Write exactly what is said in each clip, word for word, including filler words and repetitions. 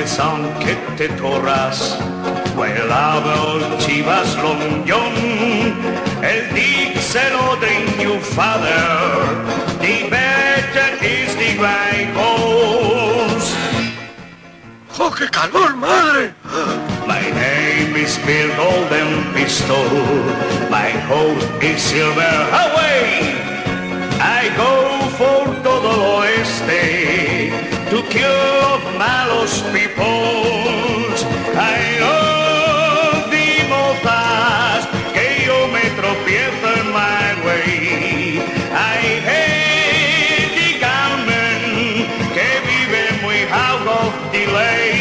son que te torras, vuelava chivas longión, el díselo de your father, the better is the right horse. ¡Oh, qué calor, madre! My name is Bill Golden Pistol, my horse is Silver Away. I go for todo lo oeste to kill malos peoples. I love the mozas que yo me tropiezo en my way. I hate the gunman que vive muy out of delay.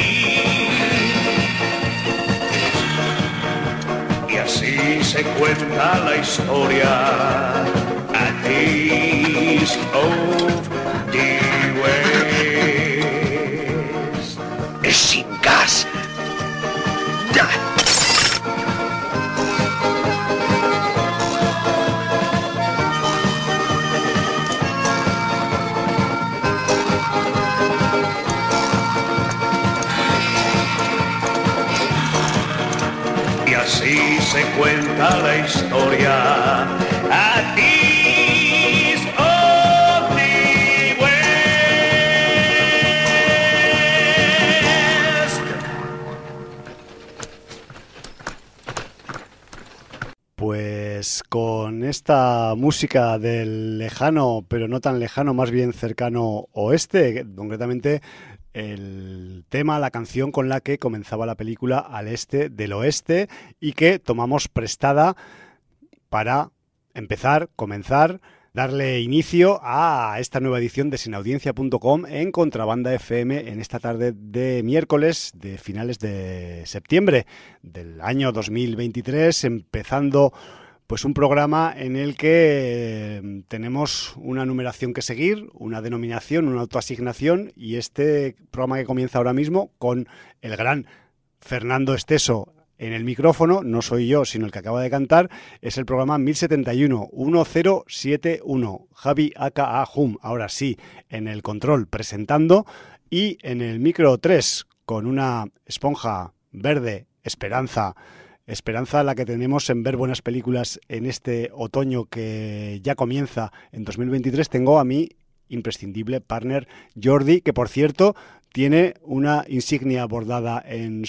Y así se cuenta la historia. At least of the West. ¡Es sin gas! ¡Ya! Y así se cuenta la historia. A ti. Pues con esta música del lejano, pero no tan lejano, más bien cercano oeste, concretamente el tema, la canción con la que comenzaba la película Al este del oeste y que tomamos prestada para empezar, comenzar, darle inicio a esta nueva edición de sin audiencia punto com en Contrabanda F M en esta tarde de miércoles de finales de septiembre del año dos mil veintitrés, empezando pues un programa en el que tenemos una numeración que seguir, una denominación, una autoasignación, y este programa que comienza ahora mismo con el gran Fernando Esteso en el micrófono, no soy yo, sino el que acaba de cantar, es el programa mil setenta y uno, mil setenta y uno. Javi aka Hum, ahora sí, en el control presentando, y en el micro tres, con una esponja verde, Esperanza, Esperanza la que tenemos en ver buenas películas en este otoño que ya comienza en dos mil veintitrés, tengo a mi imprescindible partner Jordi, que por cierto tiene una insignia bordada en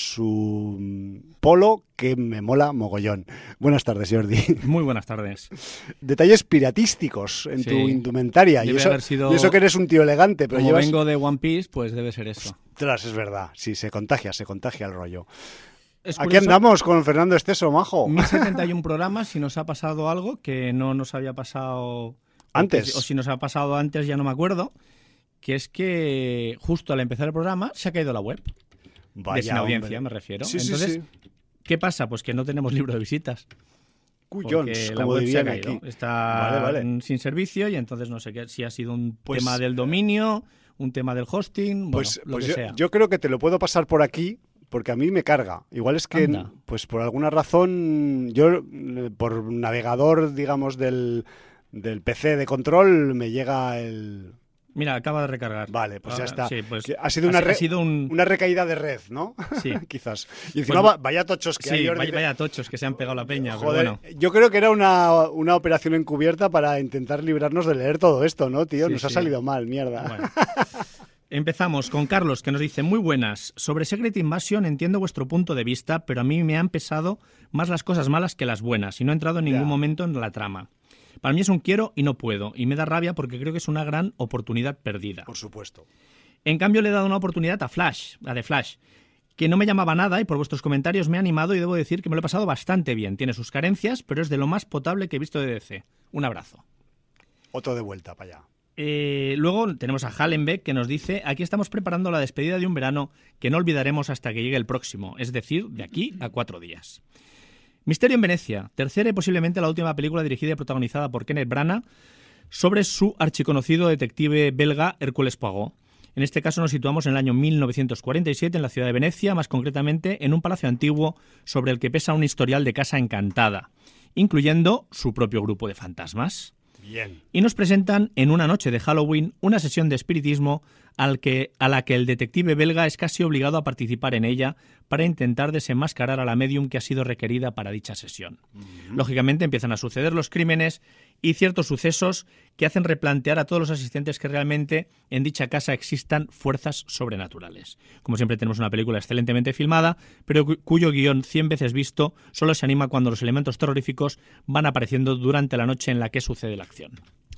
su polo que me mola mogollón. Buenas tardes, Jordi. Muy buenas tardes. Detalles piratísticos en sí. Tu indumentaria. Y eso, sido... y eso que eres un tío elegante. Pero Como llevas... vengo de One Piece, pues debe ser eso. Ostras, es verdad. Sí, se contagia, se contagia el rollo. Aquí andamos con Fernando Esteso, majo. mil setenta y uno programas, si nos ha pasado algo que no nos había pasado... Antes. O si nos ha pasado antes, ya no me acuerdo. Que es que justo al empezar el programa se ha caído la web. Vaya, de sin audiencia, hombre. me refiero. Sí, Entonces, sí, sí. ¿qué pasa? Pues que no tenemos libro de visitas. Cuyons, la web se ha caído. Aquí. Está vale, vale. sin servicio y entonces no sé qué, si ha sido un pues, tema del dominio, un tema del hosting, pues, bueno, lo pues que yo, sea. Yo creo que te lo puedo pasar por aquí porque a mí me carga. Igual es que, Anda. pues por alguna razón, yo por navegador, digamos, del, del P C de control me llega el... Mira, acaba de recargar. Vale, pues Ahora, ya está. Sí, pues ha sido, una, re, ha sido un... una recaída de red, ¿no? Sí. Quizás. Y encima pues, vaya tochos que sí, hay. Vaya, vaya tochos que se han pegado la peña. Joder, pero bueno. Yo creo que era una, una operación encubierta para intentar librarnos de leer todo esto, ¿no, tío? Sí, Nos sí. ha salido mal, mierda. Bueno. Empezamos con Carlos, que nos dice: muy buenas. Sobre Secret Invasion entiendo vuestro punto de vista, pero a mí me han pesado más las cosas malas que las buenas y no he entrado en ningún ya. momento en la trama. Para mí es un quiero y no puedo, y me da rabia porque creo que es una gran oportunidad perdida. Por supuesto. En cambio le he dado una oportunidad a Flash, a The Flash, que no me llamaba nada y por vuestros comentarios me ha animado y debo decir que me lo he pasado bastante bien. Tiene sus carencias, pero es de lo más potable que he visto de D C. Un abrazo. Otro de vuelta para allá. Eh, luego tenemos a Hallenbeck, que nos dice: aquí estamos preparando la despedida de un verano que no olvidaremos hasta que llegue el próximo, es decir, de aquí a cuatro días. Misterio en Venecia, tercera y posiblemente la última película dirigida y protagonizada por Kenneth Branagh sobre su archiconocido detective belga Hercule Poirot. En este caso nos situamos en el año mil novecientos cuarenta y siete en la ciudad de Venecia, más concretamente en un palacio antiguo sobre el que pesa un historial de casa encantada, incluyendo su propio grupo de fantasmas. Bien. Y nos presentan en una noche de Halloween una sesión de espiritismo al que, a la que el detective belga es casi obligado a participar en ella para intentar desenmascarar a la medium que ha sido requerida para dicha sesión. Uh-huh. Lógicamente empiezan a suceder los crímenes y ciertos sucesos que hacen replantear a todos los asistentes que realmente en dicha casa existan fuerzas sobrenaturales. Como siempre tenemos una película excelentemente filmada, pero cu- cuyo guión cien veces visto solo se anima cuando los elementos terroríficos van apareciendo durante la noche en la que sucede la acción.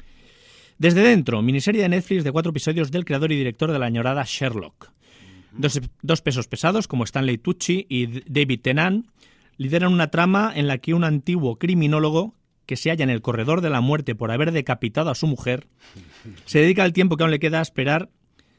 Desde dentro, miniserie de Netflix de cuatro episodios del creador y director de la añorada Sherlock. Dos, dos pesos pesados como Stanley Tucci y David Tennant lideran una trama en la que un antiguo criminólogo que se halla en el corredor de la muerte por haber decapitado a su mujer se dedica el tiempo que aún le queda a esperar,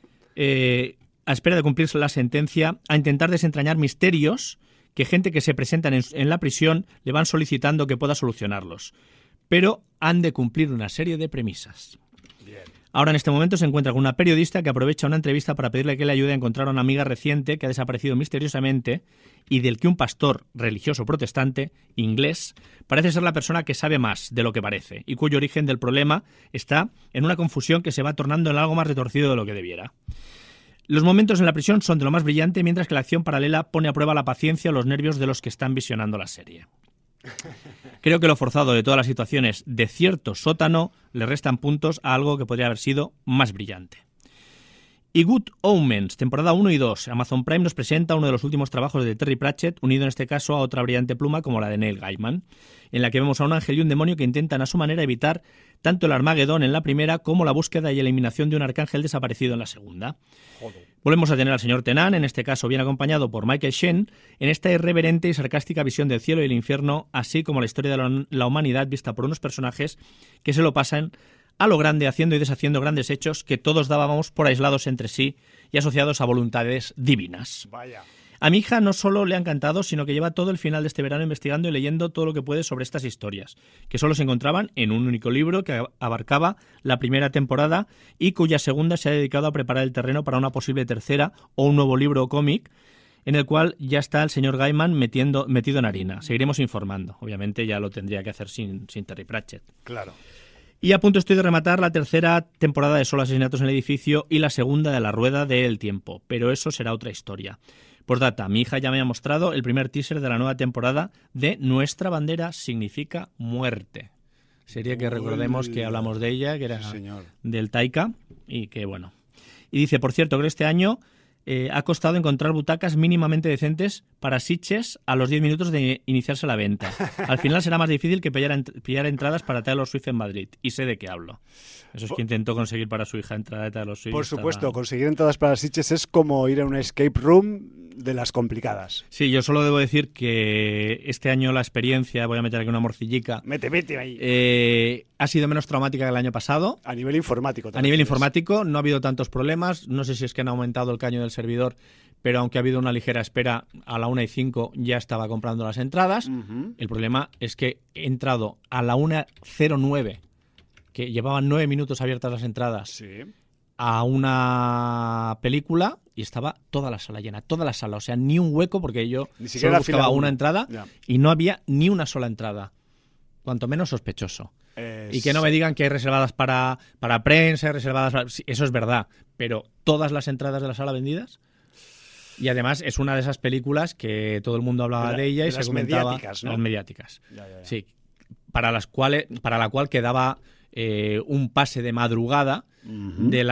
eh, a espera de cumplirse la sentencia, a intentar desentrañar misterios que gente que se presentan en, en la prisión le van solicitando que pueda solucionarlos. Pero han de cumplir una serie de premisas. Ahora en este momento se encuentra con una periodista que aprovecha una entrevista para pedirle que le ayude a encontrar a una amiga reciente que ha desaparecido misteriosamente y del que un pastor religioso protestante inglés parece ser la persona que sabe más de lo que parece y cuyo origen del problema está en una confusión que se va tornando en algo más retorcido de lo que debiera. Los momentos en la prisión son de lo más brillante, mientras que la acción paralela pone a prueba la paciencia o los nervios de los que están visionando la serie. Creo que lo forzado de todas las situaciones de cierto sótano le restan puntos a algo que podría haber sido más brillante. Y Good Omens, temporada uno y dos. Amazon Prime nos presenta uno de los últimos trabajos de Terry Pratchett, unido en este caso a otra brillante pluma como la de Neil Gaiman, en la que vemos a un ángel y un demonio que intentan a su manera evitar tanto el Armagedón en la primera como la búsqueda y eliminación de un arcángel desaparecido en la segunda. Joder. Volvemos a tener al señor Tennant, en este caso bien acompañado por Michael Sheen, en esta irreverente y sarcástica visión del cielo y el infierno, así como la historia de la humanidad vista por unos personajes que se lo pasan a lo grande, haciendo y deshaciendo grandes hechos que todos dábamos por aislados entre sí y asociados a voluntades divinas. Vaya. A mi hija no solo le ha encantado, sino que lleva todo el final de este verano investigando y leyendo todo lo que puede sobre estas historias, que solo se encontraban en un único libro que abarcaba la primera temporada y cuya segunda se ha dedicado a preparar el terreno para una posible tercera o un nuevo libro o cómic, en el cual ya está el señor Gaiman metiendo, metido en harina. Seguiremos informando. Obviamente ya lo tendría que hacer sin, sin Terry Pratchett. Claro. Y a punto estoy de rematar la tercera temporada de Solo asesinatos en el edificio y la segunda de La rueda del tiempo, pero eso será otra historia. Postdata, mi hija ya me ha mostrado el primer teaser de la nueva temporada de Nuestra bandera significa muerte. Serie que recordemos que hablamos de ella, que era sí, del Taika, y que bueno. Y dice, por cierto, que este año eh, ha costado encontrar butacas mínimamente decentes para Sitges a los diez minutos de iniciarse la venta. Al final será más difícil que pillar, pillar entradas para Taylor Swift en Madrid. Y sé de qué hablo. Eso es que intentó conseguir para su hija entrada de Taylor Swift. Por supuesto, estaba... conseguir entradas para Sitges es como ir a una escape room de las complicadas. Sí, yo solo debo decir que este año la experiencia, voy a meter aquí una morcillica, mete, mete ahí. Eh, ha sido menos traumática que el año pasado. A nivel informático. A nivel informático no ha habido tantos problemas. No sé si es que han aumentado el caño del servidor, pero aunque ha habido una ligera espera, a la una y cinco ya estaba comprando las entradas. Uh-huh. El problema es que he entrado a la una cero nueve, que llevaban nueve minutos abiertas las entradas, sí, a una película y estaba toda la sala llena, toda la sala, o sea, ni un hueco, porque yo ni solo buscaba una uno. entrada ya. Y no había ni una sola entrada, cuanto menos sospechoso. Es... Y que no me digan que hay reservadas para, para prensa, hay reservadas para... Sí, eso es verdad, pero todas las entradas de la sala vendidas. Y además es una de esas películas que todo el mundo hablaba de, la, de ella y de se comentaba mediáticas, ¿no? Las mediáticas. Ya, ya, ya. Sí, para las cuales, para la cual quedaba eh, un pase de madrugada, uh-huh, de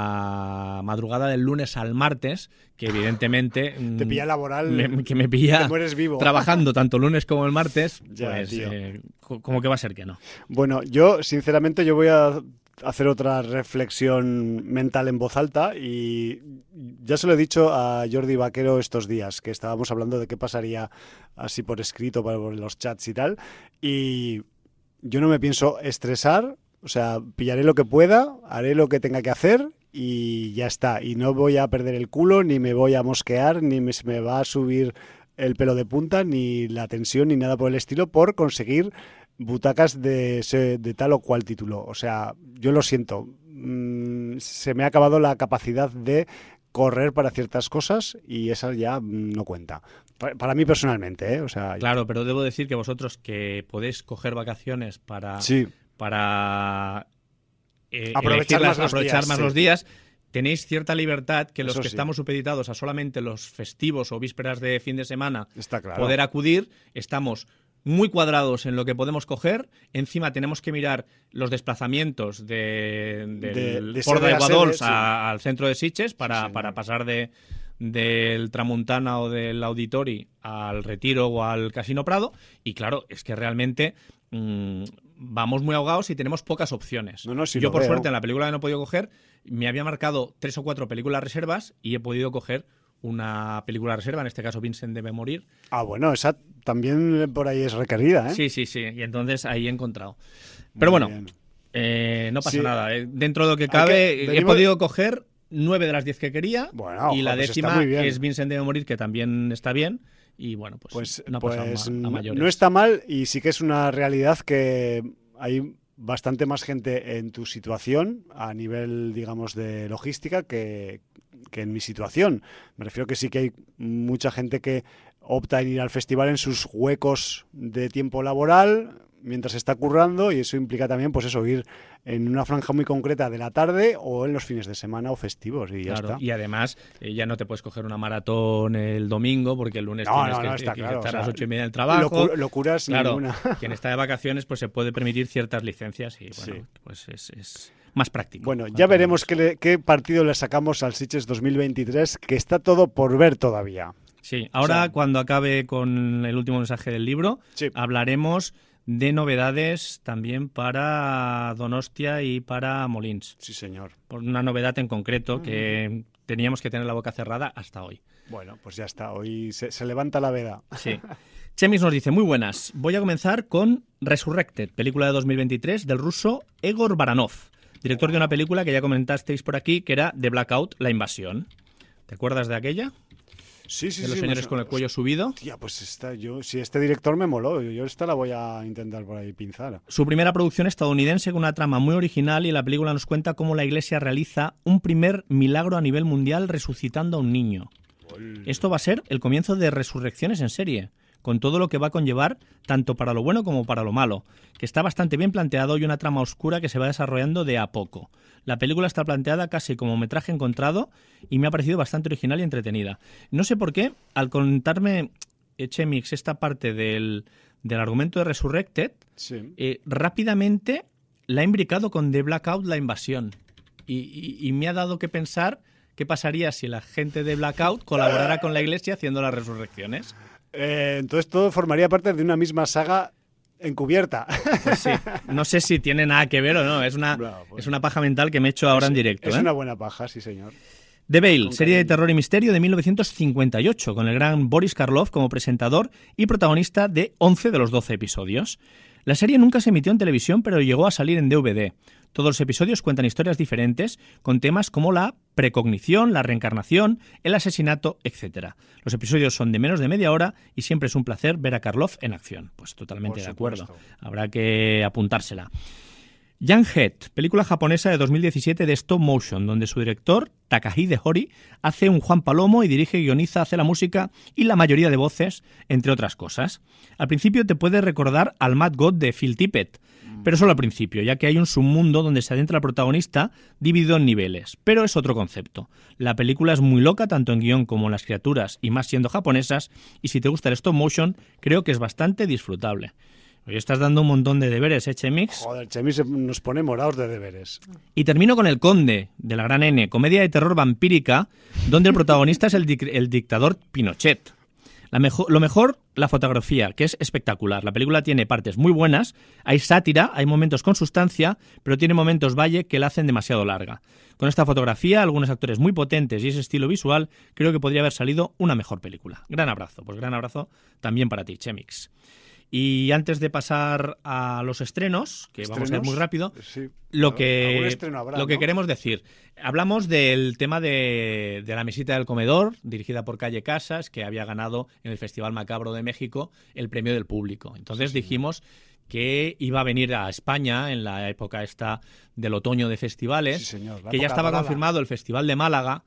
la madrugada del lunes al martes, que evidentemente te pilla laboral, me, que me pilla te mueres vivo. Trabajando tanto el lunes como el martes, ya, pues eh, como que va a ser que no. Bueno, yo sinceramente yo voy a hacer otra reflexión mental en voz alta y ya se lo he dicho a Jordi Vaquero estos días, que estábamos hablando de qué pasaría así por escrito, por los chats y tal, y yo no me pienso estresar, o sea, pillaré lo que pueda, haré lo que tenga que hacer y ya está, y no voy a perder el culo, ni me voy a mosquear, ni me, me va a subir el pelo de punta, ni la tensión, ni nada por el estilo, por conseguir butacas de, ese, de tal o cual título. O sea, yo lo siento, mm, se me ha acabado la capacidad de correr para ciertas cosas y esa ya no cuenta. Para, para mí personalmente, ¿eh? O sea, claro, pero debo decir que vosotros que podéis coger vacaciones para, sí, para eh, aprovechar, las, más, aprovechar los días, más sí. los días, tenéis cierta libertad que los Eso que sí. estamos supeditados a solamente los festivos o vísperas de fin de semana Está claro. poder acudir, estamos muy cuadrados en lo que podemos coger. Encima tenemos que mirar los desplazamientos de, del De- de Port sede de a Guadols sede, sí. a- al centro de Sitges para, señor. para pasar de del Tramuntana o del Auditori al Retiro o al Casino Prado. Y claro, es que realmente mmm, vamos muy ahogados y tenemos pocas opciones. No, no, sí Yo, lo por veo. suerte, en la película que no he podido coger, me había marcado tres o cuatro películas reservas y he podido coger una película reserva, en este caso Vincent debe morir. Ah, bueno, esa también por ahí es requerida, ¿eh? Sí, sí, sí, y entonces ahí he encontrado. Pero Muy bueno, bien. eh, no pasa Sí. nada. eh. Dentro de lo que Hay cabe, que- he venimos- podido coger nueve de las diez que quería. Bueno, y la ojo, pues está décima muy bien. es Vincent debe morir, que también está bien. Y bueno, pues, Pues, no ha pasado pues ma- a no- mayores. no está mal, y sí que es una realidad que hay bastante más gente en tu situación a nivel, digamos, de logística que, que en mi situación. Me refiero que sí que hay mucha gente que opta en ir al festival en sus huecos de tiempo laboral mientras está currando, y eso implica también, pues eso, ir en una franja muy concreta de la tarde o en los fines de semana o festivos, y ya Claro, está. y además eh, ya no te puedes coger una maratón el domingo porque el lunes No, tienes no, que, no, está que claro, estar o a las sea, ocho y media del trabajo. Locu- locuras Claro, ninguna. quien está de vacaciones pues se puede permitir ciertas licencias y bueno, Sí. pues es, es más práctico. Bueno, cuanto ya veremos menos. qué, le- qué partido le sacamos al Sitges dos mil veintitrés, que está todo por ver todavía. Sí, ahora O sea- cuando acabe con el último mensaje del libro, Sí. hablaremos de novedades también para Donostia y para Molins. Sí, señor. Por una novedad en Mm. concreto que teníamos que tener la boca cerrada hasta hoy. Bueno, pues ya está. Hoy se, se levanta la veda. Sí. Chemis nos dice, muy buenas. Voy a comenzar con Resurrected, película de dos mil veintitrés del ruso Egor Baranov, director de una película que ya comentasteis por aquí, que era The Blackout, La Invasión. ¿Te acuerdas de aquella? Sí, sí, De los sí. señores me- con el cuello subido. Tía, pues está, yo, si este director me moló, yo, yo esta la voy a intentar por ahí pinzar. Su primera producción estadounidense con una trama muy original, y la película nos cuenta cómo la Iglesia realiza un primer milagro a nivel mundial resucitando a un niño. Esto va a ser el comienzo de resurrecciones en serie, con todo lo que va a conllevar tanto para lo bueno como para lo malo, que está bastante bien planteado y una trama oscura que se va desarrollando de a poco. La película está planteada casi como metraje encontrado y me ha parecido bastante original y entretenida. No sé por qué, al contarme Chemix esta parte del, del argumento de Resurrected, Sí. eh, rápidamente la he imbricado con The Blackout, La Invasión. Y, y- y me ha dado que pensar qué pasaría si la gente de Blackout colaborara con la Iglesia haciendo las resurrecciones. Eh, entonces todo formaría parte de una misma saga encubierta. Pues sí, no sé si tiene nada que ver o no. Es una, Bravo, pues. es una paja mental que me he hecho ahora en directo. Es ¿eh? una buena paja, sí, señor. The Veil, Con serie de cariño. terror y misterio de mil novecientos cincuenta y ocho, con el gran Boris Karloff como presentador y protagonista de once de los doce episodios. La serie nunca se emitió en televisión, pero llegó a salir en D V D. Todos los episodios cuentan historias diferentes, con temas como la precognición, la reencarnación, el asesinato, etcétera. Los episodios son de menos de media hora y siempre es un placer ver a Karloff en acción. Pues totalmente Por de acuerdo. supuesto. Habrá que apuntársela. Young Head, película japonesa de dos mil diecisiete de stop motion, donde su director, Takahide Hori, hace un Juan Palomo y dirige, guioniza, hace la música y la mayoría de voces, entre otras cosas. Al principio te puede recordar al Mad God de Phil Tippett, pero solo al principio, ya que hay un submundo donde se adentra el protagonista dividido en niveles, pero es otro concepto. La película es muy loca tanto en guión como en las criaturas, y más siendo japonesas, y si te gusta el stop motion, creo que es bastante disfrutable. Hoy estás dando un montón de deberes, ¿eh, Chemix? Joder, Chemi se nos pone morados de deberes. Y termino con El Conde, de la gran N, comedia de terror vampírica, donde el protagonista es el, dic- el dictador Pinochet. La mejo- lo mejor, la fotografía, que es espectacular. La película tiene partes muy buenas, hay sátira, hay momentos con sustancia, pero tiene momentos valle que la hacen demasiado larga. Con esta fotografía, algunos actores muy potentes y ese estilo visual, creo que podría haber salido una mejor película. Gran abrazo, pues gran abrazo también para ti, Chemix. Y antes de pasar a los estrenos, que vamos a ir ¿Estrenos? muy rápido, Sí. lo Algún que, estreno habrá, lo que ¿no? queremos decir. Hablamos del tema de, de La Mesita del Comedor, dirigida por Calle Casas, que había ganado en el Festival Macabro de México el premio del público. Entonces dijimos que iba a venir a España en la época esta del otoño de festivales, Sí, señor, la que ya época estaba dorada. confirmado el Festival de Málaga,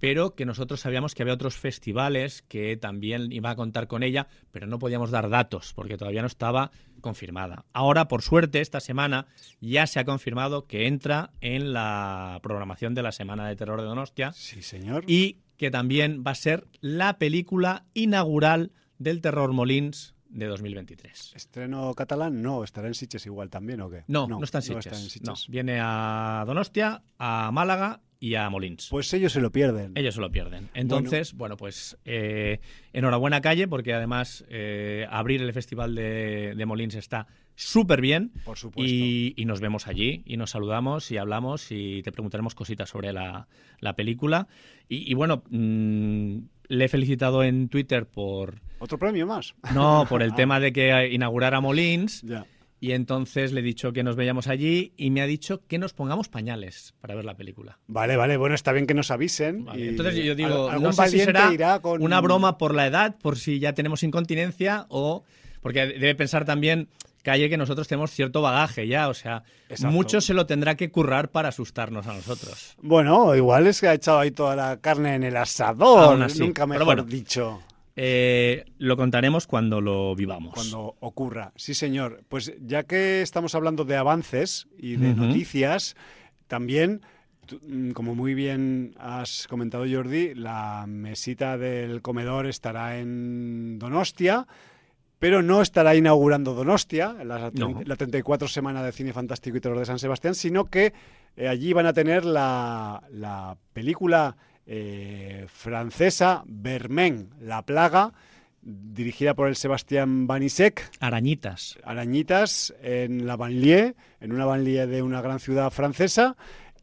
pero que nosotros sabíamos que había otros festivales que también iban a contar con ella, pero no podíamos dar datos porque todavía no estaba confirmada. Ahora, por suerte, esta semana ya se ha confirmado que entra en la programación de la Semana de Terror de Donostia. Sí, señor. Y que también va a ser la película inaugural del Terror Molins de dos mil veintitrés. ¿Estreno catalán? No, ¿estará en Sitges igual también o qué? No, no, no está en no Sitges. está en Sitges. No, viene a Donostia, a Málaga y a Molins. Pues ellos se lo pierden. Ellos se lo pierden. Entonces, bueno, bueno pues eh, enhorabuena Calle, porque además eh, abrir el festival de, de Molins está súper bien. Por supuesto. Y, y nos vemos allí y nos saludamos y hablamos y te preguntaremos cositas sobre la, la película. Y, y bueno, mmm, le he felicitado en Twitter por... ¿Otro premio más? No, por el ah. tema de que inaugurara Molins. Ya. Y entonces le he dicho que nos veíamos allí y me ha dicho que nos pongamos pañales para ver la película. Vale, vale, bueno, está bien que nos avisen. Vale, y entonces yo digo, algún no sé si será irá con... una broma por la edad, por si ya tenemos incontinencia o... Porque debe pensar también, Calle, que nosotros tenemos cierto bagaje ya, o sea, exacto, mucho se lo tendrá que currar para asustarnos a nosotros. Bueno, igual es que ha echado ahí toda la carne en el asador, así, nunca mejor bueno, dicho. Eh, lo contaremos cuando lo vivamos. Cuando ocurra, sí señor. Pues ya que estamos hablando de avances y de uh-huh. noticias, también, como muy bien has comentado Jordi, la mesita del comedor estará en Donostia, pero no estará inaugurando Donostia, la, no. la treinta y cuatro Semana de Cine Fantástico y Terror de San Sebastián, sino que eh, allí van a tener la, la película... Eh, francesa Vermen, La Plaga, dirigida por el Sebastián Banisek. Arañitas. Arañitas en la banlieue, en una banlieue de una gran ciudad francesa,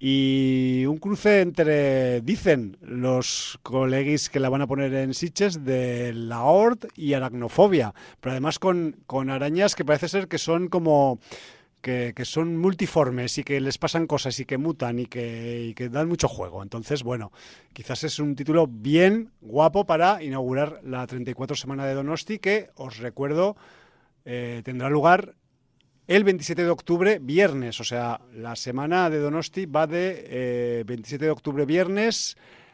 y un cruce entre, dicen los coleguis que la van a poner en Sitges, de La Horde y Aracnofobia, pero además con, con arañas que parece ser que son como... Que, que son multiformes y que les pasan cosas y que mutan y que, y que dan mucho juego. Entonces, bueno, quizás es un título bien guapo para inaugurar la treinta y cuatro Semana de Donosti, que, os recuerdo, eh, tendrá lugar el veintisiete de octubre, viernes. O sea, la Semana de Donosti va de eh, veintisiete de octubre, viernes,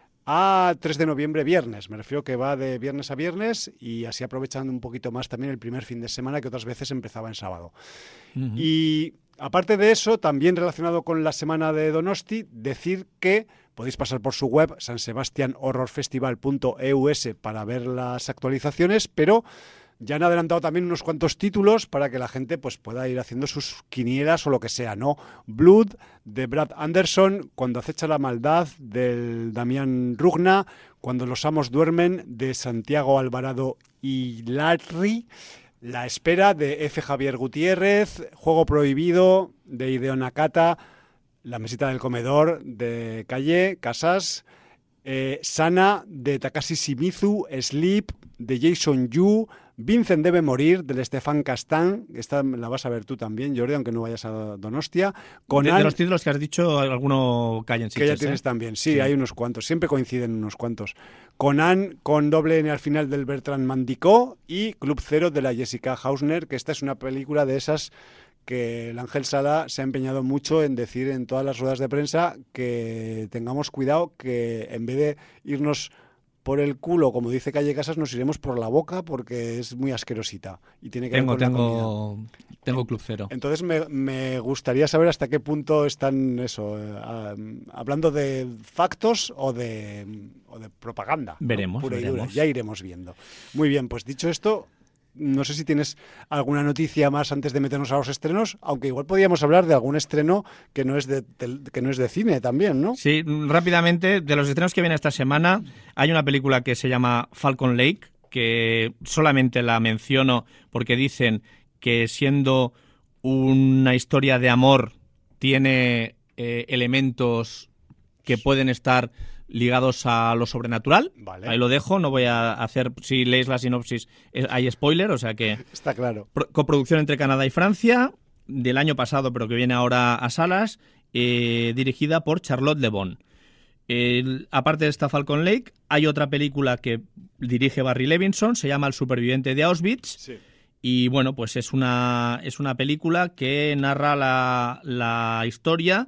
a tres de noviembre, viernes. Me refiero que va de viernes a viernes y así aprovechando un poquito más también el primer fin de semana, que otras veces empezaba en sábado. Uh-huh. Y aparte de eso, también relacionado con la Semana de Donosti, decir que podéis pasar por su web san sebastian horror festival punto e u ese para ver las actualizaciones, pero ya han adelantado también unos cuantos títulos para que la gente pues pueda ir haciendo sus quinielas o lo que sea, ¿no? Blood, de Brad Anderson, Cuando acecha la maldad, del Damián Rugna, Cuando los amos duermen, de Santiago Alvarado y Larry, La espera, de F. Javier Gutiérrez, Juego prohibido, de Hideo Nakata, La mesita del comedor, de Calle Casas, eh, Sana, de Takashi Shimizu, Sleep, de Jason Yu, Vincent debe morir, del Estefan Castán, esta la vas a ver tú también, Jordi, aunque no vayas a Donostia. Conan, de, de los títulos que has dicho, alguno cae en Sitges, que ya tienes ¿eh? también, sí, sí, hay unos cuantos, siempre coinciden unos cuantos. Conan, con doble N al final, del Bertrand Mandicó, y Club Cero, de la Jessica Hausner, que esta es una película de esas que el Ángel Sala se ha empeñado mucho en decir en todas las ruedas de prensa que tengamos cuidado, que en vez de irnos por el culo, como dice Calle Casas, nos iremos por la boca porque es muy asquerosita y tiene que tengo, ver con tengo, la comida. Tengo Club Cero. Entonces me, me gustaría saber hasta qué punto están eso, eh, hablando de factos o de, o de propaganda. Veremos, ¿no? Pura veremos. y dura. Ya iremos viendo. Muy bien, pues dicho esto, no sé si tienes alguna noticia más antes de meternos a los estrenos, aunque igual podríamos hablar de algún estreno que no es de, de, que no es de cine también, ¿no? Sí, rápidamente, de los estrenos que vienen esta semana, hay una película que se llama Falcon Lake, que solamente la menciono porque dicen que siendo una historia de amor tiene eh, elementos que pueden estar ligados a lo sobrenatural. Vale. Ahí lo dejo, no voy a hacer, si leéis la sinopsis hay spoiler, o sea que... Está claro. Pro, coproducción entre Canadá y Francia, del año pasado, pero que viene ahora a salas, eh, dirigida por Charlotte Le Bon. El, aparte de esta Falcon Lake, hay otra película que dirige Barry Levinson, se llama El superviviente de Auschwitz. Sí. Y bueno, pues es una, es una película que narra la, la historia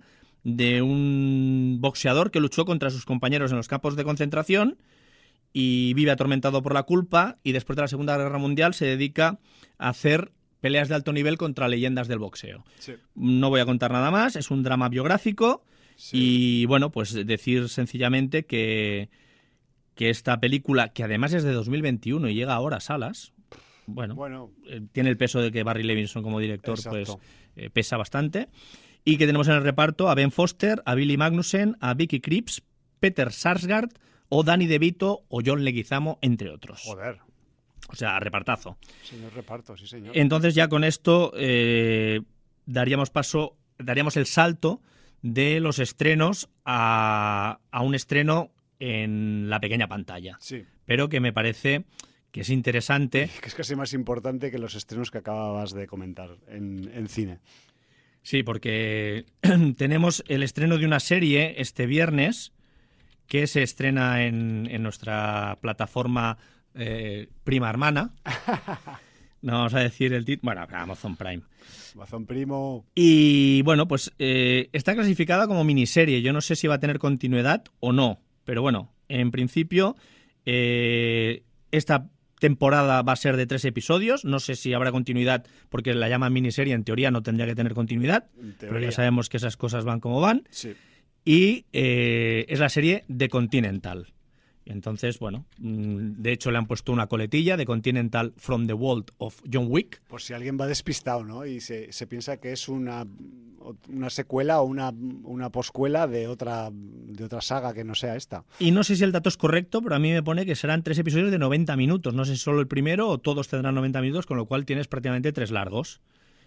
de un boxeador que luchó contra sus compañeros en los campos de concentración y vive atormentado por la culpa, y después de la Segunda Guerra Mundial se dedica a hacer peleas de alto nivel contra leyendas del boxeo. Sí. No voy a contar nada más, es un drama biográfico. Sí. Y bueno, pues decir sencillamente que, que esta película, que además es de dos mil veintiuno y llega ahora a salas, bueno, bueno eh, tiene el peso de que Barry Levinson como director pues eh, pesa bastante, y que tenemos en el reparto a Ben Foster, a Billy Magnussen, a Vicky Krieps, Peter Sarsgaard o Danny DeVito o John Leguizamo, entre otros. Joder. O sea, repartazo. Señor reparto, sí señor. Entonces ya con esto eh, daríamos paso, daríamos el salto de los estrenos a, a un estreno en la pequeña pantalla. Sí. Pero que me parece que es interesante. Que es casi más importante que los estrenos que acababas de comentar en, en cine. Sí, porque tenemos el estreno de una serie este viernes que se estrena en, en nuestra plataforma eh, prima hermana. No vamos a decir el título. Bueno, Amazon Prime. Amazon Primo. Y bueno, pues eh, está clasificada como miniserie. Yo no sé si va a tener continuidad o no. Pero bueno, en principio, eh, esta temporada va a ser de tres episodios. No sé si habrá continuidad porque la llaman miniserie. En teoría no tendría que tener continuidad. Pero ya sabemos que esas cosas van como van. Sí. Y eh, es la serie The Continental. Entonces, bueno, de hecho le han puesto una coletilla de Continental from the World of John Wick. Por si alguien va despistado, ¿no? Y se, se piensa que es una, una secuela o una, una poscuela de otra, de otra saga que no sea esta. Y no sé si el dato es correcto, pero a mí me pone que serán tres episodios de noventa minutos. No sé si solo el primero o todos tendrán noventa minutos, con lo cual tienes prácticamente tres largos.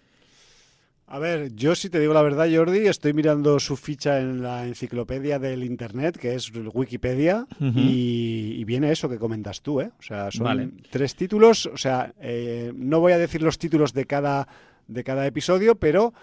A ver, yo si te digo la verdad, Jordi, estoy mirando su ficha en la enciclopedia del Internet, que es Wikipedia, uh-huh. y, y viene eso que comentas tú, ¿eh? O sea, son vale. tres títulos, o sea, eh, no voy a decir los títulos de cada, de cada episodio, pero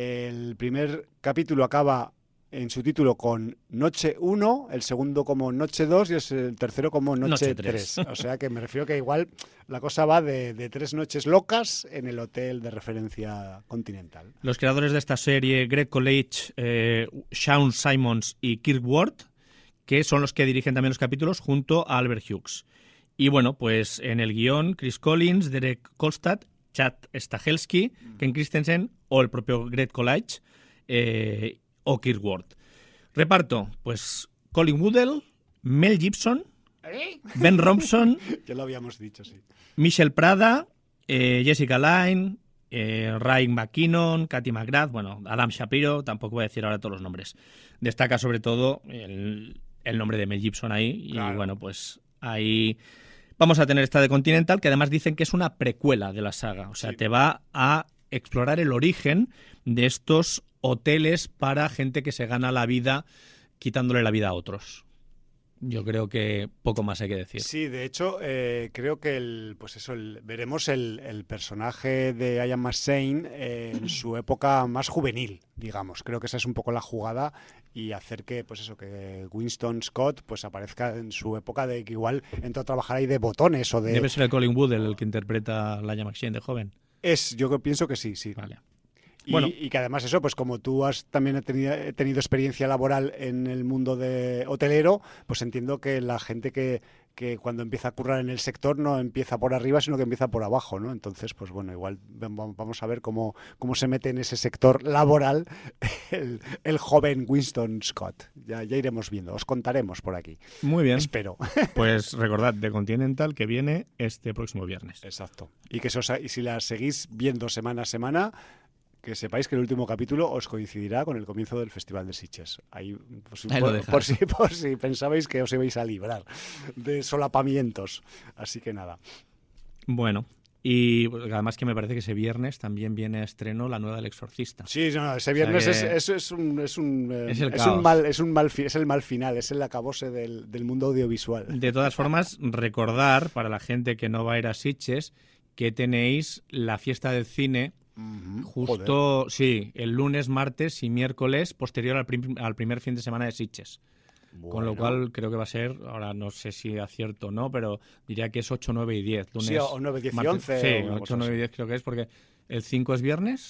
el primer capítulo acaba en su título con Noche uno, el segundo como Noche dos y el tercero como Noche tres. O sea que me refiero que igual la cosa va de, de tres noches locas en el hotel de referencia Continental. Los creadores de esta serie, Greg College, eh, Sean Simons y Kirk Ward, que son los que dirigen también los capítulos junto a Albert Hughes. Y bueno, pues en el guión, Chris Collins, Derek Kolstad, Chad Stahelski, mm. Ken Christensen o el propio Greg College, eh, o Kirk Ward. Reparto, pues Colin Woodell, Mel Gibson, ¿Eh? Ben Robson, ya lo habíamos dicho, sí. Michelle Prada, eh, Jessica Lange, eh, Ryan McKinnon, Katy McGrath, bueno, Adam Shapiro, tampoco voy a decir ahora todos los nombres. Destaca sobre todo el, el nombre de Mel Gibson ahí, y claro. Bueno, pues ahí vamos a tener esta de Continental, que además dicen que es una precuela de la saga, o sea, sí. Te va a explorar el origen de estos hoteles para gente que se gana la vida quitándole la vida a otros. Yo creo que poco más hay que decir. Sí, de hecho, eh, creo que el, pues eso, el, veremos el, el personaje de Ian McShane eh, en su época más juvenil, digamos. Creo que esa es un poco la jugada y hacer que, pues eso, que Winston Scott pues aparezca en su época de que igual entró a trabajar ahí de botones o de... Debe ser el Colin Woodell el que interpreta a Ian McShane de joven. Es, yo pienso que sí, sí. Vale. Y, bueno. y que además eso, pues como tú has también tenido, tenido experiencia laboral en el mundo de hotelero, pues entiendo que la gente que, que cuando empieza a currar en el sector no empieza por arriba, sino que empieza por abajo, ¿no? Entonces, pues bueno, igual vamos a ver cómo, cómo se mete en ese sector laboral el, el joven Winston Scott. Ya, ya iremos viendo, os contaremos por aquí. Muy bien. Espero. Pues recordad, The Continental, que viene este próximo viernes. Exacto. Y que sos, y si la seguís viendo semana a semana, que sepáis que el último capítulo os coincidirá con el comienzo del Festival de Sitges. Ahí, pues, Ahí por, lo por, si, por si pensabais que os ibais a librar de solapamientos. Así que nada. Bueno, y además que me parece que ese viernes también viene a estreno la nueva del Exorcista. Sí, no, ese viernes o sea es, es, es un es un eh, es, el es un mal es un mal es el mal final, es el acabose del, del mundo audiovisual. De todas formas, recordar para la gente que no va a ir a Sitges que tenéis la fiesta del cine. Uh-huh. Justo, Joder. Sí, el lunes, martes y miércoles posterior al, prim, al primer fin de semana de Sitges. Bueno. Con lo cual creo que va a ser, ahora no sé si acierto o no, pero diría que es ocho, nueve y diez. Lunes, sí, o nueve, diez y martes, once. Sí, ocho, nueve y diez creo que es, porque el cinco es viernes.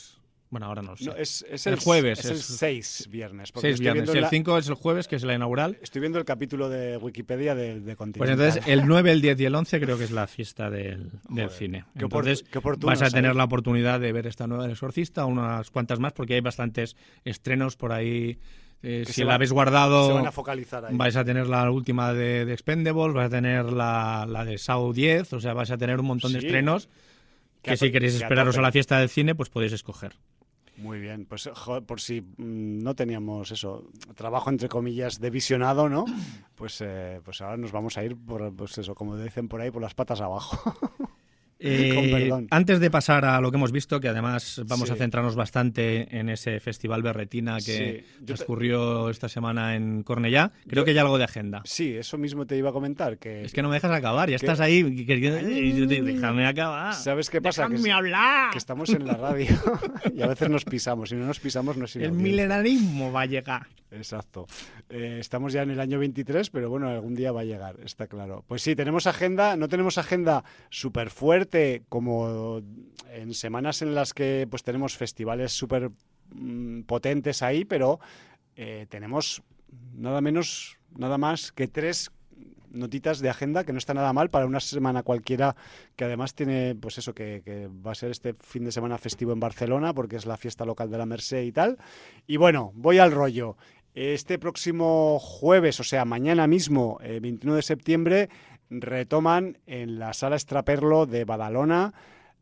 Bueno, ahora no lo sé. No, es, es el, el jueves. Es, es el seis viernes. porque seis estoy viernes. viendo Y el la- cinco es el jueves, que es la inaugural. Estoy viendo el capítulo de Wikipedia de, de Pues Continental. entonces el nueve, el diez y el once creo que es la fiesta del, del Joder, cine. qué opor- Entonces qué oportuno, vas a tener ¿sabes? la oportunidad de ver esta nueva del Exorcista, unas cuantas más, porque hay bastantes estrenos por ahí. Eh, Que si se la va- habéis guardado, Se van a focalizar ahí. vais a tener la última de, de Expendables, vais a tener la, la de Saw diez, o sea, vais a tener un montón de Sí. estrenos Que que a si to- queréis que a esperaros a tope. la fiesta del cine, pues podéis escoger. Muy bien, pues joder, por si mm, no teníamos eso, trabajo entre comillas de visionado, ¿no? Pues, eh, pues ahora nos vamos a ir por, pues eso, como dicen por ahí, por las patas abajo. Eh, Con perdón. antes de pasar a lo que hemos visto, que además vamos Sí. a centrarnos bastante en ese festival Berretina que Sí, yo te- transcurrió esta semana en Cornellá, creo Yo- que hay algo de agenda. Sí, eso mismo te iba a comentar, que Es que no me dejas acabar, ya ¿Qué? estás ahí. queriendo- y yo te- Déjame acabar. ¿sabes qué pasa? Que, Déjame es- hablar. que estamos en la radio y a veces nos pisamos, si no nos pisamos no es sin El audiencia. milenarismo va a llegar. Exacto. Eh, estamos ya en el año veintitrés, pero bueno, algún día va a llegar, está claro. Pues sí, tenemos agenda, no tenemos agenda súper fuerte como en semanas en las que pues tenemos festivales súper mm, potentes ahí, pero eh, tenemos nada menos, nada más que tres notitas de agenda, que no está nada mal para una semana cualquiera, que además tiene, pues eso, que, que va a ser este fin de semana festivo en Barcelona, porque es la fiesta local de la Mercè y tal. Y bueno, voy al rollo. Este próximo jueves, o sea, mañana mismo, eh, veintiuno de septiembre, retoman en la Sala Estraperlo de Badalona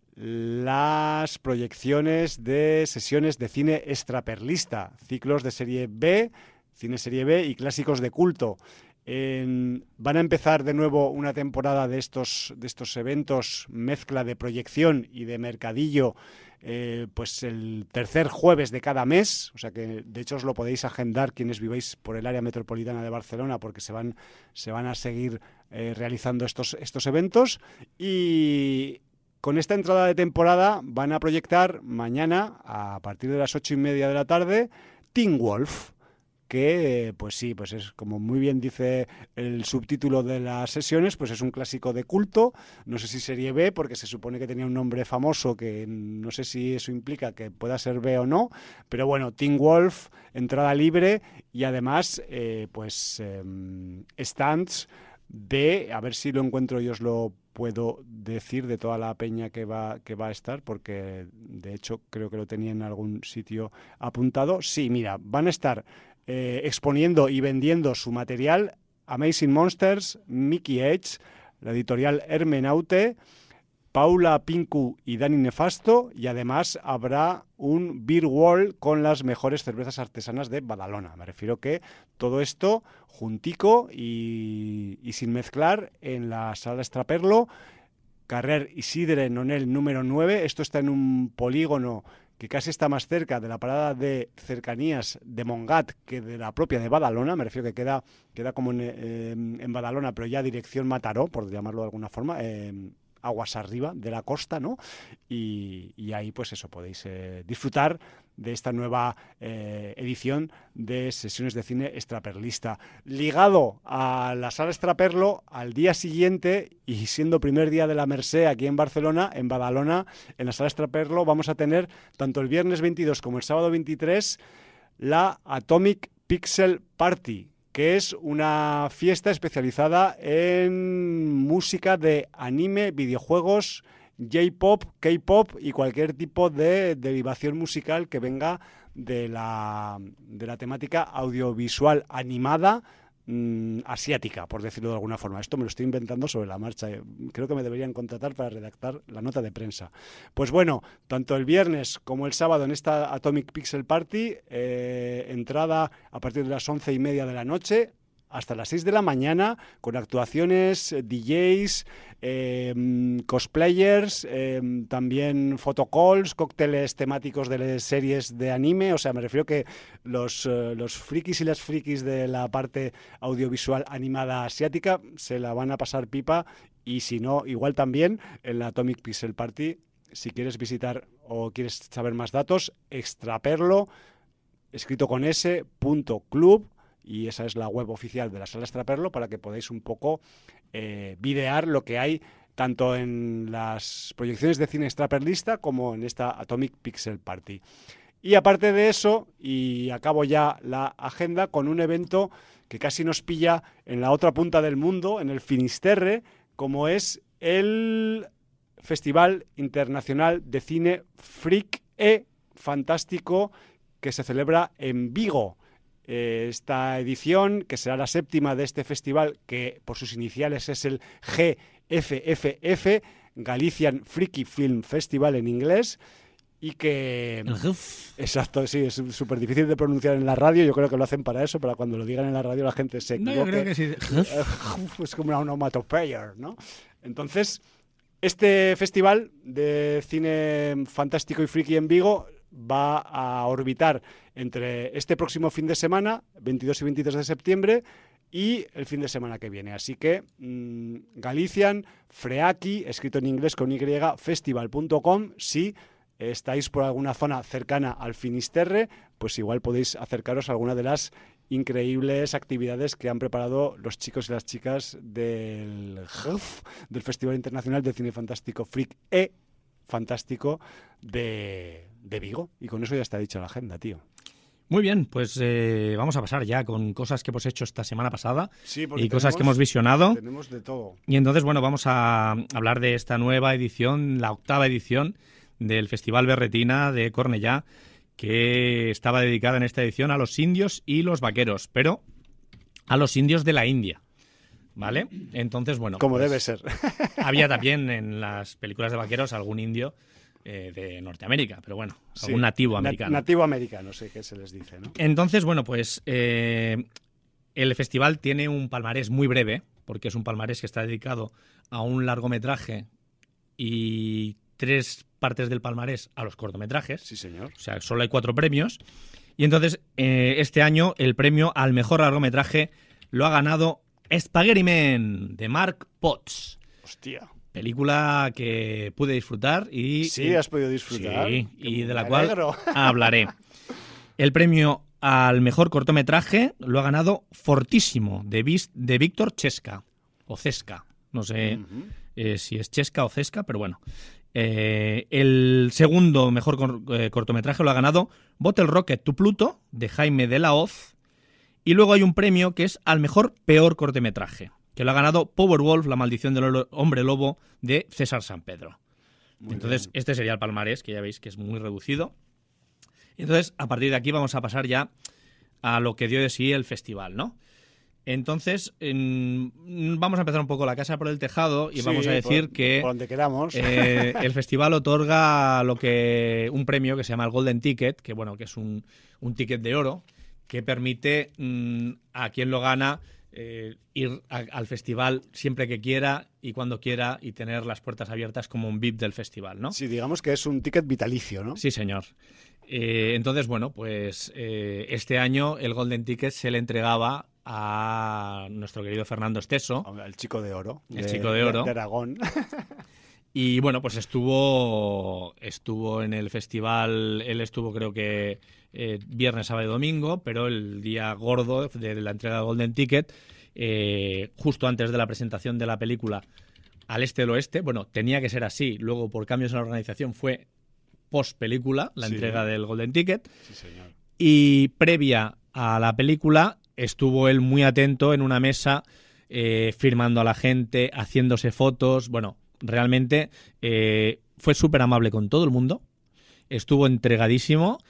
las proyecciones de sesiones de cine extraperlista, ciclos de serie B, cine serie B y clásicos de culto. En- van a empezar de nuevo una temporada de estos, de estos eventos, mezcla de proyección y de mercadillo, eh, pues el tercer jueves de cada mes, o sea que de hecho os lo podéis agendar quienes vivéis por el área metropolitana de Barcelona, porque se van, se van a seguir eh, realizando estos, estos eventos. Y con esta entrada de temporada van a proyectar mañana, a partir de las ocho y media de la tarde, Teen Wolf, que pues sí, pues es como muy bien dice el subtítulo de las sesiones, pues es un clásico de culto, no sé si serie B, porque se supone que tenía un nombre famoso, que no sé si eso implica que pueda ser B o no, pero bueno, Teen Wolf, entrada libre y además eh, pues eh, stands de, a ver si lo encuentro y os lo puedo decir, de toda la peña que va, que va a estar, porque de hecho creo que lo tenía en algún sitio apuntado. Sí, mira, van a estar eh, exponiendo y vendiendo su material Amazing Monsters, Mickey Edge, la editorial Hermenaute, Paula Pinku y Dani Nefasto, y además habrá un beer wall con las mejores cervezas artesanas de Badalona. Me refiero que todo esto juntico y, y sin mezclar en la Sala Estraperlo, Carrer Isidre Nonel número nueve. Esto está en un polígono que casi está más cerca de la parada de cercanías de Montgat que de la propia de Badalona. Me refiero que queda, queda como en, eh, en Badalona, pero ya dirección Mataró, por llamarlo de alguna forma, eh, aguas arriba de la costa, ¿no? Y, y ahí, pues eso, podéis eh, disfrutar de esta nueva eh, edición de sesiones de cine extraperlista. Ligado a la Sala Estraperlo, al día siguiente, y siendo primer día de la Mercè aquí en Barcelona, en Badalona, en la Sala Estraperlo, vamos a tener tanto el viernes veintidós como el sábado veintitrés la Atomic Pixel Party, que es una fiesta especializada en música de anime, videojuegos, J-pop, K-pop y cualquier tipo de derivación musical que venga de la, de la temática audiovisual animada mmm, asiática, por decirlo de alguna forma. Esto me lo estoy inventando sobre la marcha. Creo que me deberían contratar para redactar la nota de prensa. Pues bueno, tanto el viernes como el sábado en esta Atomic Pixel Party, eh, entrada a partir de las once y media de la noche hasta las seis de la mañana, con actuaciones, D Js, eh, cosplayers, eh, también photocalls, cócteles temáticos de series de anime. O sea, me refiero que los, eh, los frikis y las frikis de la parte audiovisual animada asiática se la van a pasar pipa, y si no, igual también en la Atomic Pixel Party. Si quieres visitar o quieres saber más datos, Extraperlo, escrito con S, punto club, y esa es la web oficial de la Sala Estraperlo, para que podáis un poco eh, videar lo que hay tanto en las proyecciones de cine extraperlista como en esta Atomic Pixel Party. Y aparte de eso, y acabo ya la agenda con un evento que casi nos pilla en la otra punta del mundo, en el Finisterre, como es el Festival Internacional de Cine Freak e Fantástico, que se celebra en Vigo. Eh, esta edición, que será la séptima de este festival, que por sus iniciales es el G F F F, Galician Freaky Film Festival en inglés, y que... Exacto, sí, es súper difícil de pronunciar en la radio. Yo creo que lo hacen para eso, para cuando lo digan en la radio la gente se equivoque. No, yo creo que sí. Es como una onomatopeya, ¿no? Entonces, este festival de cine fantástico y friki en Vigo va a orbitar entre este próximo fin de semana, veintidós y veintitrés de septiembre, y el fin de semana que viene. Así que mmm, Galician Freaki, escrito en inglés con Y, festival punto com, si estáis por alguna zona cercana al Finisterre, pues igual podéis acercaros a alguna de las increíbles actividades que han preparado los chicos y las chicas del G F, del Festival Internacional de Cine Fantástico Freak e Fantástico de, de Vigo. Y con eso ya está dicha la agenda, tío. Muy bien, pues eh, vamos a pasar ya con cosas que hemos hecho esta semana pasada sí, y tenemos, cosas que hemos visionado. Tenemos de todo. Y entonces, bueno, vamos a hablar de esta nueva edición, la octava edición del Festival Berretina de Cornellá, que estaba dedicada en esta edición a los indios y los vaqueros, pero a los indios de la India, ¿vale? Entonces, bueno... Como pues, debe ser. Había también en las películas de vaqueros algún indio eh, de Norteamérica, pero bueno, sí, algún nativo americano. Na- nativo americano, sé qué se les dice, ¿no? Entonces, bueno, pues eh, el festival tiene un palmarés muy breve, porque es un palmarés que está dedicado a un largometraje y tres partes del palmarés a los cortometrajes. Sí, señor. O sea, solo hay cuatro premios. Y entonces, eh, este año, el premio al mejor largometraje lo ha ganado Spaghetti Man, de Mark Potts. Hostia. Película que pude disfrutar y... Sí, has podido disfrutar. Sí, y de la Me cual alegro. hablaré. El premio al mejor cortometraje lo ha ganado Fortísimo, de, Vis- de Víctor Chesca, o Cesca. No sé Uh-huh. eh, si es Chesca o Cesca, pero bueno. Eh, el segundo mejor cor- eh, cortometraje lo ha ganado Bottle Rocket to Pluto, de Jaime de la Hoz. Y luego hay un premio que es al mejor peor cortometraje, que lo ha ganado Powerwolf, la maldición del lo- hombre lobo, de César San Pedro. Muy Entonces, bien. este sería el palmarés, que ya veis que es muy reducido. Entonces, a partir de aquí vamos a pasar ya a lo que dio de sí el festival, ¿no? Entonces, en- vamos a empezar un poco la casa por el tejado y Sí, vamos a decir por, que por donde queramos. eh, el festival otorga lo que un premio que se llama el Golden Ticket, que bueno, que es un, un ticket de oro que permite mm, a quien lo gana eh, ir a- al festival siempre que quiera y cuando quiera y tener las puertas abiertas como un V I P del festival, ¿no? Sí, digamos que es un ticket vitalicio, ¿no? Sí, señor. Eh, entonces, bueno, pues eh, este año el Golden Ticket se le entregaba a nuestro querido Fernando Esteso. El chico de oro. El chico de oro. De Aragón. Y bueno, pues estuvo estuvo en el festival, él estuvo creo que eh, viernes, sábado y domingo, pero el día gordo de la entrega del Golden Ticket, eh, justo antes de la presentación de la película Al Este del Oeste, bueno, tenía que ser así, luego por cambios en la organización fue post película, la Sí. entrega del Golden Ticket, Sí, señor. y previa a la película estuvo él muy atento en una mesa, eh, firmando a la gente, haciéndose fotos. Bueno, realmente eh, fue súper amable con todo el mundo, estuvo entregadísimo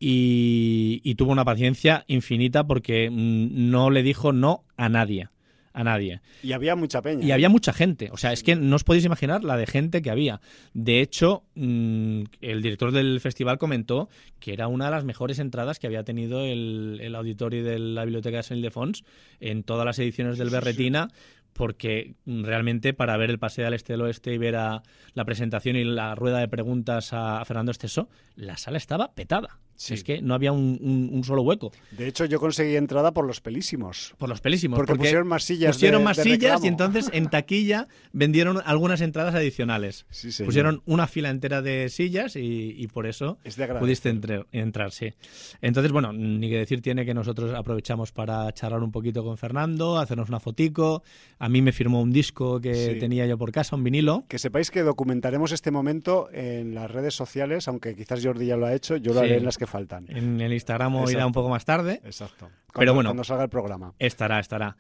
y, y tuvo una paciencia infinita porque mm, no le dijo no a nadie. A nadie. Y había mucha peña. Y había mucha gente. O sea, es que no os podéis imaginar la de gente que había. De hecho, mmm, el director del festival comentó que era una de las mejores entradas que había tenido el, el auditorio de la Biblioteca de Sant Ildefons en todas las ediciones del Berretina, porque realmente para ver el paseo al Este del Oeste y ver a la presentación y la rueda de preguntas a, a Fernando Esteso, la sala estaba petada. Sí. Es que no había un, un, un solo hueco. De hecho, yo conseguí entrada por los pelísimos. Por los pelísimos. Porque, porque pusieron más sillas. Pusieron de, más de sillas reclamo. y entonces en taquilla vendieron algunas entradas adicionales. Sí, señor. Pusieron una fila entera de sillas y, y por eso Es de agradecer. pudiste entre, entrar, sí. Entonces, bueno, ni que decir tiene que nosotros aprovechamos para charlar un poquito con Fernando, hacernos una fotico. A mí me firmó un disco que Sí. tenía yo por casa, un vinilo. Que sepáis que documentaremos este momento en las redes sociales, aunque quizás Jordi ya lo ha hecho, yo lo Sí. haré en las que faltan. En el Instagram Exacto. irá un poco más tarde. Exacto. Cuando, Pero bueno. cuando salga el programa. Estará, estará.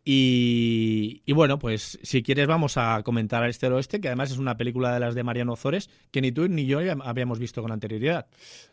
Y, y bueno, pues si quieres vamos a comentar Al Este del Oeste, que además es una película de las de Mariano Ozores, que ni tú ni yo habíamos visto con anterioridad.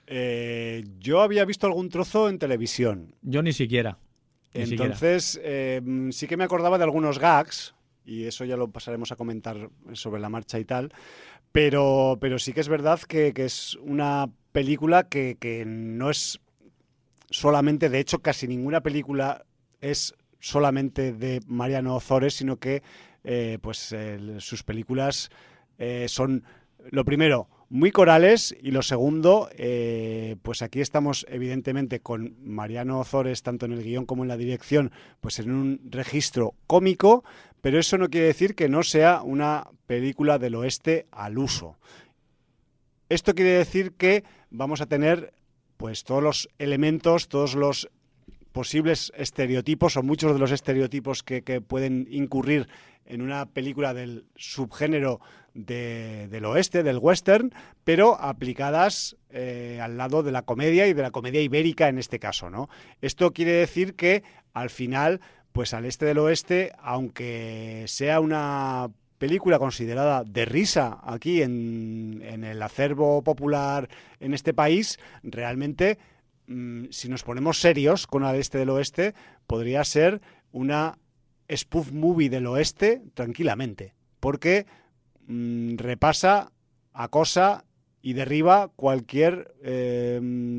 Eh, yo había visto algún trozo en televisión. Yo ni siquiera. Ni siquiera. Entonces, eh, sí que me acordaba de algunos gags, y eso ya lo pasaremos a comentar sobre la marcha y tal, pero, pero sí que es verdad que, que es una película que, que no es solamente, de hecho casi ninguna película es solamente de Mariano Ozores, sino que eh, pues eh, sus películas eh, son, lo primero, muy corales, y lo segundo, eh, pues aquí estamos evidentemente con Mariano Ozores, tanto en el guión como en la dirección, pues en un registro cómico, pero eso no quiere decir que no sea una película del oeste al uso. Esto quiere decir que vamos a tener pues todos los elementos, todos los posibles estereotipos o muchos de los estereotipos que, que pueden incurrir en una película del subgénero de, del oeste, del western, pero aplicadas eh, al lado de la comedia y de la comedia ibérica en este caso, ¿no? Esto quiere decir que al final, pues Al Este del Oeste, aunque sea una película considerada de risa aquí en, en el acervo popular en este país, realmente, mmm, si nos ponemos serios con Al Este del Oeste, podría ser una spoof movie del oeste tranquilamente, porque mmm, repasa, acosa y derriba cualquier eh,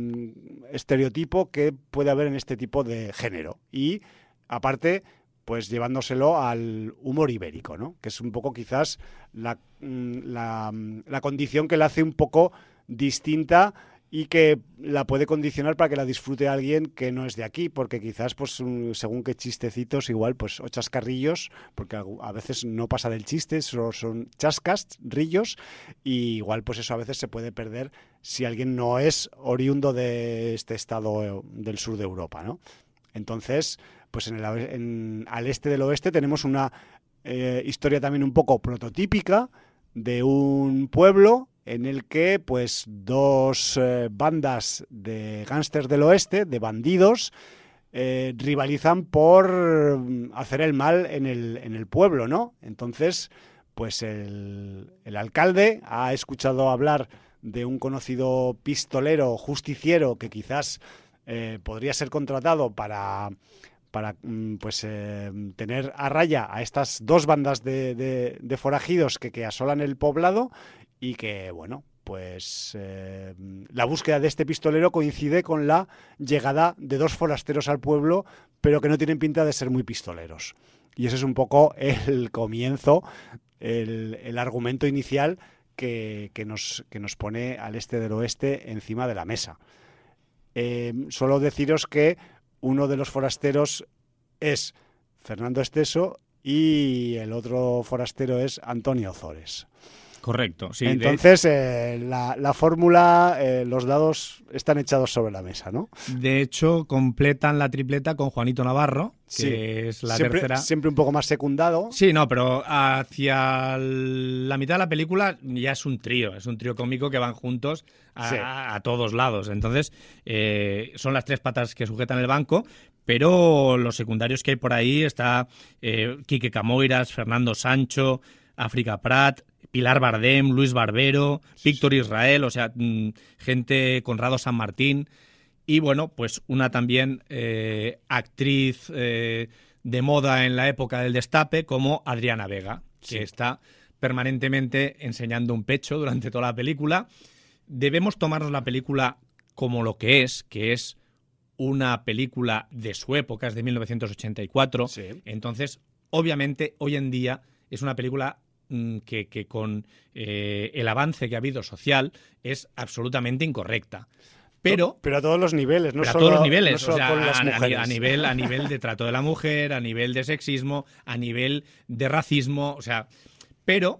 estereotipo que puede haber en este tipo de género. Y aparte, pues llevándoselo al humor ibérico, ¿no? Que es un poco quizás la, la, la condición que la hace un poco distinta y que la puede condicionar para que la disfrute alguien que no es de aquí, porque quizás, pues según qué chistecitos, igual, pues o chascarrillos, porque a veces no pasa del chiste, solo son chascarrillos, y igual, pues eso a veces se puede perder si alguien no es oriundo de este estado del sur de Europa, ¿no? Entonces, pues en el, en, al este del oeste tenemos una eh, historia también un poco prototípica de un pueblo en el que pues dos eh, bandas de gángsters del oeste, de bandidos, eh, rivalizan por hacer el mal en el, en el pueblo, ¿no? Entonces, pues el, el alcalde ha escuchado hablar de un conocido pistolero justiciero que quizás eh, podría ser contratado para... para pues eh, tener a raya a estas dos bandas de, de, de forajidos que, que asolan el poblado, y que, bueno, pues eh, la búsqueda de este pistolero coincide con la llegada de dos forasteros al pueblo, pero que no tienen pinta de ser muy pistoleros. Y ese es un poco el comienzo, el, el argumento inicial que, que, nos, que nos pone Al Este del Oeste encima de la mesa. Eh, solo deciros que uno de los forasteros es Fernando Esteso y el otro forastero es Antonio Ozores. Correcto, sí. Entonces, eh, la, la fórmula, eh, los dados están echados sobre la mesa, ¿no? De hecho, completan la tripleta con Juanito Navarro, que sí. es la siempre, tercera. Siempre un poco más secundado. Sí, no, pero hacia la mitad de la película ya es un trío, es un trío cómico que van juntos a, sí. a, a todos lados. Entonces, eh, son las tres patas que sujetan el banco, pero los secundarios que hay por ahí está eh, Quique Camoiras, Fernando Sancho, África Prat, Pilar Bardem, Luis Barbero, sí, Víctor sí. Israel, o sea, mmm, gente, Conrado San Martín, y bueno, pues una también eh, actriz eh, de moda en la época del destape como Adriana Vega, sí. que está permanentemente enseñando un pecho durante toda la película. Debemos tomarnos la película como lo que es, que es una película de su época, es de mil novecientos ochenta y cuatro, sí. Entonces, obviamente, hoy en día es una película Que, que con eh, el avance que ha habido social es absolutamente incorrecta. pero... Pero a todos los niveles, no pero solo a todos los niveles, no solo o sea, con las a, mujeres. a nivel, a nivel de trato de la mujer, a nivel de sexismo, a nivel de racismo, o sea, pero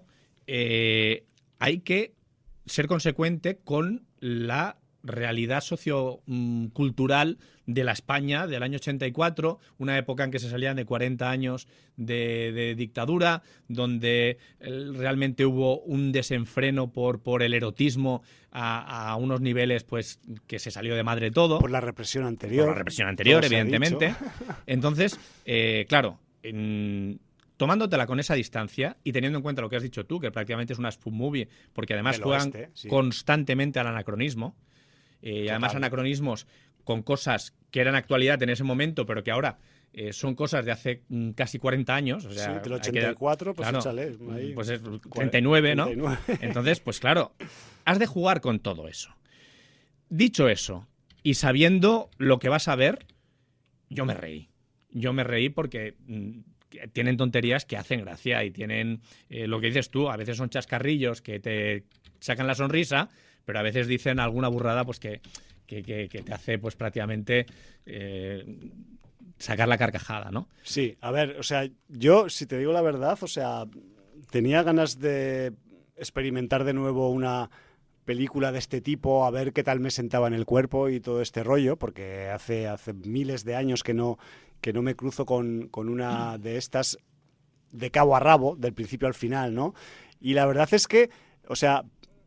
eh, hay que ser consecuente con la realidad sociocultural de la España del año ochenta y cuatro, una época en que se salían de cuarenta años de, de dictadura, donde eh, realmente hubo un desenfreno por, por el erotismo a, a unos niveles pues que se salió de madre todo. Por la represión anterior. Por la represión anterior, todo se ha evidentemente. dicho. Entonces, eh, claro, en, tomándotela con esa distancia y teniendo en cuenta lo que has dicho tú, que prácticamente es una spoof movie, porque además Del juegan oeste, sí. constantemente al anacronismo, eh, y además Total. anacronismos con cosas que eran actualidad en ese momento, pero que ahora eh, son cosas de hace mm, casi cuarenta años. O sea, Sí, del hay que- ochenta y cuatro, pues claro, échale. Ahí, pues es treinta y nueve, ¿no? treinta y nueve. Entonces, pues claro, has de jugar con todo eso. Dicho eso, y sabiendo lo que vas a ver, yo me reí. Yo me reí porque mm, que tienen tonterías que hacen gracia y tienen eh, lo que dices tú, a veces son chascarrillos que te sacan la sonrisa, pero a veces dicen alguna burrada pues que, que, que, que te hace pues prácticamente eh, sacar la carcajada, ¿no? Sí, a ver, o sea, yo, si te digo la verdad, o sea, tenía ganas de experimentar de nuevo una película de este tipo, a ver qué tal me sentaba en el cuerpo y todo este rollo, porque hace, hace miles de años que no, que no me cruzo con, con una de estas de cabo a rabo, del principio al final, ¿no? Y la verdad es que, o sea,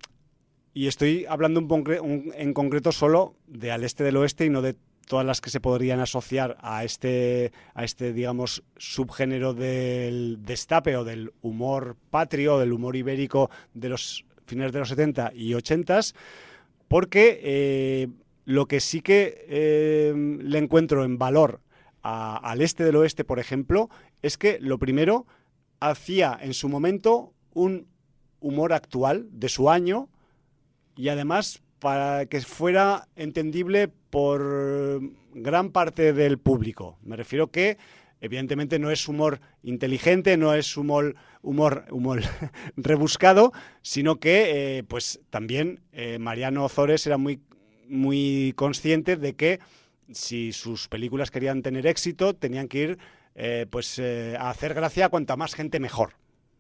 y estoy hablando un concre- un, en concreto solo de Al Este del Oeste y no de todas las que se podrían asociar a este, a este digamos, subgénero del destape o del humor patrio, del humor ibérico de los finales de los setenta y ochenta, porque eh, lo que sí que eh, le encuentro en valor a, Al Este del Oeste, por ejemplo, es que lo primero hacía en su momento un humor actual de su año y además para que fuera entendible por gran parte del público. Me refiero que evidentemente no es humor inteligente, no es humor, humor, humor rebuscado, sino que eh, pues también eh, Mariano Ozores era muy, muy consciente de que si sus películas querían tener éxito, tenían que ir eh, pues, eh, a hacer gracia a cuanta más gente mejor.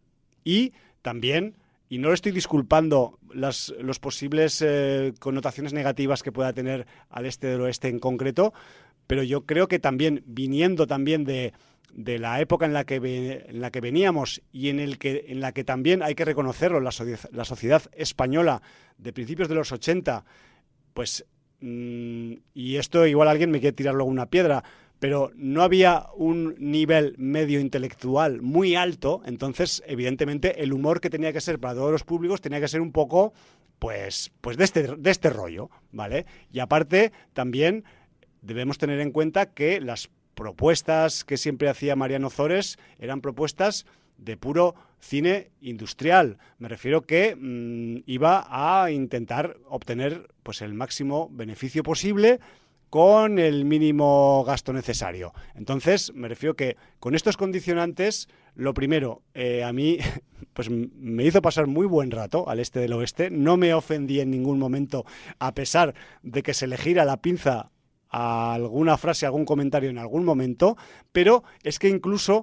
Y también, y no le estoy disculpando las los posibles eh, connotaciones negativas que pueda tener Al Este del Oeste en concreto, pero yo creo que también, viniendo también de, de la época en la que ve, en la que veníamos y en el que en la que también hay que reconocerlo, la, so, la sociedad española de principios de los ochenta, pues mmm, y esto igual alguien me quiere tirar luego una piedra, pero no había un nivel medio intelectual muy alto, entonces evidentemente el humor que tenía que ser para todos los públicos tenía que ser un poco pues, pues de, este, de este rollo, ¿vale? Y aparte también debemos tener en cuenta que las propuestas que siempre hacía Mariano Ozores eran propuestas de puro cine industrial. Me refiero que mmm, iba a intentar obtener pues el máximo beneficio posible con el mínimo gasto necesario. Entonces, me refiero que con estos condicionantes, lo primero, eh, a mí pues me hizo pasar muy buen rato Al Este del Oeste. No me ofendí en ningún momento, a pesar de que se le gira la pinza a alguna frase, algún comentario en algún momento, pero es que incluso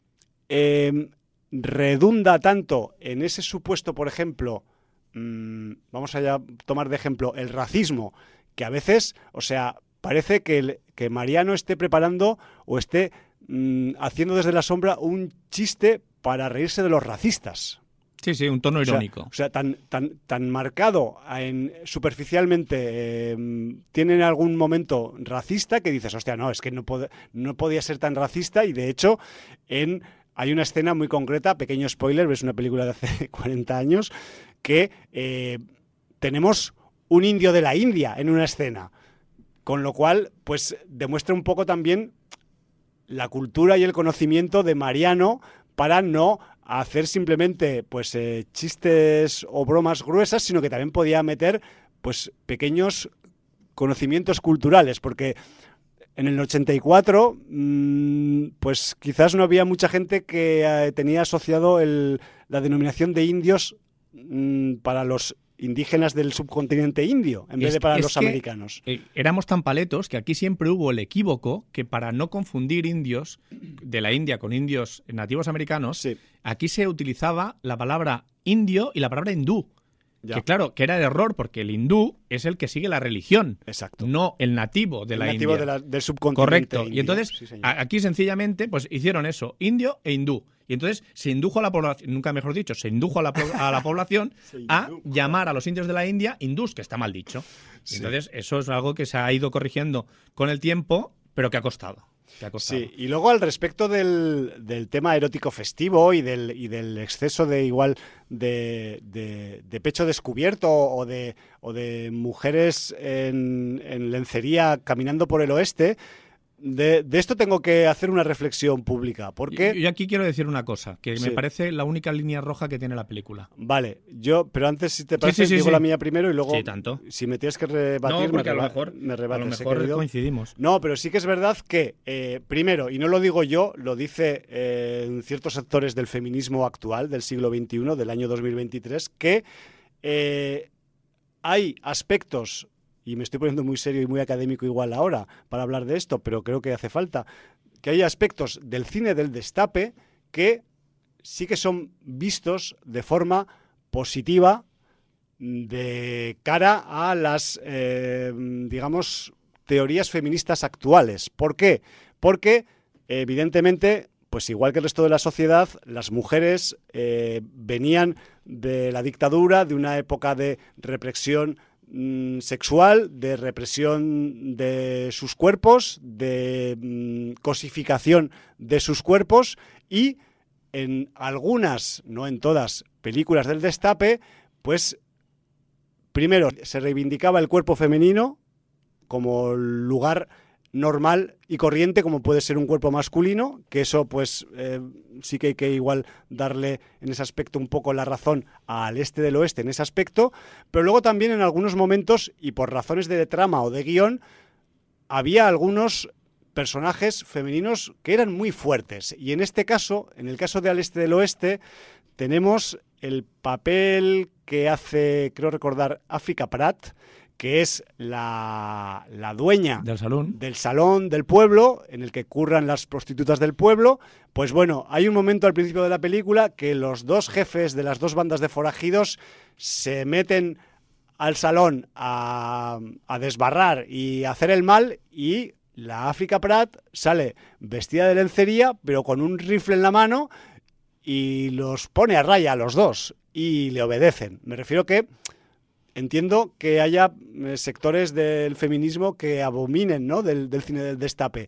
eh, redunda tanto en ese supuesto, por ejemplo, mmm, vamos a tomar de ejemplo el racismo, que a veces, o sea, parece que, el, que Mariano esté preparando o esté mmm, haciendo desde la sombra un chiste para reírse de los racistas. Sí, sí, un tono irónico. O sea, o sea tan, tan, tan marcado en, superficialmente, eh, tiene en algún momento racista que dices, hostia, no, es que no, pod no podía ser tan racista, y de hecho en, hay una escena muy concreta, pequeño spoiler, ves una película de hace cuarenta años, que eh, tenemos un indio de la India en una escena, con lo cual pues demuestra un poco también la cultura y el conocimiento de Mariano para no hacer simplemente pues eh, chistes o bromas gruesas, sino que también podía meter pues pequeños conocimientos culturales, porque en el ochenta y cuatro mmm, pues quizás no había mucha gente que eh, tenía asociado el, la denominación de indios mmm, para los indígenas del subcontinente indio, en vez Es- de para es los que, americanos. eh, éramos tan paletos que aquí siempre hubo el equívoco que para no confundir indios de la India con indios nativos americanos, Sí. aquí se utilizaba la palabra indio y la palabra hindú. Ya. Que claro, que era el error, porque el hindú es el que sigue la religión, Exacto. no el nativo de El la nativo India. de la- del subcontinente Correcto. indio. Y entonces, Sí, señor. a- aquí sencillamente, pues hicieron eso, indio e hindú. Y entonces se indujo a la población, nunca mejor dicho, se indujo a la, po- a la población Se a indujo. llamar a los indios de la India hindús, que está mal dicho. Y Sí. entonces, eso es algo que se ha ido corrigiendo con el tiempo, pero que ha costado. Que ha costado. Sí, y luego al respecto del, del tema erótico festivo y del, y del exceso de igual de, de- de pecho descubierto o de, o de mujeres en, en lencería caminando por el oeste, de, de esto tengo que hacer una reflexión pública, porque... Yo, yo aquí quiero decir una cosa, que Sí. me parece la única línea roja que tiene la película. Vale, yo, pero antes si te parece, sí, sí, digo sí. la mía primero y luego Sí, tanto. si me tienes que rebatir, no, porque me, a lo reba- mejor, me a rebates. lo ¿eh, mejor querido? coincidimos. No, pero sí que es verdad que, eh, primero, y no lo digo yo, lo dice eh, en ciertos sectores del feminismo actual, del siglo veintiuno, del año dos mil veintitrés, que eh, hay aspectos, y me estoy poniendo muy serio y muy académico igual ahora para hablar de esto, pero creo que hace falta, que hay aspectos del cine del destape que sí que son vistos de forma positiva de cara a las, eh, digamos, teorías feministas actuales. ¿Por qué? Porque, evidentemente, pues igual que el resto de la sociedad, las mujeres eh, venían de la dictadura, de una época de represión mm, sexual, de represión de sus cuerpos, de mm, cosificación de sus cuerpos y en algunas, no en todas, películas del destape, pues primero se reivindicaba el cuerpo femenino como lugar normal y corriente como puede ser un cuerpo masculino, que eso pues eh, sí que hay que igual darle en ese aspecto un poco la razón al este del oeste en ese aspecto, pero luego también en algunos momentos y por razones de trama o de guión había algunos personajes femeninos que eran muy fuertes y en este caso, en el caso de Al este del oeste, tenemos el papel que hace, creo recordar, África Pratt, que es la, la dueña Del salón. del salón del pueblo, en el que curran las prostitutas del pueblo. Pues bueno, hay un momento al principio de la película que los dos jefes de las dos bandas de forajidos se meten al salón a, a desbarrar y a hacer el mal, y la África Pratt sale vestida de lencería, pero con un rifle en la mano, y los pone a raya a los dos y le obedecen. Me refiero que entiendo que haya eh, sectores del feminismo que abominen, ¿no?, del, del cine del destape.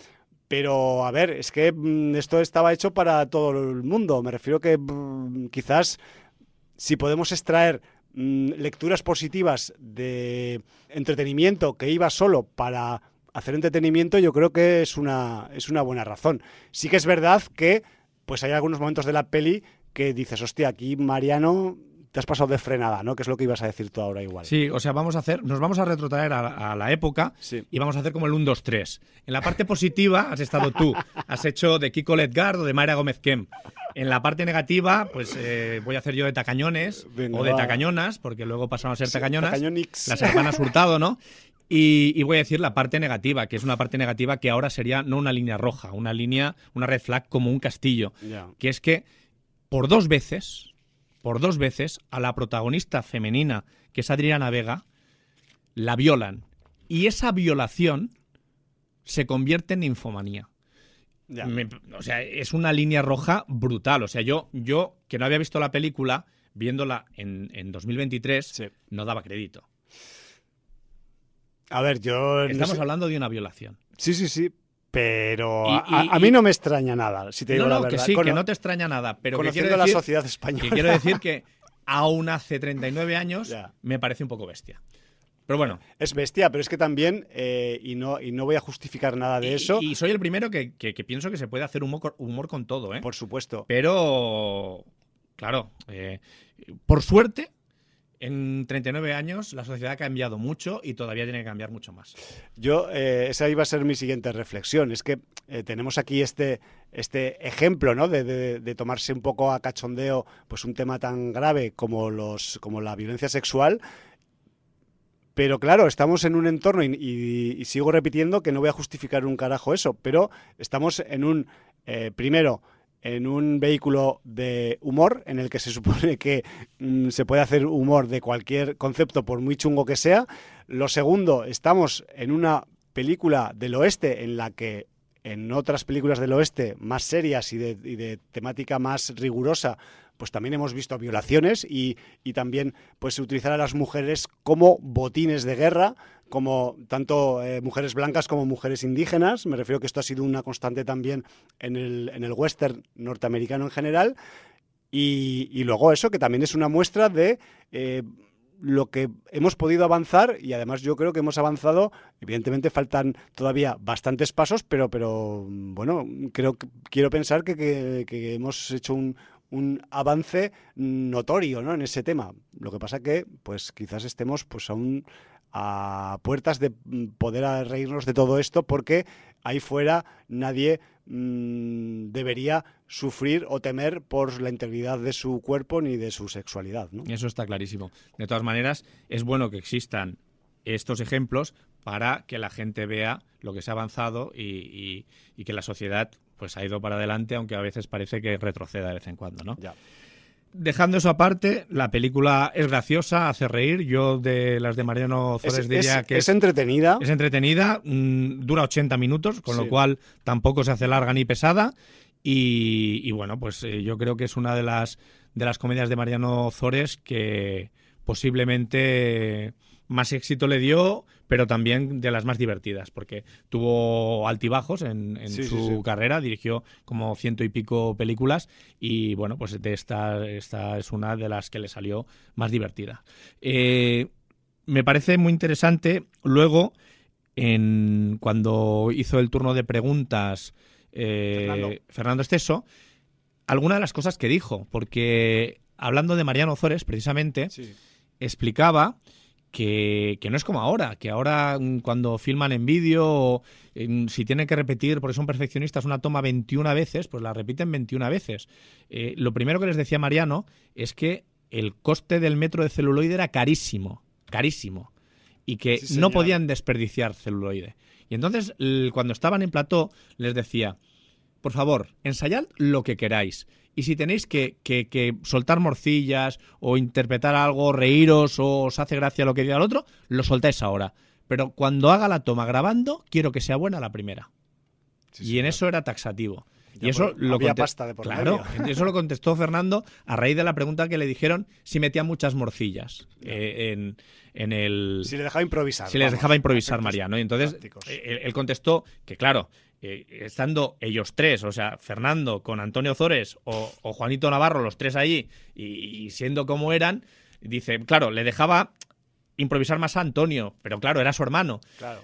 Pero, a ver, es que mm, esto estaba hecho para todo el mundo. Me refiero que mm, quizás si podemos extraer mm, lecturas positivas de entretenimiento que iba solo para hacer entretenimiento, yo creo que es una, es una buena razón. Sí que es verdad que pues hay algunos momentos de la peli que dices, hostia, aquí Mariano te has pasado de frenada, ¿no? Que es lo que ibas a decir tú ahora igual. Sí, o sea, vamos a hacer, nos vamos a retrotraer a, a la época Sí. y vamos a hacer como el uno, dos, tres. En la parte positiva has estado tú, has hecho de Kiko Letgard o de Mayra Gómez Kemp. En la parte negativa, pues eh, voy a hacer yo de tacañones Venga, o de va. tacañonas, porque luego pasaron a ser Sí, tacañonas. tacañonix. Las hermanas Hurtado, ¿no? Y, y voy a decir la parte negativa, que es una parte negativa que ahora sería no una línea roja, una línea, una red flag como un castillo. Ya. Que es que por dos veces, por dos veces, a la protagonista femenina, que es Adriana Vega, la violan. Y esa violación se convierte en ninfomanía. Ya. Me- o sea, es una línea roja brutal. O sea, yo, yo que no había visto la película, viéndola en, en dos mil veintitrés, Sí. no daba crédito. A ver, yo... no Estamos sé- hablando de una violación. Sí, sí, sí. Pero Y- a, a- y- a mí no me extraña nada, si te digo No, la no, que verdad. sí, que Cono- no te extraña nada. Pero que conociendo quiero la decir, sociedad que española. quiero decir que aún hace treinta y nueve años Ya. me parece un poco bestia. Pero bueno, Es bestia, pero es que también, eh, y, no, y no voy a justificar nada de y, eso, y soy el primero que, que- que pienso que se puede hacer humor, humor con todo, ¿eh? por supuesto. Pero, claro, eh, por suerte, En treinta y nueve años la sociedad ha cambiado mucho y todavía tiene que cambiar mucho más. Yo, eh, esa iba a ser mi siguiente reflexión. Es que eh, tenemos aquí este, este ejemplo, ¿no? de, de, de tomarse un poco a cachondeo pues un tema tan grave como, los, como la violencia sexual. Pero claro, estamos en un entorno, y, y, y sigo repitiendo que no voy a justificar un carajo eso, pero estamos en un, eh, primero, en un vehículo de humor en el que se supone que mm, se puede hacer humor de cualquier concepto por muy chungo que sea. Lo segundo, estamos en una película del oeste en la que en otras películas del oeste más serias y de, y de temática más rigurosa pues también hemos visto violaciones y, y también pues utilizar a las mujeres como botines de guerra, como tanto eh, mujeres blancas como mujeres indígenas. Me refiero que esto ha sido una constante también en el, en el western norteamericano en general. Y, y luego eso, que también es una muestra de eh, lo que hemos podido avanzar, y además yo creo que hemos avanzado. Evidentemente faltan todavía bastantes pasos, pero, pero bueno, creo que quiero pensar que, que, que hemos hecho un un avance notorio, ¿no?, en ese tema. Lo que pasa que pues quizás estemos pues aún a puertas de poder reírnos de todo esto, porque ahí fuera nadie mmm, debería sufrir o temer por la integridad de su cuerpo ni de su sexualidad, ¿no? Eso está clarísimo. De todas maneras, es bueno que existan estos ejemplos para que la gente vea lo que se ha avanzado y, y, y que la sociedad pues ha ido para adelante, aunque a veces parece que retroceda de vez en cuando, ¿no? Ya. Dejando eso aparte, la película es graciosa, hace reír. Yo de las de Mariano Zores es, diría es, que es, es entretenida. Es entretenida, mmm, dura ochenta minutos, con sí. lo cual tampoco se hace larga ni pesada. Y, y bueno, pues eh, yo creo que es una de las, de las comedias de Mariano Zores que posiblemente más éxito le dio, pero también de las más divertidas, porque tuvo altibajos en, en sí, su sí, sí. carrera, dirigió como ciento y pico películas y bueno, pues de esta, esta es una de las que le salió más divertida. Eh, me parece muy interesante, luego, en, cuando hizo el turno de preguntas eh, Fernando. Fernando Esteso, algunas de las cosas que dijo, porque hablando de Mariano Zores, precisamente, Sí. explicaba Que, que no es como ahora, que ahora cuando filman en vídeo, si tienen que repetir, porque son perfeccionistas, una toma veintiuna veces, pues la repiten veintiuna veces. Eh, lo primero que les decía Mariano es que el coste del metro de celuloide era carísimo, carísimo, y que Sí, no señor. podían desperdiciar celuloide. Y entonces, cuando estaban en plató, les decía, por favor, ensayad lo que queráis. Y si tenéis que, que, que soltar morcillas o interpretar algo, reíros o os hace gracia lo que diga el otro, lo soltáis ahora. Pero cuando haga la toma grabando, quiero que sea buena la primera. Sí, y sí, en claro. eso era taxativo. Ya, Y eso pues, lo había conte- pasta de por Claro, medio. eso lo contestó Fernando a raíz de la pregunta que le dijeron si metía muchas morcillas eh, en, en el... Si le dejaba improvisar. Si les vamos, dejaba improvisar efectos Mariano. Y entonces prácticos. él, él contestó que, claro, eh, estando ellos tres, o sea, Fernando con Antonio Zores o, o Juanito Navarro, los tres allí, y, y siendo como eran, dice, claro, le dejaba improvisar más a Antonio, pero claro, era su hermano. Claro.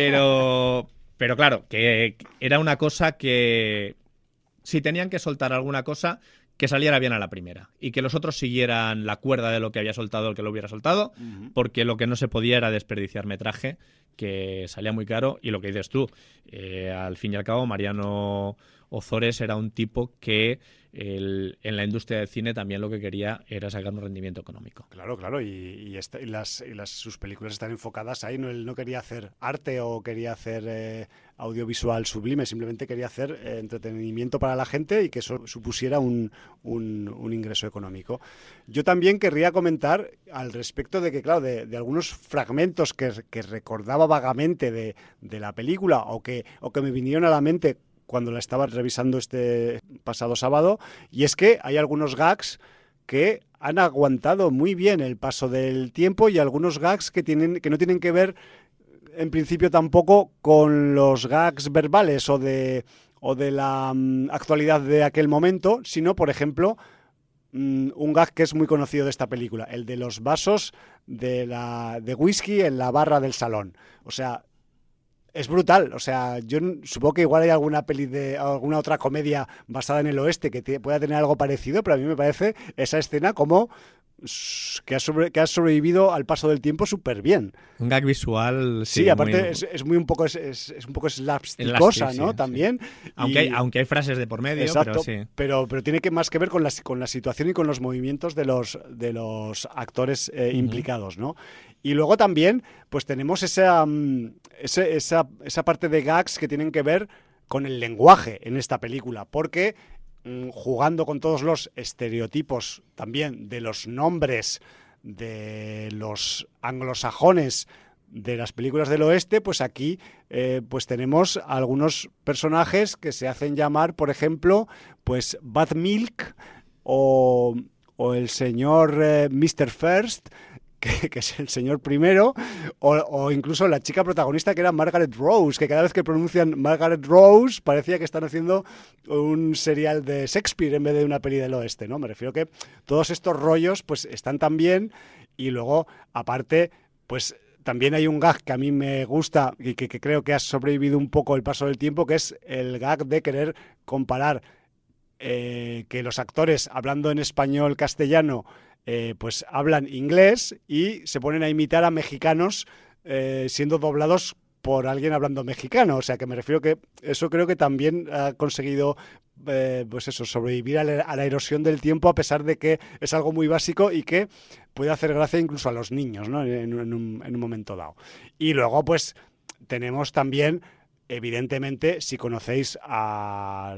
Pero, pero claro, que era una cosa que si tenían que soltar alguna cosa, que saliera bien a la primera y que los otros siguieran la cuerda de lo que había soltado el que lo hubiera soltado, Uh-huh. porque lo que no se podía era desperdiciar metraje, que salía muy caro. Y lo que dices tú, eh, al fin y al cabo, Mariano Ozores era un tipo que el, en la industria del cine también lo que quería era sacar un rendimiento económico. Claro, claro, y, y, esta- y las, y las sus películas están enfocadas ahí. No, él no quería hacer arte o quería hacer eh, audiovisual sublime, simplemente quería hacer eh, entretenimiento para la gente y que eso supusiera un, un, un ingreso económico. Yo también querría comentar al respecto de que, claro, de, de algunos fragmentos que, que recordaba vagamente de, de la película o que, o que me vinieron a la mente cuando la estaba revisando este pasado sábado, y es que hay algunos gags que han aguantado muy bien el paso del tiempo y algunos gags que tienen que no tienen que ver en principio tampoco con los gags verbales o de o de la um, actualidad de aquel momento, sino, por ejemplo, um, un gag que es muy conocido de esta película, el de los vasos de la de whisky en la barra del salón. O sea, es brutal, o sea, yo supongo que igual hay alguna peli de alguna otra comedia basada en el oeste que te, pueda tener algo parecido, pero a mí me parece esa escena como que ha, sobre, que ha sobrevivido al paso del tiempo súper bien. Un gag visual. Sí, sí aparte muy... es, es muy un poco es, es, es un poco slapstickosa, ¿no? Sí, También. Sí. Aunque, y... hay, aunque hay frases de por medio, exacto, pero sí. Pero, pero tiene que más que ver con la, con la situación y con los movimientos de los, de los actores eh, uh-huh. implicados, ¿no? Y luego también, pues tenemos esa, ese, esa, esa parte de gags que tienen que ver con el lenguaje en esta película, porque mmm, jugando con todos los estereotipos también de los nombres de los anglosajones de las películas del oeste, pues aquí eh, pues tenemos algunos personajes que se hacen llamar, por ejemplo, pues Bad Milk o, o el señor eh, mister First, Que, que es el señor primero, o, o incluso la chica protagonista que era Margaret Rose, que cada vez que pronuncian Margaret Rose parecía que están haciendo un serial de Shakespeare en vez de una peli del oeste, ¿no? Me refiero que todos estos rollos pues están también, y luego aparte pues también hay un gag que a mí me gusta y que, que creo que ha sobrevivido un poco el paso del tiempo, que es el gag de querer comparar eh, que los actores hablando en español castellano Eh, pues hablan inglés y se ponen a imitar a mexicanos eh, siendo doblados por alguien hablando mexicano. O sea, que me refiero que eso creo que también ha conseguido eh, pues eso, sobrevivir a la, a la erosión del tiempo, a pesar de que es algo muy básico y que puede hacer gracia incluso a los niños, ¿no? en, en, un, en un momento dado. Y luego pues tenemos también, evidentemente, si conocéis a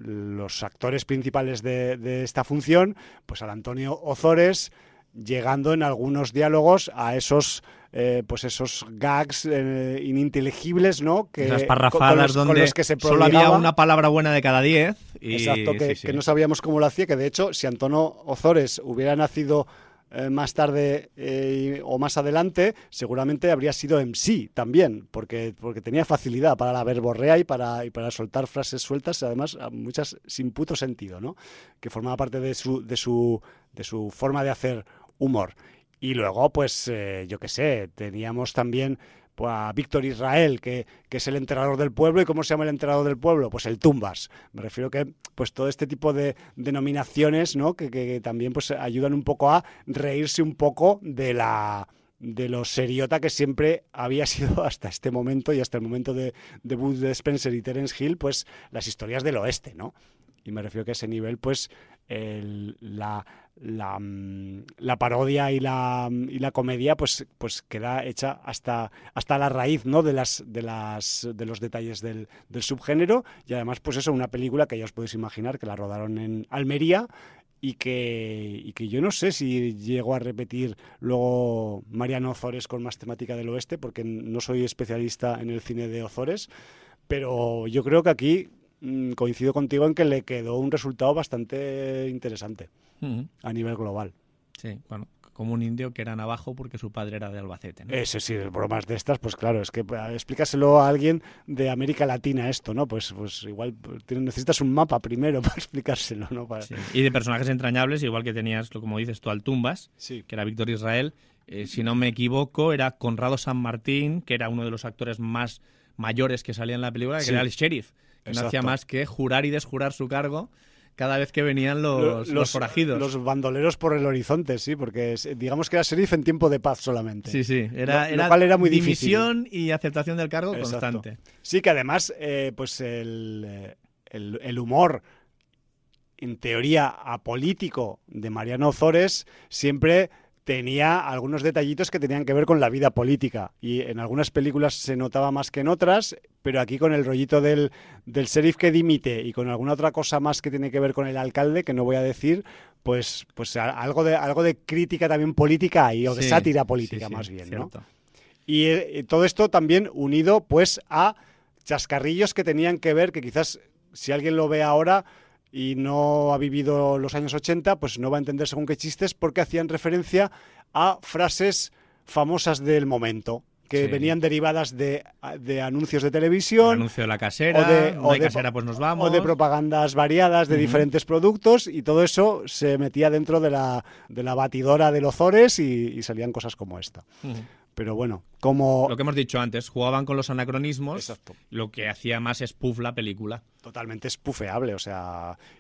los actores principales de, de esta función, pues al Antonio Ozores, llegando en algunos diálogos a esos eh, pues esos gags eh, ininteligibles, ¿no? Que, esas parrafadas con, con los, donde con los que se solo había una palabra buena de cada diez. Y... Exacto, que, sí, sí. que no sabíamos cómo lo hacía, que de hecho, si Antonio Ozores hubiera nacido Eh, más tarde eh, o más adelante, seguramente habría sido M C también, porque, porque tenía facilidad para la verborrea y para, y para soltar frases sueltas, además muchas sin puto sentido, ¿no? Que formaba parte de su, de su, de su forma de hacer humor. Y luego, pues, eh, yo qué sé, teníamos también a Víctor Israel, que, que es el enterrador del pueblo. ¿Y cómo se llama el enterrador del pueblo? Pues el Tumbas. Me refiero que pues todo este tipo de denominaciones, ¿no? que, que, que también pues ayudan un poco a reírse un poco de la de lo seriota que siempre había sido hasta este momento y hasta el momento de, de Bud Spencer y Terence Hill, pues las historias del oeste, ¿no? Y me refiero que a ese nivel, pues el, la, la, la parodia y la, y la comedia pues, pues queda hecha hasta, hasta la raíz, ¿no? de, las, de, las, de los detalles del, del subgénero. Y además, pues eso, una película que ya os podéis imaginar que la rodaron en Almería y que, y que yo no sé si llegó a repetir luego Mariano Ozores con más temática del oeste, porque no soy especialista en el cine de Ozores, pero yo creo que aquí coincido contigo en que le quedó un resultado bastante interesante uh-huh. a nivel global. Sí, bueno, como un indio que era navajo porque su padre era de Albacete, ¿no? Ese sí, bromas de estas, pues claro, es que explícaselo a alguien de América Latina esto, ¿no? Pues, pues igual necesitas un mapa primero para explicárselo, ¿no? Para... Sí. Y de personajes entrañables, igual que tenías, como dices tú, al Tumbas, sí. que era Víctor Israel, eh, si no me equivoco, era Conrado San Martín, que era uno de los actores más mayores que salía en la película, que sí. era el sheriff. Que no hacía más que jurar y desjurar su cargo cada vez que venían los, los, los forajidos. Los bandoleros por el horizonte, sí, porque es, digamos que era sheriff en tiempo de paz solamente. Sí, sí, era, lo, era, lo cual era muy dimisión difícil. Y aceptación del cargo Exacto. constante. Sí, que además, eh, pues el, el, el humor, en teoría apolítico, de Mariano Ozores siempre tenía algunos detallitos que tenían que ver con la vida política, y en algunas películas se notaba más que en otras, pero aquí con el rollito del, del sheriff que dimite y con alguna otra cosa más que tiene que ver con el alcalde, que no voy a decir, pues, pues algo de algo de crítica también política ahí, o de sí, sátira política sí, sí, más bien, cierto. ¿No? Y eh, todo esto también unido pues a chascarrillos que tenían que ver, que quizás si alguien lo ve ahora y no ha vivido los años ochenta, pues no va a entender según qué chistes, porque hacían referencia a frases famosas del momento, que sí. venían derivadas de, de anuncios de televisión. El anuncio de la casera, o de, no o hay de, casera, pues nos vamos. O de propagandas variadas de uh-huh. diferentes productos, y todo eso se metía dentro de la, de la batidora de los Ozores y, y salían cosas como esta. Uh-huh. Pero bueno, como... Lo que hemos dicho antes, jugaban con los anacronismos. Exacto. Lo que hacía más spoof la película. Totalmente spoofeable, o sea...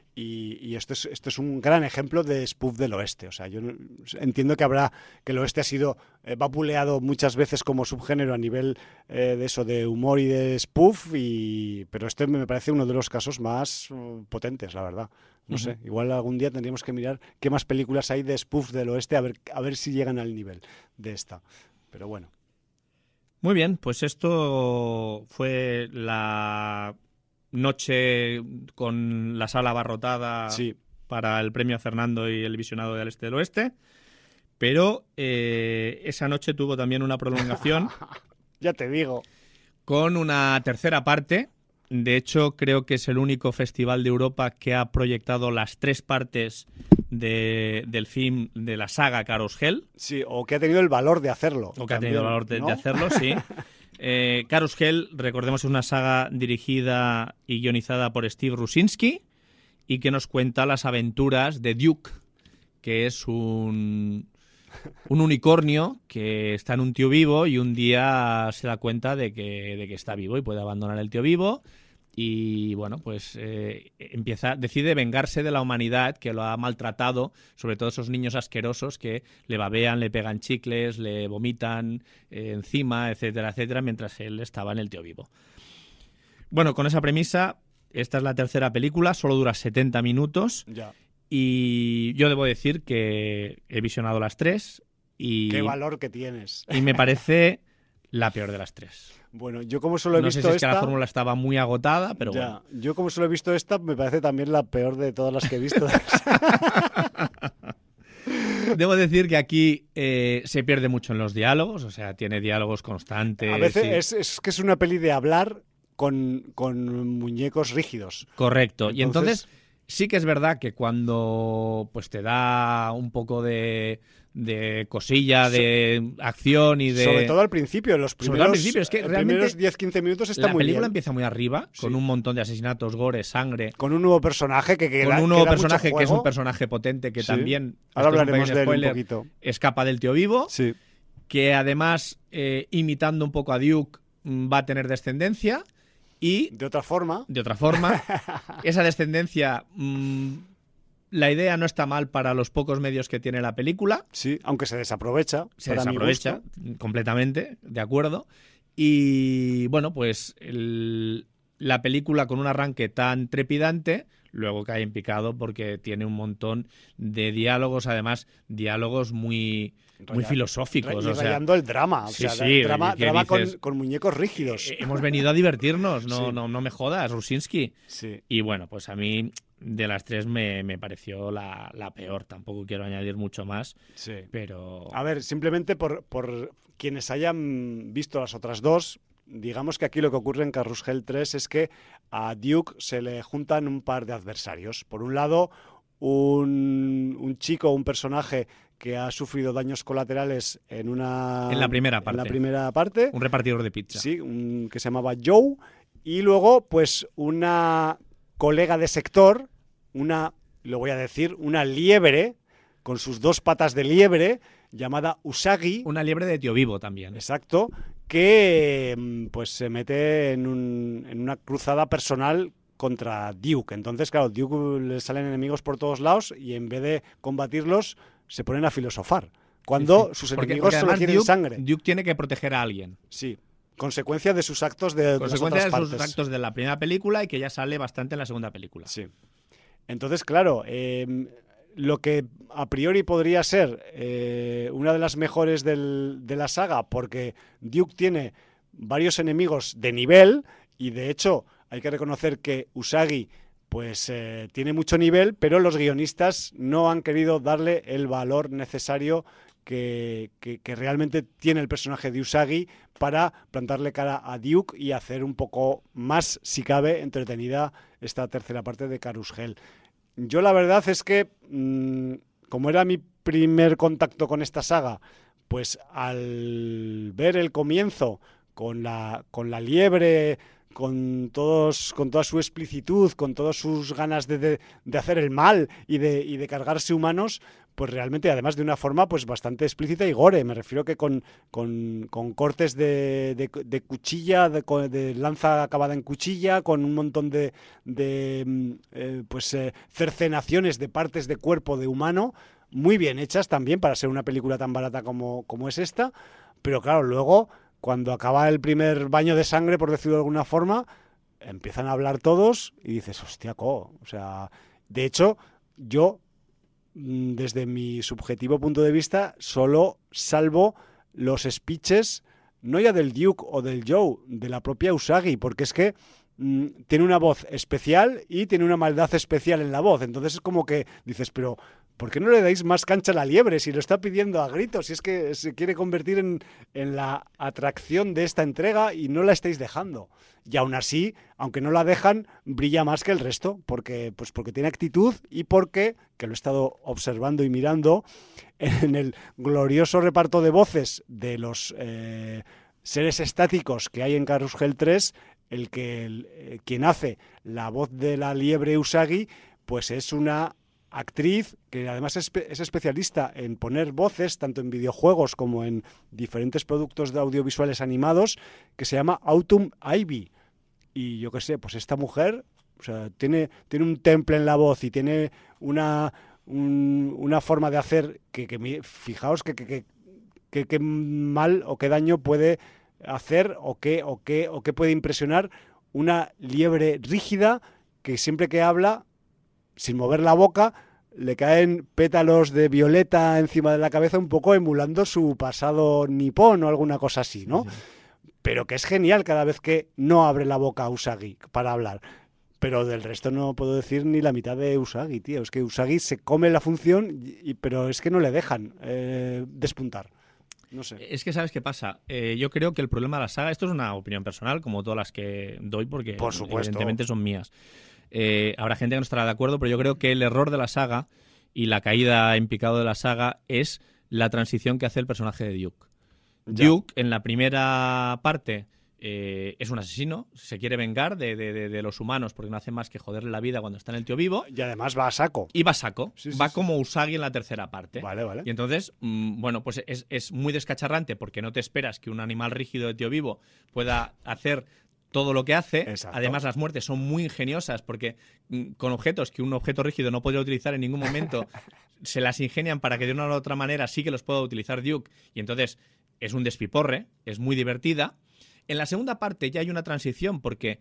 Y, y esto, es, esto es un gran ejemplo de spoof del oeste. O sea, yo no, entiendo que habrá que el oeste ha sido eh, vapuleado muchas veces como subgénero a nivel eh, de eso, de humor y de spoof, y, pero este me parece uno de los casos más uh, potentes, la verdad. No uh-huh. sé, igual algún día tendríamos que mirar qué más películas hay de spoof del oeste, a ver, a ver si llegan al nivel de esta. Pero bueno. Muy bien, pues esto fue la noche con la sala abarrotada sí. para el premio Fernando y el visionado del Este del Oeste, pero eh, esa noche tuvo también una prolongación. Ya te digo. Con una tercera parte. De hecho, creo que es el único festival de Europa que ha proyectado las tres partes de, del film de la saga Carousel. Sí, o que ha tenido el valor de hacerlo. O que también, ha tenido el valor de, ¿no? de hacerlo, sí. Eh, Carousel, recordemos, es una saga dirigida y guionizada por Steve Rusinski y que nos cuenta las aventuras de Duke, que es un, un unicornio que está en un tío vivo y un día se da cuenta de que, de que está vivo y puede abandonar el tío vivo. Y bueno, pues eh, empieza, decide vengarse de la humanidad que lo ha maltratado, sobre todo esos niños asquerosos que le babean, le pegan chicles, le vomitan eh, encima, etcétera, etcétera, mientras él estaba en el tío vivo. Bueno, con esa premisa, esta es la tercera película, solo dura setenta minutos. Ya. Y yo debo decir que he visionado las tres y... ¡Qué valor que tienes! Y me parece la peor de las tres. Bueno, yo como solo he no visto sé si es esta... que la fórmula estaba muy agotada, pero ya, bueno. Yo como solo he visto esta, me parece también la peor de todas las que he visto. Debo decir que aquí eh, se pierde mucho en los diálogos, o sea, tiene diálogos constantes. A veces y... es, es que es una peli de hablar con, con muñecos rígidos. Correcto. Entonces... Y entonces sí que es verdad que cuando pues te da un poco de... de cosilla, de so, acción y de... Sobre todo al principio, los primeros, al principio, es que primeros diez a quince minutos está muy bien. La película empieza muy arriba, sí. con un montón de asesinatos, gore, sangre. Con un nuevo personaje que queda, Con un nuevo queda personaje que es un personaje potente que sí. también... Ahora hablaremos un de él spoiler, un poquito. Escapa del tío vivo. Sí. Que además, eh, imitando un poco a Duke, va a tener descendencia y... De otra forma. De otra forma. Esa descendencia... Mmm, la idea no está mal para los pocos medios que tiene la película. Sí, aunque se desaprovecha. Se desaprovecha completamente, de acuerdo. Y bueno, pues el, la película con un arranque tan trepidante, luego cae en picado porque tiene un montón de diálogos, además diálogos muy, Raya, muy filosóficos. Y o sea, rayando el drama, o sí, sea, sí, drama, ¿qué drama dices? con, con muñecos rígidos. Eh, hemos venido a divertirnos, no, sí. no, no me jodas, Rusinski. Sí. Y bueno, pues a mí... de las tres me, me pareció la, la peor. Tampoco quiero añadir mucho más, sí. pero... A ver, simplemente por, por quienes hayan visto las otras dos, digamos que aquí lo que ocurre en Carousel tres es que a Duke se le juntan un par de adversarios. Por un lado, un, un chico, un personaje que ha sufrido daños colaterales en una... En la primera parte. En la primera parte. Un repartidor de pizza. Sí, un, que se llamaba Joe. Y luego, pues, una... colega de sector, una, lo voy a decir, una liebre, con sus dos patas de liebre, llamada Usagi. Una liebre de tío vivo también. Exacto, que pues se mete en, un, en una cruzada personal contra Duke. Entonces, claro, Duke le salen enemigos por todos lados y en vez de combatirlos, se ponen a filosofar. Cuando sí, sí. sus porque, enemigos porque solo quieren Duke, sangre. Duke tiene que proteger a alguien. Sí. Consecuencia de sus actos de, Consecuencia de, las otras de sus partes. actos de la primera película y que ya sale bastante en la segunda película. Sí. Entonces, claro, eh, lo que a priori podría ser eh, una de las mejores del, de la saga, porque Duke tiene varios enemigos de nivel y, de hecho, hay que reconocer que Usagi pues eh, tiene mucho nivel, pero los guionistas no han querido darle el valor necesario Que, que, que realmente tiene el personaje de Usagi para plantarle cara a Duke y hacer un poco más, si cabe, entretenida esta tercera parte de Carousel. Yo la verdad es que, mmm, como era mi primer contacto con esta saga, pues al ver el comienzo con la, con la liebre, con todos, con toda su explicitud, con todas sus ganas de, de, de hacer el mal y de, y de cargarse humanos, pues realmente, además de una forma pues bastante explícita y gore. Me refiero que con, con, con cortes de, de, de cuchilla, de, de lanza acabada en cuchilla, con un montón de, de eh, pues eh, cercenaciones de partes de cuerpo de humano, muy bien hechas también para ser una película tan barata como, como es esta. Pero claro, luego, cuando acaba el primer baño de sangre, por decirlo de alguna forma, empiezan a hablar todos y dices, hostia, co. O sea, de hecho, yo, desde mi subjetivo punto de vista, solo salvo los speeches, no ya del Duke o del Joe, de la propia Usagi, porque es que mmm, tiene una voz especial y tiene una maldad especial en la voz. Entonces es como que dices, pero ¿por qué no le dais más cancha a la liebre si lo está pidiendo a gritos? Si es que se quiere convertir en, en la atracción de esta entrega y no la estáis dejando. Y aún así, aunque no la dejan, brilla más que el resto, porque, pues porque tiene actitud y porque, que lo he estado observando y mirando, en el glorioso reparto de voces de los eh, seres estáticos que hay en Carrusel tres, el que el, eh, quien hace la voz de la liebre Usagi, pues es una actriz que además es, es especialista en poner voces tanto en videojuegos como en diferentes productos de audiovisuales animados, que se llama Autumn Ivy. Y yo qué sé, pues esta mujer, o sea, tiene, tiene un temple en la voz y tiene una, un, una forma de hacer que, que fijaos que, que, que, que, que mal o qué daño puede hacer o qué, o qué, o qué puede impresionar una liebre rígida que siempre que habla, sin mover la boca, le caen pétalos de violeta encima de la cabeza, un poco emulando su pasado nipón o alguna cosa así, ¿no? Sí, sí. Pero que es genial cada vez que no abre la boca Usagi para hablar. Pero del resto no puedo decir ni la mitad de Usagi, tío. Es que Usagi se come la función, y, pero es que no le dejan eh, despuntar. No sé. Es que, ¿sabes qué pasa? Eh, yo creo que el problema de la saga, esto es una opinión personal, como todas las que doy, porque Por supuesto. evidentemente son mías. Eh, habrá gente que no estará de acuerdo, pero yo creo que el error de la saga y la caída en picado de la saga es la transición que hace el personaje de Duke. Ya. Duke, en la primera parte, eh, es un asesino, se quiere vengar de, de, de, de los humanos porque no hace más que joderle la vida cuando está en el tío vivo. Y además va a saco. Y va a saco. Sí, sí, va sí. como Usagi en la tercera parte. Vale, vale. Y entonces, mmm, bueno, pues es, es muy descacharrante porque no te esperas que un animal rígido de tío vivo pueda hacer todo lo que hace. Exacto. Además, las muertes son muy ingeniosas porque mm, con objetos que un objeto rígido no podría utilizar en ningún momento, se las ingenian para que de una u otra manera sí que los pueda utilizar Duke. Y entonces es un despiporre, es muy divertida. En la segunda parte ya hay una transición porque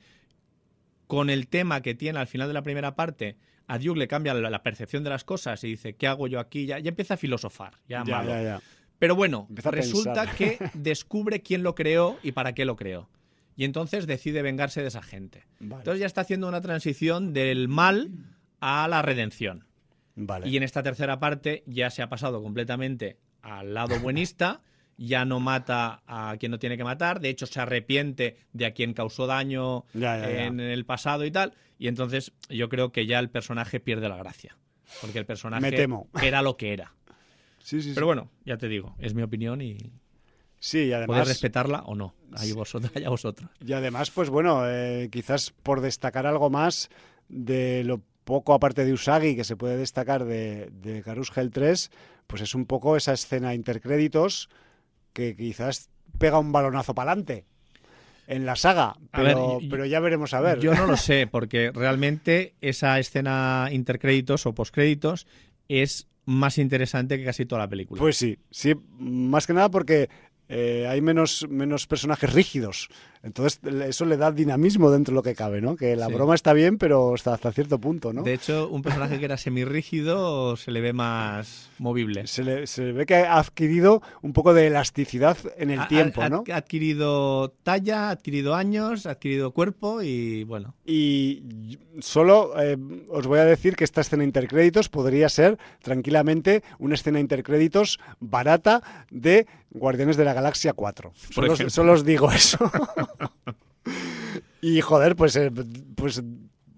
con el tema que tiene al final de la primera parte, a Duke le cambia la, la percepción de las cosas y dice, ¿qué hago yo aquí? Ya, ya empieza a filosofar. Ya, ya, malo. ya, ya. Pero bueno, Empieza a resulta pensar. que descubre quién lo creó y para qué lo creó. Y entonces decide vengarse de esa gente. Vale. Entonces ya está haciendo una transición del mal a la redención. Vale. Y en esta tercera parte ya se ha pasado completamente al lado buenista, ya no mata a quien no tiene que matar, de hecho se arrepiente de a quien causó daño ya, ya, ya. en el pasado y tal, y entonces yo creo que ya el personaje pierde la gracia, porque el personaje Me temo. era lo que era. Sí, sí, Pero sí. bueno, ya te digo, es mi opinión y Sí, y además... podéis respetarla o no, ahí Sí. vosotras y a vosotros. Y además, pues bueno, eh, quizás por destacar algo más de lo poco, aparte de Usagi, que se puede destacar de, de Carrusel tres, pues es un poco esa escena intercréditos que quizás pega un balonazo para adelante en la saga, pero, ver, yo- pero ya veremos a ver. Yo no lo sé, porque realmente esa escena intercréditos o postcréditos es más interesante que casi toda la película. Pues sí, sí, más que nada porque eh, hay menos, menos personajes rígidos. Entonces eso le da dinamismo dentro de lo que cabe, ¿no? Que la Sí. broma está bien, pero hasta, hasta cierto punto, ¿no? De hecho, un personaje que era semirrígido se le ve más movible. Se le, se le ve que ha adquirido un poco de elasticidad en el Ha- tiempo, ha, ¿no? ha adquirido talla, ha adquirido años, ha adquirido cuerpo y bueno. Y solo eh, os voy a decir que esta escena intercréditos podría ser tranquilamente una escena intercréditos barata de Guardianes de la Galaxia cuatro. Por Solo, os- ejemplo. solo os digo eso. Y joder, pues, eh, pues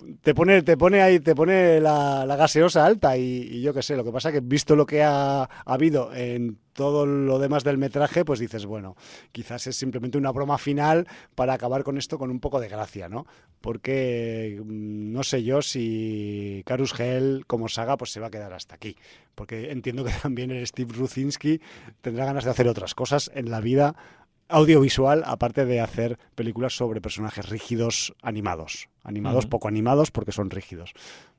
te pone, te pone ahí, te pone la, la gaseosa alta y, y yo qué sé. Lo que pasa es que visto lo que ha, ha habido en todo lo demás del metraje, pues dices, bueno, quizás es simplemente una broma final para acabar con esto con un poco de gracia, ¿no? Porque no sé yo si Karus Hell como saga pues se va a quedar hasta aquí. Porque entiendo que también el Steve Rucinski tendrá ganas de hacer otras cosas en la vida audiovisual, aparte de hacer películas sobre personajes rígidos animados. Animados, uh-huh. poco animados, porque son rígidos.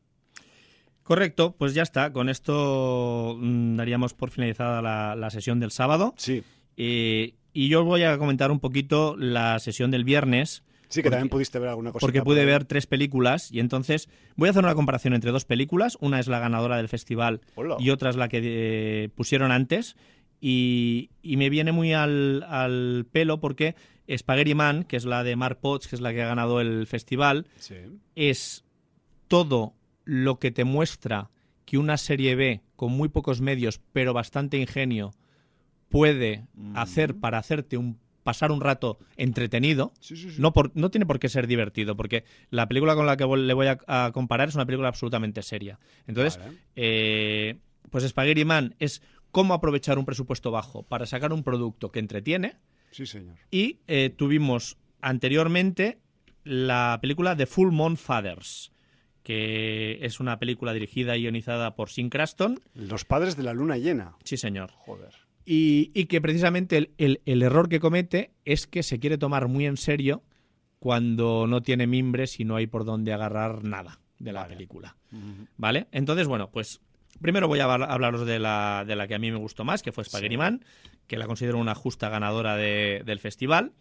Correcto, pues ya está. Con esto mmm, daríamos por finalizada la, la sesión del sábado. Sí. Eh, y yo os voy a comentar un poquito la sesión del viernes. Sí, que porque, también pudiste ver alguna cosa. Porque pude ver tres películas y entonces voy a hacer una comparación entre dos películas. Una es la ganadora del festival Hola. y otra es la que eh, pusieron antes. Y, y me viene muy al, al pelo porque Spaghetti Man, que es la de Mark Potts, que es la que ha ganado el festival, sí. es todo lo que te muestra que una serie B con muy pocos medios, pero bastante ingenio, puede mm. hacer para hacerte un pasar un rato entretenido. Sí, sí, sí. No, por, no tiene por qué ser divertido, porque la película con la que le voy a, a comparar es una película absolutamente seria. Entonces, vale. eh, pues Spaghetti Man es cómo aprovechar un presupuesto bajo para sacar un producto que entretiene. Sí, señor. Y eh, tuvimos anteriormente la película The Full Moon Fathers, que es una película dirigida y guionizada por Sean Cranston. Los padres de la luna llena. Sí, señor. Joder. Y, y que precisamente el, el, el error que comete es que se quiere tomar muy en serio cuando no tiene mimbres y no hay por dónde agarrar nada de la vale. película. Uh-huh. ¿Vale? Entonces, bueno, pues primero voy a hablaros de la, de la que a mí me gustó más, que fue Spaghetti sí. Man, que la considero una justa ganadora de, del festival,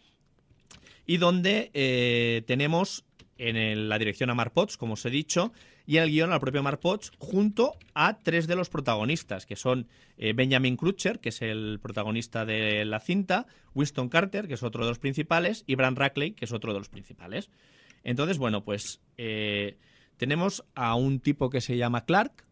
y donde eh, tenemos en el, la dirección a Mark Potts, como os he dicho, y en el guión al propio Mark Potts, junto a tres de los protagonistas, que son eh, Benjamin Crutcher, que es el protagonista de la cinta, Winston Carter, que es otro de los principales, y Bran Rackley, que es otro de los principales. Entonces, bueno, pues eh, tenemos a un tipo que se llama Clark,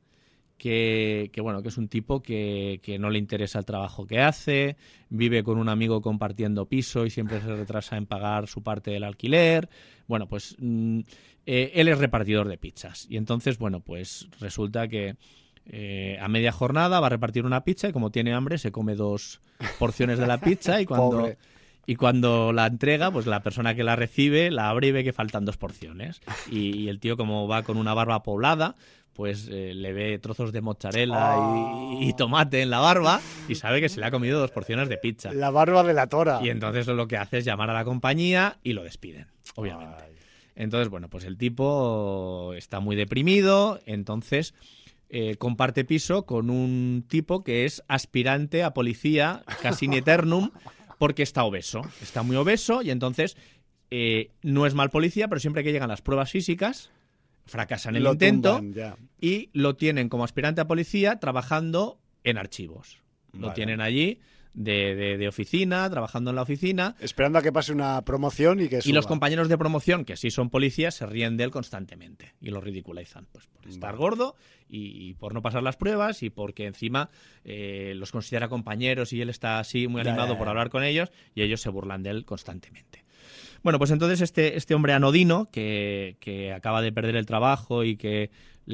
Que, que bueno, que es un tipo que, que no le interesa el trabajo que hace, vive con un amigo compartiendo piso y siempre se retrasa en pagar su parte del alquiler. Bueno, pues mm, eh, él es repartidor de pizzas y entonces, bueno, pues resulta que eh, a media jornada va a repartir una pizza y como tiene hambre se come dos porciones de la pizza y cuando... Pobre. Y cuando la entrega, pues la persona que la recibe la abre y ve que faltan dos porciones. Y, y el tío, como va con una barba poblada, pues eh, le ve trozos de mozzarella oh. y, y tomate en la barba y sabe que se le ha comido dos porciones de pizza. La barba de la tora. Y entonces lo que hace es llamar a la compañía y lo despiden, obviamente. Ay. Entonces, bueno, pues el tipo está muy deprimido, entonces eh, comparte piso con un tipo que es aspirante a policía, casi in aeternum, porque está obeso. Está muy obeso y entonces eh, no es mal policía, pero siempre que llegan las pruebas físicas, fracasan el lo intento tumban, y lo tienen como aspirante a policía trabajando en archivos. Vale. Lo tienen allí de, de, de oficina, trabajando en la oficina. Esperando a que pase una promoción y que suba. Y los compañeros de promoción, que sí son policías, se ríen de él constantemente y lo ridiculizan. Pues por estar vale. gordo y, y por no pasar las pruebas y porque encima eh, los considera compañeros y él está así muy animado ya, ya, ya. por hablar con ellos y ellos se burlan de él constantemente. Bueno, pues entonces este, este hombre anodino que, que acaba de perder el trabajo y que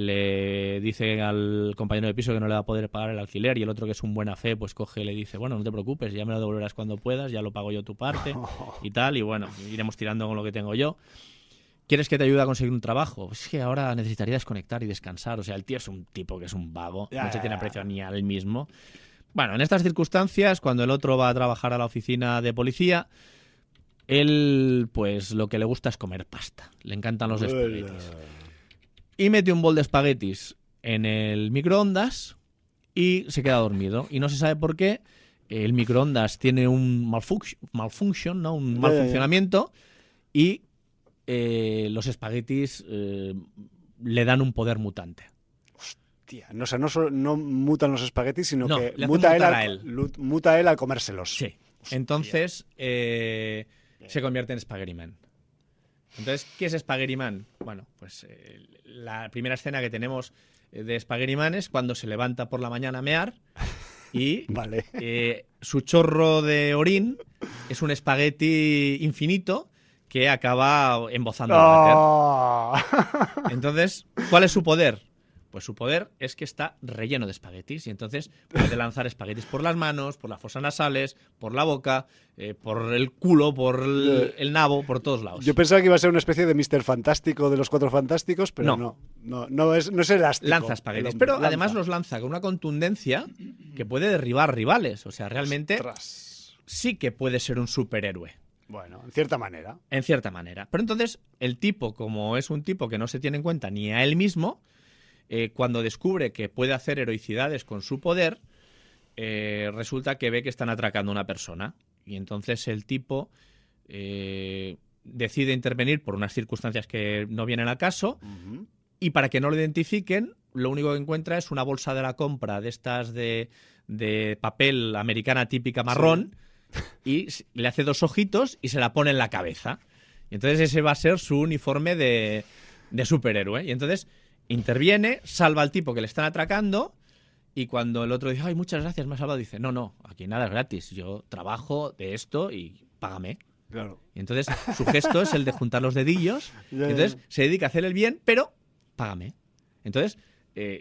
le dice al compañero de piso que no le va a poder pagar el alquiler y el otro que es un buena fe pues coge y le dice, bueno, no te preocupes, ya me lo devolverás cuando puedas, ya lo pago yo tu parte y tal, y bueno, iremos tirando con lo que tengo yo. ¿Quieres que te ayude a conseguir un trabajo? Pues es que ahora necesitaría desconectar y descansar. O sea, el tío es un tipo que es un vago, ya, no se ya, tiene ya. aprecio ni a él mismo. Bueno, en estas circunstancias, cuando el otro va a trabajar a la oficina de policía, él, pues, lo que le gusta es comer pasta. Le encantan los espaguetis. Y mete un bol de espaguetis en el microondas y se queda dormido. Y no se sabe por qué. El microondas tiene un malfunction, malfunction ¿no? Un mal funcionamiento y eh, los espaguetis eh, le dan un poder mutante. Hostia, no, o sea, no, solo, no mutan los espaguetis, sino no, que le muta él, al, a él. muta él al comérselos. Sí. Hostia. Entonces eh, se convierte en Spaghetti Man. Entonces, ¿qué es Spaghetti Man? Bueno, pues eh, la primera escena que tenemos de Spaghetti Man es cuando se levanta por la mañana a mear y vale. eh, su chorro de orín es un espagueti infinito que acaba embozando ¡Oh! el váter. Entonces, ¿cuál es su poder? Pues su poder es que está relleno de espaguetis y entonces puede lanzar espaguetis por las manos, por las fosas nasales, por la boca, eh, por el culo, por el, el nabo, por todos lados. Yo pensaba que iba a ser una especie de míster Fantástico de los Cuatro Fantásticos, pero no, no, no, no es, no es elástico. Lanza espaguetis, hombre, pero lanza. además los lanza con una contundencia que puede derribar rivales. O sea, realmente Ostras. sí que puede ser un superhéroe. Bueno, en cierta manera. En cierta manera. Pero entonces, el tipo, como es un tipo que no se tiene en cuenta ni a él mismo, eh, cuando descubre que puede hacer heroicidades con su poder, eh, resulta que ve que están atracando a una persona. Y entonces el tipo eh, decide intervenir por unas circunstancias que no vienen al caso. Uh-huh. Y para que no lo identifiquen, lo único que encuentra es una bolsa de la compra de estas de, de papel americana típica marrón. Sí. Y le hace dos ojitos y se la pone en la cabeza. Y entonces ese va a ser su uniforme de, de superhéroe. Y entonces interviene, salva al tipo que le están atracando. Y cuando el otro dice, ay, muchas gracias, me has salvado, dice, no, no, aquí nada es gratis. Yo trabajo de esto y págame. Claro. Y entonces su gesto es el de juntar los dedillos. Ya, Y entonces ya. se dedica a hacer el bien, pero págame. Entonces eh,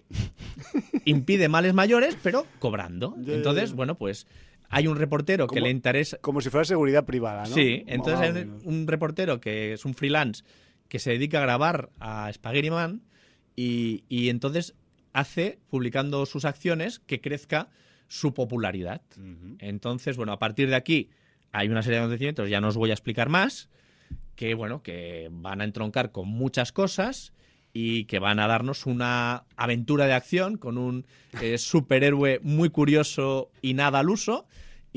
impide males mayores, pero cobrando. Ya, ya, Entonces, ya. bueno, pues hay un reportero que Como- le interesa. Como si fuera seguridad privada, ¿no? Sí, entonces Más hay o un, menos. un reportero que es un freelance que se dedica a grabar a Spaghetti Man y, y entonces hace, publicando sus acciones, que crezca su popularidad. Ujú. Entonces, bueno, a partir de aquí hay una serie de acontecimientos, ya no os voy a explicar más, que bueno, que van a entroncar con muchas cosas y que van a darnos una aventura de acción con un eh, superhéroe muy curioso y nada al uso.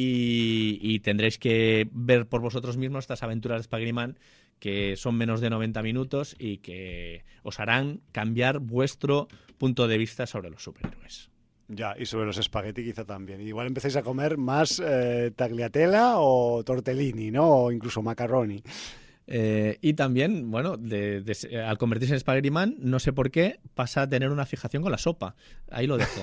Y, y tendréis que ver por vosotros mismos estas aventuras de Spaghetti Man, que son menos de noventa minutos y que os harán cambiar vuestro punto de vista sobre los superhéroes. Ya, y sobre los espagueti quizá también. Igual empezáis a comer más eh, tagliatella o tortellini, ¿no? O incluso macaroni. Eh, y también, bueno, de, de- al convertirse en Spaghetti Man, no sé por qué, pasa a tener una fijación con la sopa. Ahí lo dejo.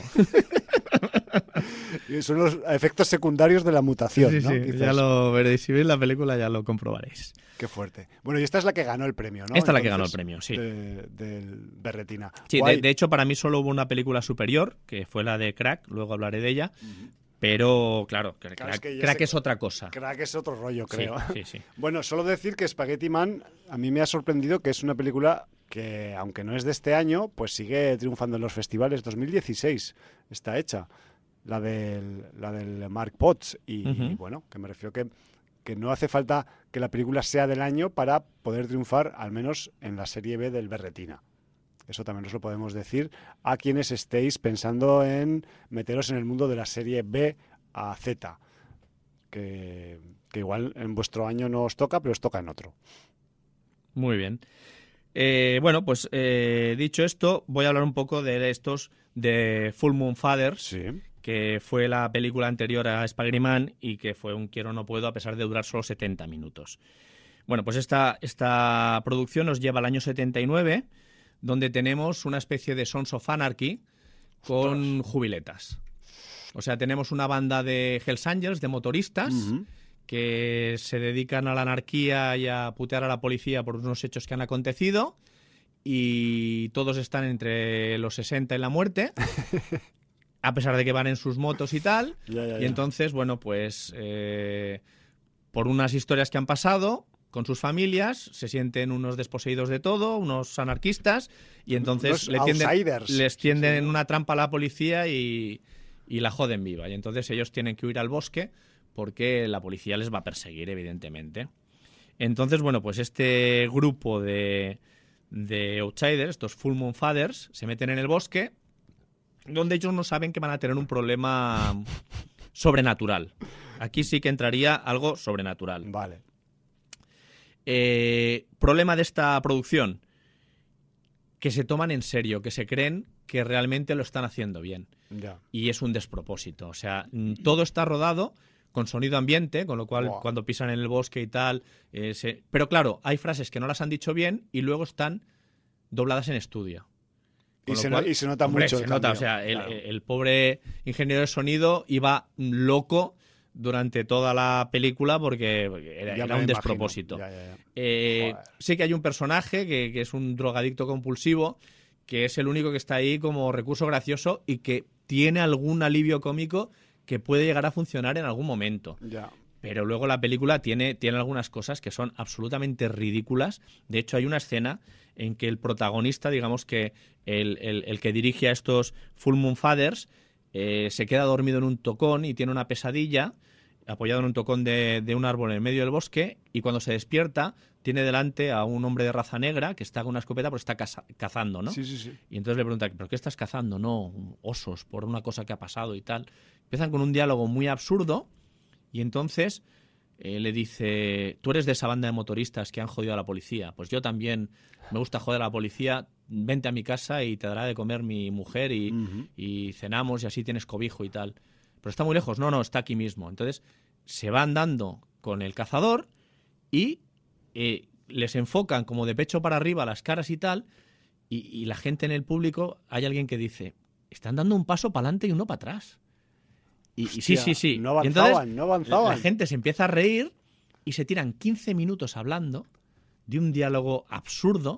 Y son los efectos secundarios de la mutación, Sí, ¿no? sí, Quizás. ya lo veréis. Si veis la película ya lo comprobaréis. Qué fuerte. Bueno, y esta es la que ganó el premio, ¿no? Esta es la que ganó el Entonces, premio, sí. de- del Berretina. Sí, de, Guay. de hecho, para mí solo hubo una película superior, que fue la de Crack, luego hablaré de ella. Pero, claro, Crack, Claro, es que ya Crack sé- es otra cosa. Crack es otro rollo, creo. Sí, sí, sí. Bueno, solo decir que Spaghetti Man a mí me ha sorprendido que es una película que, aunque no es de este año, pues sigue triunfando en los festivales. dos mil dieciséis está hecha, la del, la del Mark Potts. Y, Ujú. y bueno, que me refiero que, que no hace falta que la película sea del año para poder triunfar, al menos en la serie B del Berretina. Eso también nos lo podemos decir a quienes estéis pensando en meteros en el mundo de la serie B a Z. Que, que igual en vuestro año no os toca, pero os toca en otro. Muy bien. Eh, bueno, pues eh, dicho esto, voy a hablar un poco de estos de Full Moon Fathers, Sí. que fue la película anterior a Spaghetti Man y que fue un quiero no puedo a pesar de durar solo setenta minutos. Bueno, pues esta, esta producción nos lleva al año setenta y nueve, donde tenemos una especie de Sons of Anarchy con jubiletas. O sea, tenemos una banda de Hells Angels, de motoristas, Ujú. que se dedican a la anarquía y a putear a la policía por unos hechos que han acontecido, y todos están entre los sesenta y la muerte, a pesar de que van en sus motos y tal. Ya, ya, Y ya. entonces, bueno, pues eh, por unas historias que han pasado con sus familias, se sienten unos desposeídos de todo, unos anarquistas, y entonces Unos le tienden- outsiders. les Sí, tienden sí. una trampa a la policía y, y la joden viva. Y entonces ellos tienen que huir al bosque porque la policía les va a perseguir, evidentemente. Entonces, bueno, pues este grupo de, de outsiders, estos Full Moon Fathers, se meten en el bosque, donde ellos no saben que van a tener un problema sobrenatural. Aquí sí que entraría algo sobrenatural. Vale. Eh, problema de esta producción, que se toman en serio, que se creen que realmente lo están haciendo bien. Ya. Y es un despropósito. O sea, mm, todo está rodado con sonido ambiente, con lo cual Buah. cuando pisan en el bosque y tal... eh, se- Pero claro, hay frases que no las han dicho bien y luego están dobladas en estudio. Y Con lo se, no- cual, y se nota hombre, mucho se el nota, cambio. o sea, el, Claro. el pobre ingeniero de sonido iba loco durante toda la película porque era, Ya era me un imagino. despropósito. Ya, ya, ya. Eh, Joder. sí que hay un personaje que, que es un drogadicto compulsivo, que es el único que está ahí como recurso gracioso y que tiene algún alivio cómico que puede llegar a funcionar en algún momento. Ya. Pero luego la película tiene, tiene algunas cosas que son absolutamente ridículas. De hecho, hay una escena en que el protagonista, digamos que el, el, el que dirige a estos Full Moon Fathers, eh, se queda dormido en un tocón y tiene una pesadilla, apoyado en un tocón de, de un árbol en medio del bosque, y cuando se despierta tiene delante a un hombre de raza negra que está con una escopeta porque está caza, cazando, ¿no? Sí, sí, sí. Y entonces le pregunta, ¿pero qué estás cazando? No, osos, por una cosa que ha pasado y tal. Empiezan con un diálogo muy absurdo y entonces eh, le dice, tú eres de esa banda de motoristas que han jodido a la policía. Pues yo también me gusta joder a la policía, vente a mi casa y te dará de comer mi mujer y, Ujú. y cenamos y así tienes cobijo y tal. Pero está muy lejos. No, no, está aquí mismo. Entonces se va andando con el cazador y eh, les enfocan como de pecho para arriba las caras y tal, y, y la gente en el público, hay alguien que dice, están dando un paso para adelante y uno para atrás. Y, y sí, Hostia, sí, sí. no Y avanzaban, entonces no avanzaban. La gente se empieza a reír y se tiran quince minutos hablando de un diálogo absurdo.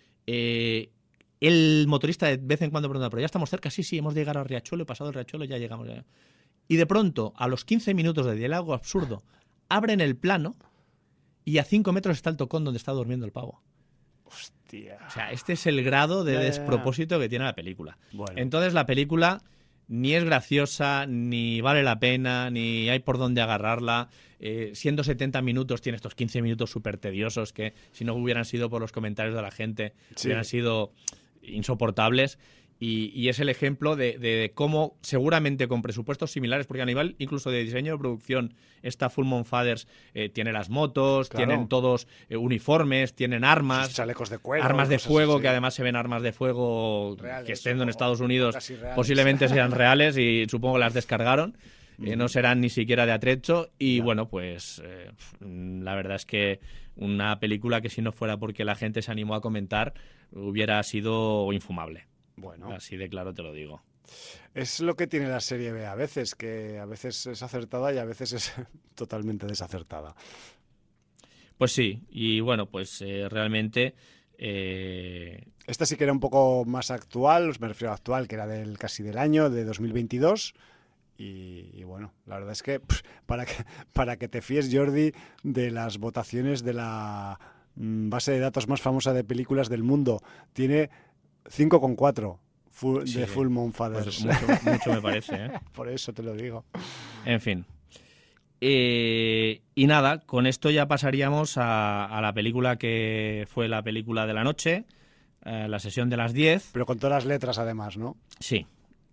Eh, el motorista de vez en cuando pregunta, ¿pero ya estamos cerca? Sí, sí, hemos de llegar al Riachuelo y pasado el Riachuelo ya llegamos. Ya. Y de pronto, a los quince minutos de diálogo absurdo, abren el plano y a cinco metros está el tocón donde está durmiendo el pavo. Hostia. O sea, este es el grado de Ya, ya, ya. despropósito que tiene la película. Bueno. Entonces la película ni es graciosa, ni vale la pena, ni hay por dónde agarrarla. Eh, siendo setenta minutos, tiene estos quince minutos súper tediosos que si no hubieran sido por los comentarios de la gente, Sí. hubieran sido insoportables. Y, y es el ejemplo de, de, de cómo, seguramente con presupuestos similares, porque a nivel incluso de diseño de producción, esta Full Moon Fathers eh, tiene las motos, Claro. tienen todos eh, uniformes, tienen armas, Sus chalecos de cuero, armas de cosas fuego, así. que además se ven armas de fuego Reales, que estén en o- Estados o Unidos, casi reales. posiblemente sean reales y supongo que las descargaron. Eh, no serán ni siquiera de atrecho y Ya. bueno, pues eh, la verdad es que una película que si no fuera porque la gente se animó a comentar hubiera sido infumable. Bueno, Así de claro te lo digo. es lo que tiene la serie B a veces, que a veces es acertada y a veces es totalmente desacertada. Pues sí, y bueno, pues eh, realmente eh, Esta sí que era un poco más actual, me refiero a actual, que era del casi del año, de dos mil veintidós. Y, y bueno, la verdad es que pff, para que para que te fíes, Jordi, de las votaciones de la mm, base de datos más famosa de películas del mundo, tiene cinco coma cuatro fu- Sí, de Full Moon Fathers. pues mucho, mucho me parece, ¿eh? Por eso te lo digo. En fin. Eh, y nada, con esto ya pasaríamos a, a la película que fue la película de la noche, eh, la sesión de las diez. Pero con todas las letras además, ¿no? Sí,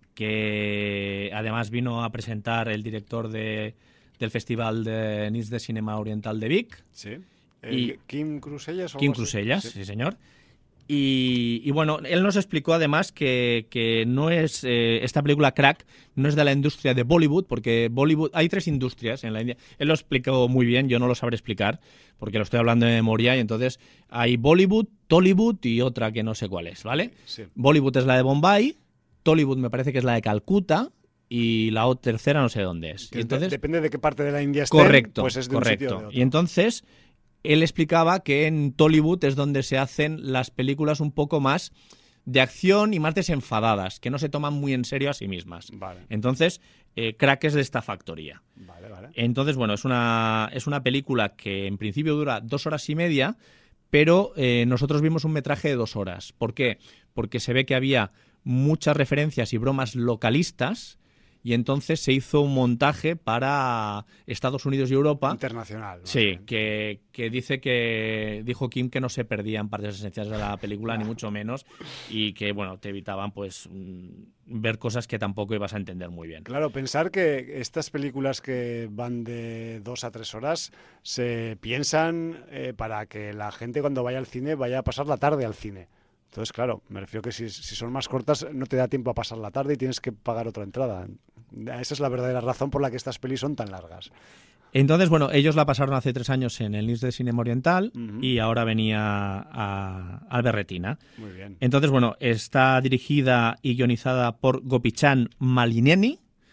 que además vino a presentar el director de, del Festival de Nits de Cinema Oriental de Vic, Sí. Y- Kim Crusellas. o Kim algo así. Crusellas, Sí. sí señor. Y, y bueno, él nos explicó además que, que no es eh, esta película Crack no es de la industria de Bollywood, porque Bollywood hay tres industrias en la India. Él lo explicó muy bien, yo no lo sabré explicar porque lo estoy hablando de memoria, y entonces hay Bollywood, Tollywood y otra que no sé cuál es, ¿vale? Sí. Bollywood es la de Bombay, Tollywood me parece que es la de Calcuta y la otra tercera no sé dónde es. Que Y es de- entonces depende de qué parte de la India estén, correcto, pues es de un correcto. sitio o de otro. Y entonces él explicaba que en Tollywood es donde se hacen las películas un poco más de acción y más desenfadadas, que no se toman muy en serio a sí mismas. Vale, Entonces, eh, Crack es de esta factoría. vale, vale. Entonces, bueno, es una, es una película que en principio dura dos horas y media, pero eh, nosotros vimos un metraje de dos horas. ¿Por qué? Porque se ve que había muchas referencias y bromas localistas, y entonces se hizo un montaje para Estados Unidos y Europa. Internacional. ¿no? Sí, que, que dice que dijo Kim que no se perdían partes esenciales de la película, ni mucho menos, y que bueno, te evitaban pues mm, ver cosas que tampoco ibas a entender muy bien. Claro, pensar que estas películas que van de dos a tres horas se piensan eh, para que la gente cuando vaya al cine vaya a pasar la tarde al cine. Entonces, claro, me refiero que si, si son más cortas no te da tiempo a pasar la tarde y tienes que pagar otra entrada. Esa es la verdadera razón por la que estas pelis son tan largas. Entonces, bueno, ellos la pasaron hace tres años en el Nits de Cinema Oriental Ujú. y ahora venía a Albert Retina. Muy bien. Entonces, bueno, está dirigida y guionizada por Gopichan Malineni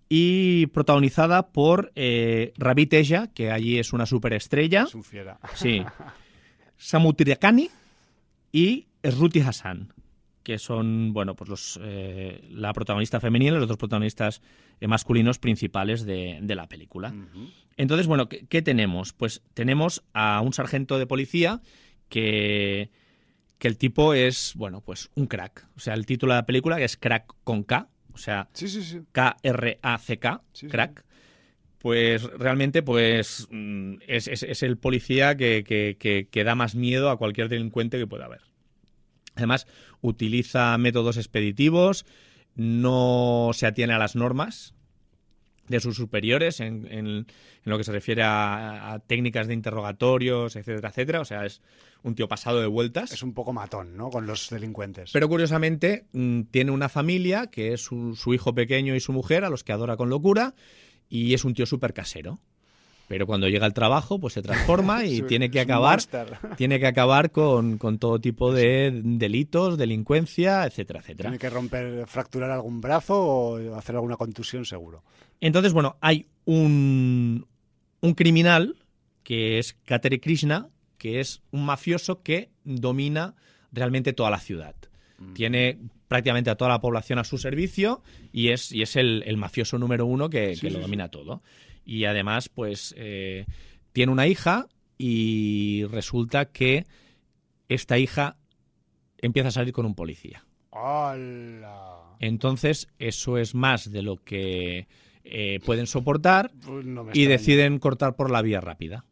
y protagonizada por eh, Ravi Teja, que allí es una superestrella. Es un fiera. Sí. Samutrakani y Shruti Hassan, que son, bueno, pues los eh, la protagonista femenina y los dos protagonistas eh, masculinos principales de, de la película. Uh-huh. Entonces, bueno, ¿qué, ¿qué tenemos? Pues tenemos a un sargento de policía que, que el tipo es, bueno, pues un crack. O sea, el título de la película es Crack con K, o sea, sí, sí, sí. K R A C K, sí, crack. Sí. Pues realmente pues es, es, es el policía que, que, que, que da más miedo a cualquier delincuente que pueda haber. Además, utiliza métodos expeditivos, no se atiene a las normas de sus superiores en, en, en lo que se refiere a, a técnicas de interrogatorios, etcétera, etcétera. O sea, es un tío pasado de vueltas. Es un poco matón, ¿no?, con los delincuentes. Pero curiosamente tiene una familia que es su, su hijo pequeño y su mujer, a los que adora con locura, y es un tío súper casero. Pero cuando llega al trabajo, pues se transforma y es, tiene que es acabar, tiene que acabar con, con todo tipo de delitos, delincuencia, etcétera, etcétera. Tiene que romper, fracturar algún brazo o hacer alguna contusión, seguro. Entonces, bueno, hay un, un criminal que es Kateri Krishna, que es un mafioso que domina realmente toda la ciudad. Mm. Tiene prácticamente a toda la población a su servicio y es, y es el, el mafioso número uno que, sí, que sí, lo domina sí. todo. Y además, pues, eh, tiene una hija y resulta que esta hija empieza a salir con un policía. ¡Hala! Entonces, eso es más de lo que eh, pueden soportar pues no me y extraña. deciden cortar por la vía rápida.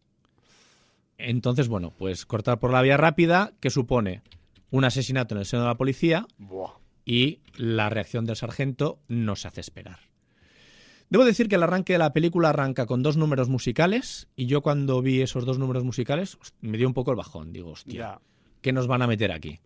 Entonces, bueno, pues cortar por la vía rápida, que supone un asesinato en el seno de la policía. Buah. Y la reacción del sargento no se hace esperar. Debo decir que el arranque de la película arranca con dos números musicales y yo cuando vi esos dos números musicales me dio un poco el bajón. Digo, hostia, Ya. ¿qué nos van a meter aquí?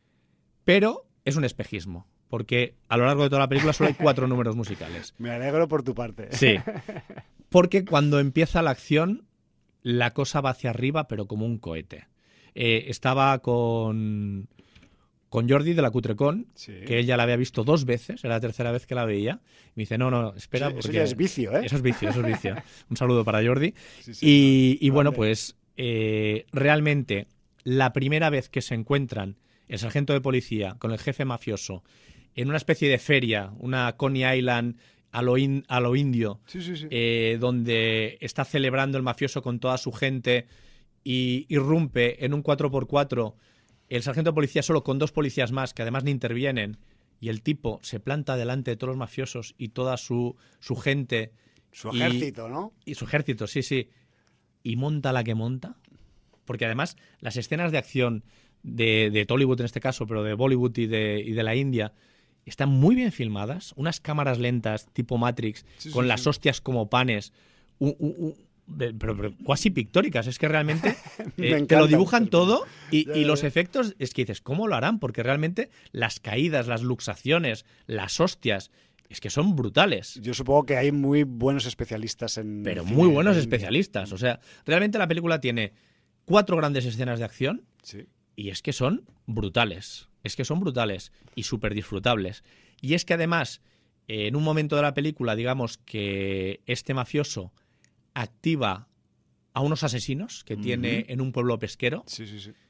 Pero es un espejismo, porque a lo largo de toda la película solo hay cuatro números musicales. Me alegro por tu parte. Sí, porque cuando empieza la acción la cosa va hacia arriba pero como un cohete. Eh, estaba con... con Jordi de la Cutrecon, sí. que él ya la había visto dos veces, era la tercera vez que la veía. Me dice, no, no, espera. Sí, porque eso ya es vicio, ¿eh? Eso es vicio, eso es vicio. Un saludo para Jordi. Sí, sí, y, no, y bueno, vale. pues eh, realmente la primera vez que se encuentran el sargento de policía con el jefe mafioso en una especie de feria, una Coney Island a lo, in, a lo indio, sí, sí, sí. Eh, donde está celebrando el mafioso con toda su gente y irrumpe en un cuatro por cuatro el sargento de policía solo con dos policías más, que además ni intervienen, y el tipo se planta delante de todos los mafiosos y toda su, su gente. Su y, ejército, ¿no? Y su ejército, sí, sí. Y monta la que monta. Porque además las escenas de acción de, de Tollywood en este caso, pero de Bollywood y de, y de la India, están muy bien filmadas. Unas cámaras lentas tipo Matrix, sí, con sí, las sí. hostias como panes. Un, un, un, Pero, pero cuasi pictóricas, es que realmente eh, te lo dibujan todo y, ya, y ya. los efectos, es que dices, ¿cómo lo harán? Porque realmente las caídas, las luxaciones, las hostias, es que son brutales. Yo supongo que hay muy buenos especialistas en... Pero cine muy buenos de especialistas, India. o sea, realmente la película tiene cuatro grandes escenas de acción Sí. y es que son brutales, es que son brutales y súper disfrutables. Y es que además, eh, en un momento de la película, digamos que este mafioso activa a unos asesinos que uh-huh. tiene en un pueblo pesquero sí, sí, sí.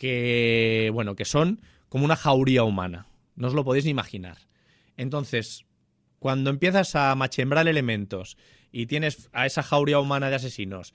que, bueno, que son como una jauría humana. No os lo podéis ni imaginar. Entonces, cuando empiezas a machembrar elementos y tienes a esa jauría humana de asesinos,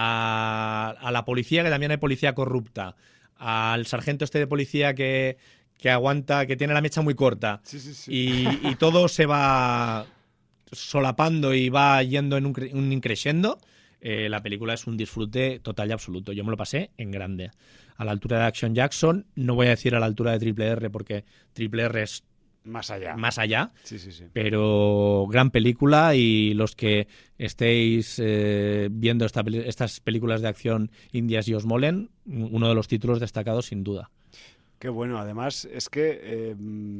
a, a la policía, que también hay policía corrupta, al sargento este de policía que, que aguanta, que tiene la mecha muy corta, sí, sí, sí. Y, y todo se va solapando y va yendo en un, un increciendo, eh, la película es un disfrute total y absoluto. Yo me lo pasé en grande. A la altura de Action Jackson, no voy a decir a la altura de Triple R porque Triple R es más allá. Más allá, sí, sí, sí. Pero gran película y los que estéis eh, viendo esta, estas películas de acción indias y os molen, uno de los títulos destacados sin duda. Qué bueno, además es que eh,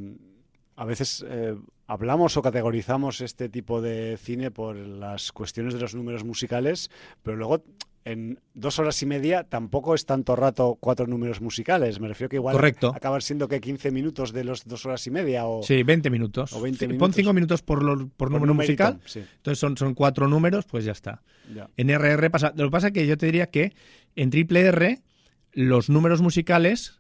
a veces eh, hablamos o categorizamos este tipo de cine por las cuestiones de los números musicales, pero luego en dos horas y media tampoco es tanto rato cuatro números musicales. Me refiero que igual Correcto. acaban siendo que quince minutos de los dos horas y media. O... Sí, veinte minutos. O veinte Pon minutos. cinco minutos por, lo- por Por número numerito, musical. sí. Entonces son, son cuatro números, pues ya está. Ya. En R R pasa. Lo que pasa es que yo te diría que en Triple R los números musicales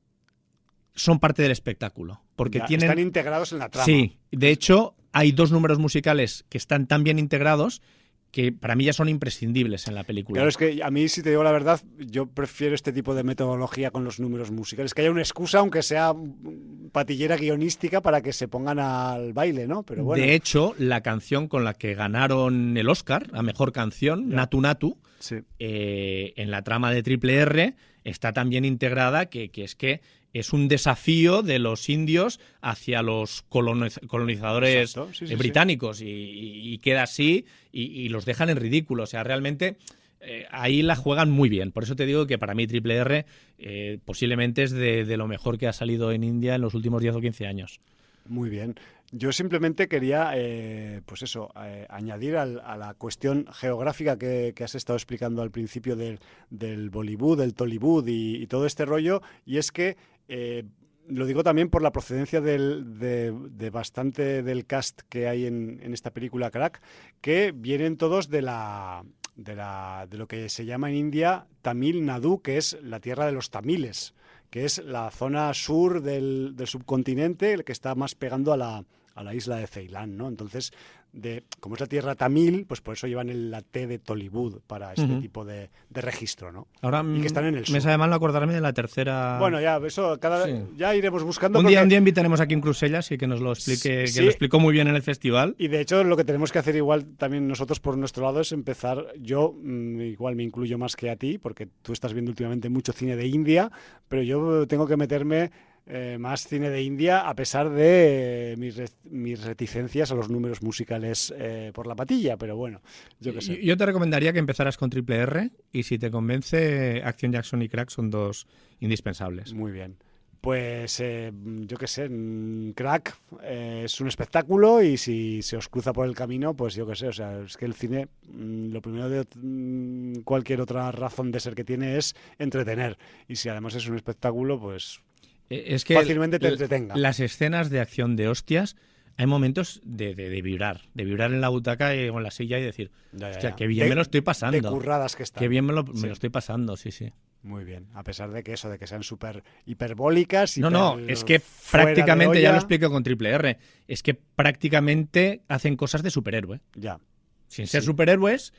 son parte del espectáculo. Porque Ya, tienen. Están integrados en la trama. Sí, de hecho, hay dos números musicales que están tan bien integrados que para mí ya son imprescindibles en la película. Claro, es que a mí, si te digo la verdad, yo prefiero este tipo de metodología con los números musicales. Que haya una excusa, aunque sea patillera guionística, para que se pongan al baile, ¿no? Pero bueno. De hecho, la canción con la que ganaron el Oscar a Mejor Canción, Ya. Natu Natu, Sí. eh, en la trama de Triple R está tan bien integrada que, que es que es un desafío de los indios hacia los coloniz- colonizadores Exacto, sí, sí, eh, británicos y, y- y queda así y, y los dejan en ridículo. O sea, realmente eh, ahí la juegan muy bien. Por eso te digo que para mí Triple R eh, posiblemente es de, de lo mejor que ha salido en India en los últimos diez o quince años. Muy bien. Yo simplemente quería, eh, pues eso, eh, añadir al- a la cuestión geográfica que, que has estado explicando al principio del, del Bollywood, del Tollywood y, y todo este rollo, y es que eh, lo digo también por la procedencia del, de, de bastante del cast que hay en, en esta película Crack, que vienen todos de la, de la de lo que se llama en India Tamil Nadu, que es la tierra de los tamiles, que es la zona sur del, del subcontinente, el que está más pegando a la, a la isla de Ceilán, ¿no? Entonces, de, como es la tierra tamil, pues por eso llevan el, la T de Tollywood para este Ujú. tipo de, de registro, ¿no? Ahora Y que están en el me sur. sabe mal no acordarme de la tercera. Bueno, ya, eso cada Sí. ya iremos buscando. un día, porque- un día invitaremos aquí en Crusellas y que nos lo explique, Sí. que lo explicó muy bien en el festival. Y de hecho lo que tenemos que hacer igual también nosotros por nuestro lado es empezar, yo mm, igual me incluyo más que a ti, porque tú estás viendo últimamente mucho cine de India, pero yo tengo que meterme eh, más cine de India a pesar de eh, mis, re- mis reticencias a los números musicales eh, por la patilla, pero bueno, yo qué sé. Yo te recomendaría que empezaras con Triple R y si te convence, Action Jackson y Crack son dos indispensables. Muy bien. Pues eh, yo qué sé, mm, Crack eh, es un espectáculo y si se os cruza por el camino, pues yo qué sé, o sea, es que el cine, mm, lo primero de mm, cualquier otra razón de ser que tiene es entretener. Y si además es un espectáculo, pues Eh, Es que fácilmente te l- entretenga. las escenas de acción de hostias, hay momentos de, de, de vibrar, de vibrar en la butaca y, o en la silla y decir, Ya, ya, hostia, ya. qué bien De- me lo estoy de pasando. curradas que están. Qué bien me lo, me Sí. lo estoy pasando, sí, sí. Muy bien, a pesar de que eso, de que sean súper hiperbólicas. No, no, hiper es que fuera de prácticamente, ya olla. lo explico con Triple R, es que prácticamente hacen cosas de superhéroe. Ya. Sin ser Sí. superhéroes,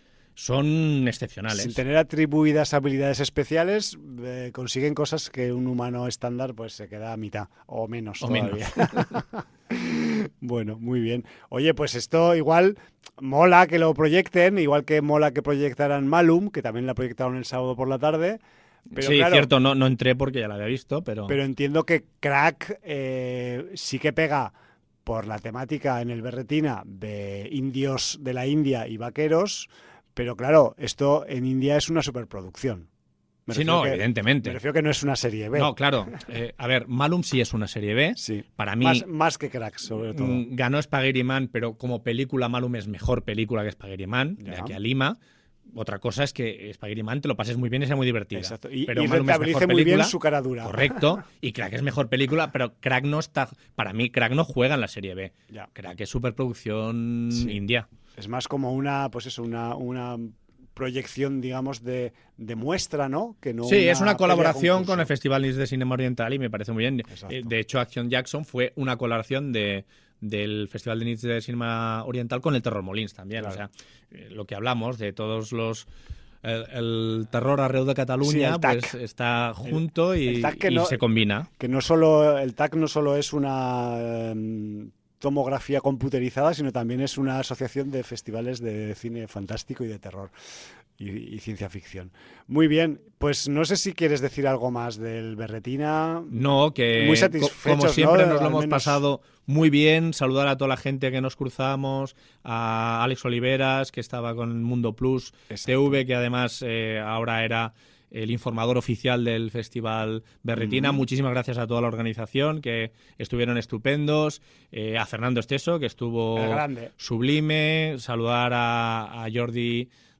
son excepcionales. Sin tener atribuidas habilidades especiales, eh, consiguen cosas que un humano estándar pues se queda a mitad o menos O todavía. Bueno, muy bien. Oye, pues esto igual mola que lo proyecten, igual que mola que proyectaran Malum, que también la proyectaron el sábado por la tarde. Pero sí, claro, cierto, no, no entré porque ya la había visto, pero... pero entiendo que Crack eh, sí que pega por la temática en el Berretina de indios de la India y vaqueros, pero claro, esto en India es una superproducción. Me sí, refiero no, que- evidentemente. Me refiero que no es una serie B. No, claro. Eh, a ver, Malum sí es una serie B. Sí. Para mí, Más, más que Crack, sobre todo. mm, ganó Spaghetti Man, pero como película, Malum es mejor película que Spaghetti Man, de Ya. aquí a Lima. Otra cosa es que Spaghetti Man te lo pases muy bien y sea muy divertida. Exacto. Y, pero y Malum es rentabilice mejor muy bien película, su cara dura. correcto. Y Crack es mejor película, pero Crack no está... Para mí, Crack no juega en la serie B. Ya. Crack es superproducción Sí. india. Es más como una, pues eso, una, una proyección, digamos, de, de muestra, ¿no? Que no Sí, es una pelea colaboración concurso. con el Festival de Cinema Oriental y me parece muy bien. Exacto. Eh, De hecho, Action Jackson fue una colaboración de, del Festival de Nits de Cinema Oriental con el Terror Molins también. Claro. O sea, eh, lo que hablamos de todos los... El, el terror arreu de Sí, Cataluña el T A C. pues está junto y, el T A C que y no- se combina. Que no solo, el T A C no solo es una em, tomografía computerizada, sino también es una asociación de festivales de cine fantástico y de terror y, y ciencia ficción. Muy bien, pues no sé si quieres decir algo más del Berretina. No, que Muy co- satisfechos, como siempre ¿no? nos lo Al hemos menos. pasado muy bien. Saludar a toda la gente que nos cruzamos, a Alex Oliveras, que estaba con Mundo Plus Exacto. T V, que además eh, ahora era el informador oficial del Festival Berretina. Ujú. Muchísimas gracias a toda la organización, que estuvieron estupendos. Eh, a Fernando Esteso, que estuvo El grande. sublime. Saludar a, a Jordi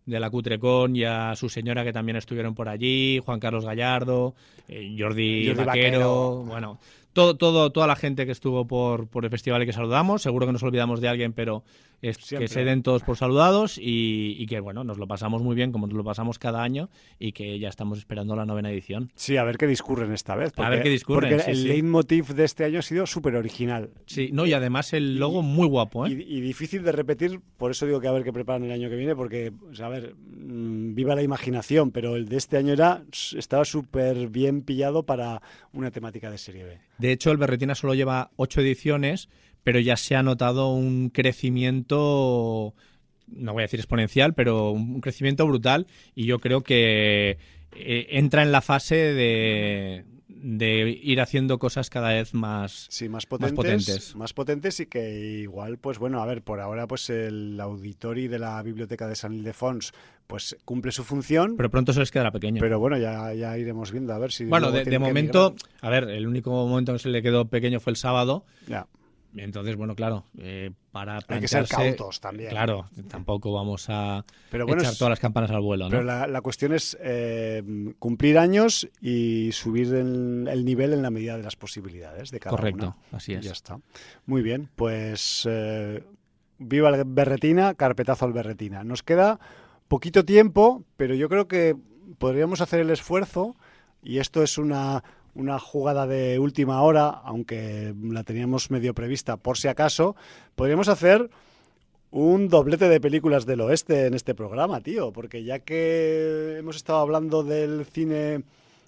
de la Cutrecon y a su señora que también estuvieron por allí, Juan Carlos Gallardo, eh, Jordi, Jordi Vaquero, Vaquero. bueno, todo, todo, toda la gente que estuvo por, por el festival y que saludamos. Seguro que nos olvidamos de alguien, pero es Siempre. que se den todos por saludados y, y que bueno, nos lo pasamos muy bien como nos lo pasamos cada año y que ya estamos esperando la novena edición. Sí, a ver qué discurren esta vez. Porque, A ver qué discurren, Porque sí, el sí. leitmotiv de este año ha sido súper original. Sí, no, y además el logo muy guapo, ¿eh? Y, y difícil de repetir, por eso digo que a ver qué preparan el año que viene, porque, o sea, a ver, mmm, viva la imaginación, pero el de este año era estaba súper bien pillado para una temática de serie B. De hecho, el Berretina solo lleva ocho ediciones, pero ya se ha notado un crecimiento, no voy a decir exponencial, pero un crecimiento brutal, y yo creo que eh, entra en la fase de, de ir haciendo cosas cada vez más, Sí, más potentes, más potentes. más potentes y que igual, pues bueno, a ver, por ahora pues el auditori de la Biblioteca de Sant Ildefons pues cumple su función, Pero pronto se les quedará pequeño. pero bueno, ya, ya iremos viendo a ver si... bueno, luego de, de tienen que momento, migrar. a ver, el único momento que se le quedó pequeño fue el sábado. Ya. Entonces, bueno, claro, eh, para Hay que ser plantearse- cautos también. Claro, tampoco vamos a Pero bueno, echar es- todas las campanas al vuelo, ¿no? Pero la, la cuestión es eh, cumplir años y subir el, el nivel en la medida de las posibilidades de cada Correcto, una. así Y es. ya está. Muy bien, pues eh, viva el Berretina, carpetazo al Berretina. Nos queda poquito tiempo, pero yo creo que podríamos hacer el esfuerzo, y esto es una, una jugada de última hora, aunque la teníamos medio prevista por si acaso, podríamos hacer un doblete de películas del oeste en este programa, tío, porque ya que hemos estado hablando del cine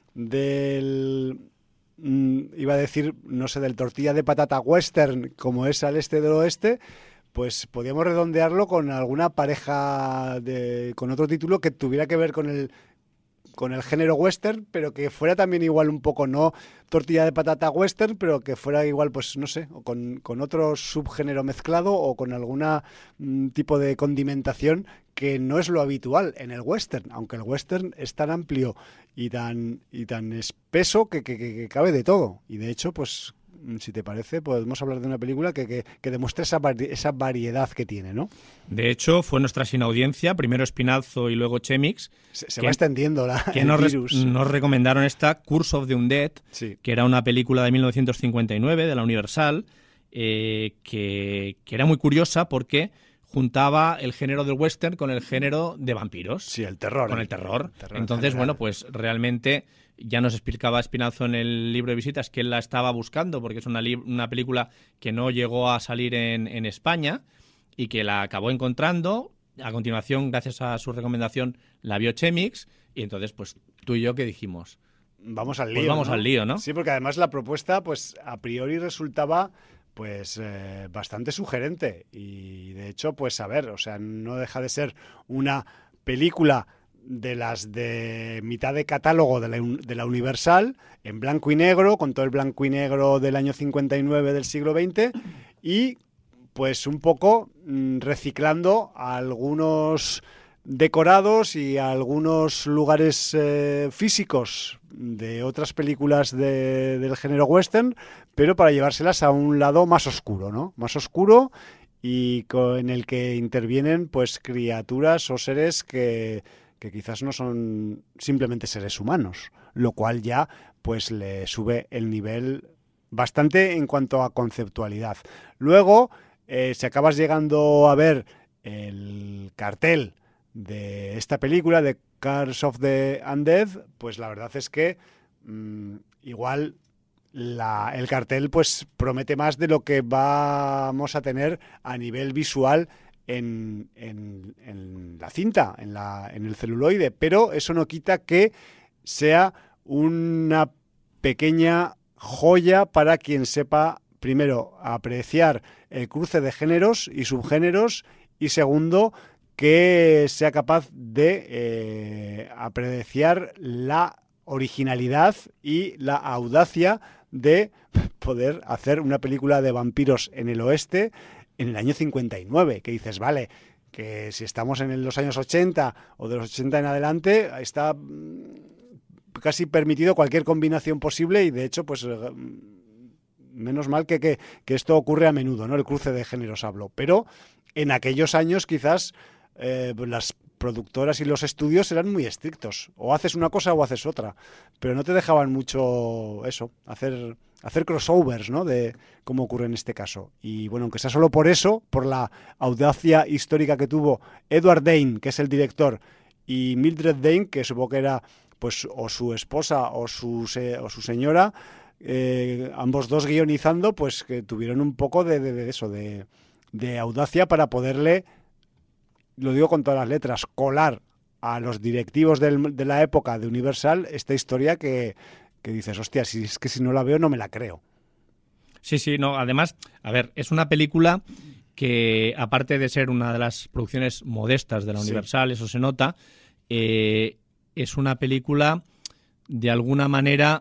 del... mm, iba a decir, no sé, del tortilla de patata western, como es al este del oeste, pues podíamos redondearlo con alguna pareja de, con otro título que tuviera que ver con el con el género western, pero que fuera también igual un poco, no tortilla de patata western, pero que fuera igual, pues no sé, o con, con otro subgénero mezclado o con alguna mm, tipo de condimentación que no es lo habitual en el western, aunque el western es tan amplio y tan, y tan espeso que, que, que, que cabe de todo. Y de hecho, pues si te parece, podemos hablar de una película que, que, que demuestre esa, vari- esa variedad que tiene, ¿no? De hecho, fue nuestra sin audiencia, primero Espinazo y luego Chemix, Se, se que- va extendiendo la, que el nos, res- virus. nos recomendaron esta Curse of the Undead, Sí. que era una película de mil novecientos cincuenta y nueve de la Universal, eh, que, que era muy curiosa porque juntaba el género del western con el género de vampiros. Sí, el terror. Con el terror. El terror en Entonces, general. bueno, pues realmente ya nos explicaba Espinazo en el libro de visitas que él la estaba buscando porque es una, li- una película que no llegó a salir en, en España y que la acabó encontrando. A continuación, gracias a su recomendación, la vio Chemix y entonces, pues tú y yo, ¿qué dijimos? Vamos al lío. Pues vamos ¿no? al lío, ¿no? Sí, porque además la propuesta, pues a priori resultaba pues eh, bastante sugerente. Y de hecho, pues a ver, o sea, no deja de ser una película de las de mitad de catálogo de la, de la Universal, en blanco y negro, con todo el blanco y negro del año cincuenta y nueve del siglo veinte, y pues un poco mm, reciclando algunos decorados y algunos lugares eh, físicos de otras películas de- del género western, pero para llevárselas a un lado más oscuro, ¿no? Más oscuro y co- en el que intervienen pues criaturas o seres que, que quizás no son simplemente seres humanos, lo cual ya pues le sube el nivel bastante en cuanto a conceptualidad. Luego, eh, si acabas llegando a ver el cartel de esta película, de Curse of the Undead, pues la verdad es que mmm, igual la, el cartel pues promete más de lo que vamos a tener a nivel visual en, en, en la cinta, en, la, en el celuloide, pero eso no quita que sea una pequeña joya para quien sepa, primero, apreciar el cruce de géneros y subgéneros, y segundo, que sea capaz de eh, apreciar la originalidad y la audacia de poder hacer una película de vampiros en el oeste en el año cincuenta y nueve, que dices, vale, que si estamos en los años ochenta o de los ochenta en adelante, está casi permitido cualquier combinación posible y de hecho, pues menos mal que, que, que esto ocurre a menudo, ¿no? El cruce de géneros hablo, pero en aquellos años quizás eh, las productoras y los estudios eran muy estrictos. O haces una cosa o haces otra. Pero no te dejaban mucho eso, hacer, hacer crossovers, ¿no? De como ocurre en este caso. Y bueno, aunque sea solo por eso, por la audacia histórica que tuvo Edward Dane, que es el director, y Mildred Dane, que supongo que era pues o su esposa o su, se, o su señora, eh, ambos dos guionizando, pues que tuvieron un poco de, de, de eso, de, de audacia para poderle, lo digo con todas las letras, colar a los directivos del, de la época de Universal esta historia que, que dices, hostia, si es que si no la veo no me la creo. Sí, sí, no, además, a ver, es una película que, aparte de ser una de las producciones modestas de la Universal, sí. Eso se nota, eh, es una película, de alguna manera,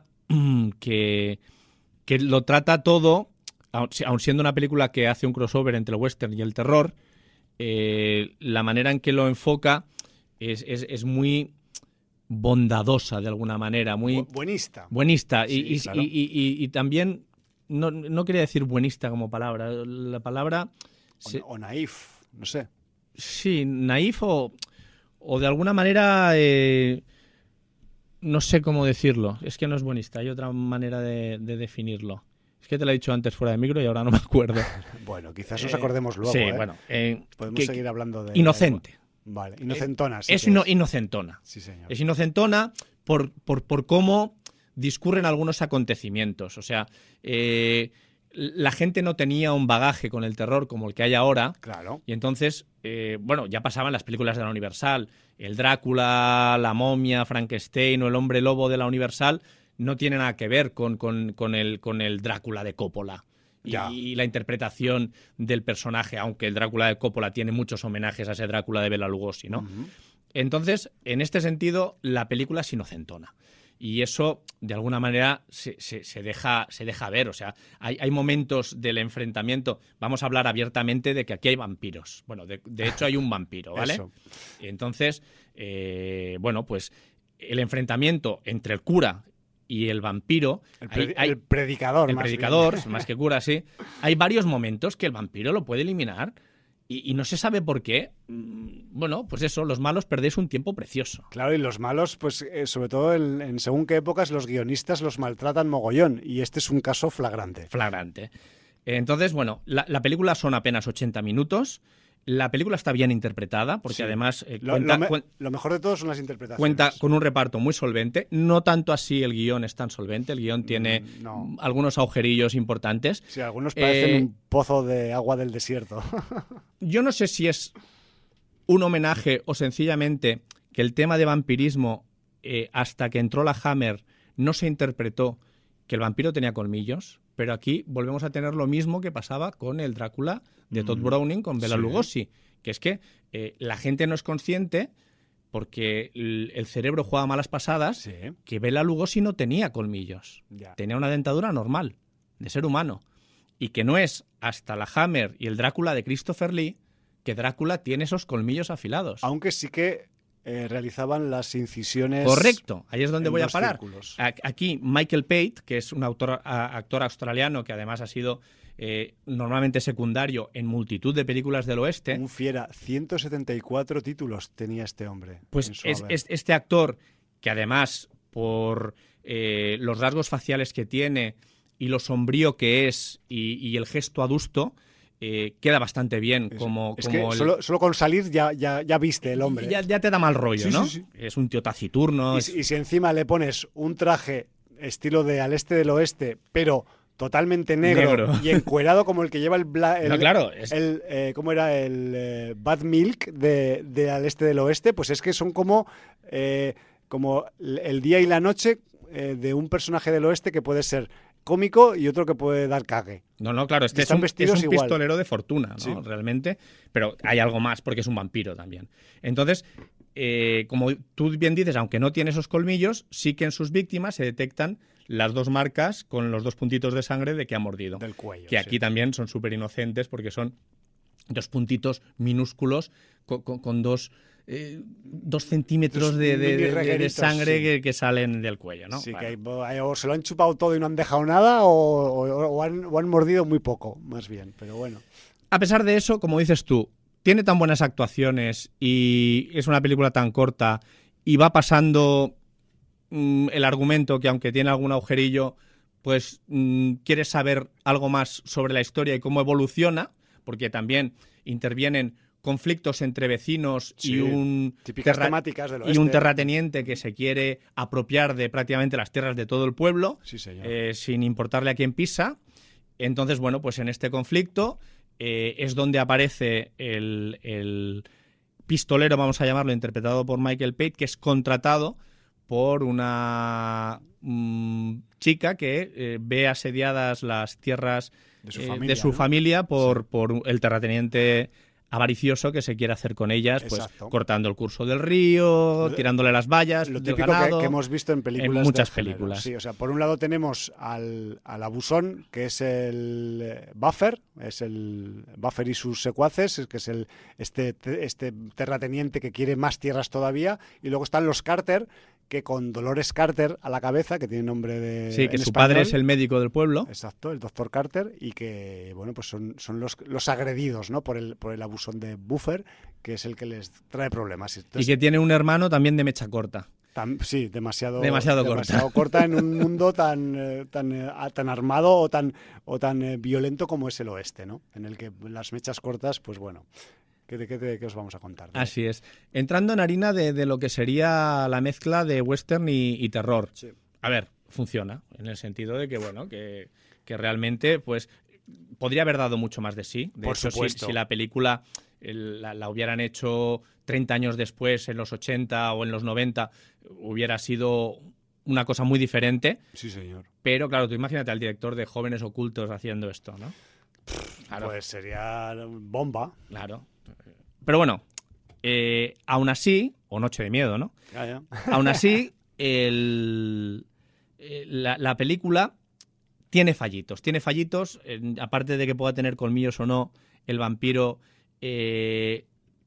que, que lo trata todo, aun siendo una película que hace un crossover entre el western y el terror, eh, la manera en que lo enfoca es, es, es muy bondadosa, de alguna manera, muy... Buenista. Buenista, sí, y, y, claro. y, y, y, y también, no, no quería decir buenista como palabra, la palabra... O, se, o naif, no sé. Sí, naif o... O de alguna manera, eh, no sé cómo decirlo. Es que no es buenista, hay otra manera de, de definirlo. Es que te lo he dicho antes fuera de micro y ahora no me acuerdo. Bueno, quizás nos acordemos luego. Sí, ¿eh? bueno. Eh, Podemos que, seguir hablando de... Inocente. Vale, inocentona. Sí es ino, inocentona. Sí, señor. Es inocentona por, por, por cómo discurren algunos acontecimientos. O sea, eh, la gente no tenía un bagaje con el terror como el que hay ahora. Claro. Y entonces, eh, bueno, ya pasaban las películas de la Universal. El Drácula, la momia, Frankenstein o el hombre lobo de la Universal no tiene nada que ver con, con, con, el, con el Drácula de Coppola. Y, y la interpretación del personaje, aunque el Drácula de Coppola tiene muchos homenajes a ese Drácula de Bela Lugosi, ¿no? Uh-huh. Entonces, en este sentido, la película es inocentona. Y eso, de alguna manera, se, se, se, deja, se deja ver. O sea, hay, hay momentos del enfrentamiento. Vamos a hablar abiertamente de que aquí hay vampiros. Bueno, de, de hecho hay un vampiro, ¿vale? Eso. Entonces, eh, bueno, pues el enfrentamiento entre el cura y el vampiro... El, pre hay, hay, el predicador. El más predicador, bien. Más que cura, sí. Hay varios momentos que el vampiro lo puede eliminar. Y, y no se sabe por qué. Bueno, pues eso, los malos perdéis un tiempo precioso. Claro, y los malos, pues eh, sobre todo en, en según qué épocas los guionistas los maltratan mogollón. Y este es un caso flagrante. Flagrante. Entonces, bueno, la, la película son apenas ochenta minutos. La película está bien interpretada, porque sí. además eh, lo, cuenta, lo, me, cuen, lo mejor de todo son las interpretaciones. Cuenta con un reparto muy solvente, no tanto así el guión es tan solvente, el guión tiene mm, no. algunos agujerillos importantes. Sí, algunos parecen eh, un pozo de agua del desierto. Yo no sé si es un homenaje o sencillamente que el tema de vampirismo, eh, hasta que entró la Hammer, no se interpretó que el vampiro tenía colmillos, pero aquí volvemos a tener lo mismo que pasaba con el Drácula de Todd Browning con Bela sí. Lugosi, que es que eh, la gente no es consciente, porque el, el cerebro juega malas pasadas, sí. que Bela Lugosi no tenía colmillos, ya. tenía una dentadura normal, de ser humano, y que no es hasta la Hammer y el Drácula de Christopher Lee que Drácula tiene esos colmillos afilados. Aunque sí que eh, realizaban las incisiones... Correcto, ahí es donde voy a parar. Círculos. Aquí Michael Pate, que es un autor, a, actor australiano que además ha sido eh, normalmente secundario en multitud de películas del oeste. Un fiera, ciento setenta y cuatro títulos tenía este hombre. Pues es, es, este actor, que además por eh, los rasgos faciales que tiene y lo sombrío que es y, y el gesto adusto, Eh, queda bastante bien como... Es como que el... solo, solo con salir ya, ya, ya viste el hombre. Ya, ya te da mal rollo, sí, ¿no? Sí, sí. Es un tío taciturno. Y, es... y si encima le pones un traje estilo de Al Este del Oeste, pero totalmente negro, negro. y encuerado como el que lleva el... Bla, el no, claro. Es... el eh, ¿Cómo era? El eh, Bad Milk de, de Al Este del Oeste, pues es que son como, eh, como el día y la noche eh, de un personaje del oeste que puede ser cómico y otro que puede dar cague. No, no, claro, este es un, es un pistolero de fortuna, ¿no? Sí. Realmente, pero hay algo más porque es un vampiro también. Entonces, eh, como tú bien dices, aunque no tiene esos colmillos, sí que en sus víctimas se detectan las dos marcas con los dos puntitos de sangre de que ha mordido. Del cuello. Que aquí sí. también son súper inocentes porque son dos puntitos minúsculos con, con, con dos... Eh, dos centímetros de, de, de, de sangre sí. que, que salen del cuello, ¿no? Sí, bueno. que hay, o se lo han chupado todo y no han dejado nada, o, o, o, han, o han mordido muy poco, más bien, pero bueno. A pesar de eso, como dices tú, tiene tan buenas actuaciones y es una película tan corta y va pasando mmm, el argumento que aunque tiene algún agujerillo, pues mmm, quieres saber algo más sobre la historia y cómo evoluciona, porque también intervienen conflictos entre vecinos sí, y un típicas terra- temáticas del y oeste. un terrateniente que se quiere apropiar de prácticamente las tierras de todo el pueblo, Sí, señor. eh, sin importarle a quién pisa. Entonces, bueno, pues en este conflicto eh, es donde aparece el, el pistolero, vamos a llamarlo, interpretado por Michael Pate, que es contratado por una mmm, chica que eh, ve asediadas las tierras de su eh, familia, de su ¿no? familia por, Sí. por el terrateniente avaricioso que se quiere hacer con ellas, pues Exacto. cortando el curso del río, Lo- tirándole las vallas Lo del típico que, ganado. que hemos visto en películas. en muchas del género. películas. Sí, o sea, por un lado tenemos al, al abusón, que es el eh, Buffer, es el Buffer y sus secuaces, que es el este, este terrateniente que quiere más tierras todavía, y luego están los Carter, que con Dolores Carter a la cabeza, que tiene nombre de Sí, que en su español. padre es el médico del pueblo. Exacto, el doctor Carter, y que bueno, pues son, son los, los agredidos, ¿no? por el por el abusón de Buffer, que es el que les trae problemas. Entonces, Y que tiene un hermano también de mecha corta. Tam- sí, demasiado, Demasiado corta. demasiado corta en un mundo tan eh, tan eh, a- tan armado o tan o tan eh, violento como es el oeste, ¿no? En el que las mechas cortas, pues bueno, ¿qué, qué, qué, qué os vamos a contar? Así es. Entrando en harina de, de lo que sería la mezcla de western y, y terror. Sí. A ver, funciona, en el sentido de que, bueno, que, que realmente, pues, podría haber dado mucho más de sí. De Por hecho, si, supuesto. si la película el- la, la hubieran hecho treinta años después, en los ochenta o en los noventa, hubiera sido una cosa muy diferente. Sí, señor. Pero, claro, tú imagínate al director de Jóvenes Ocultos haciendo esto, ¿no? Claro. Pues sería bomba. Claro. Pero bueno, eh, aún así, o Noche de Miedo, ¿no? Ya, ya. Aún así, el, eh, la, la película tiene fallitos. Tiene fallitos, eh, aparte de que pueda tener colmillos o no, el vampiro eh,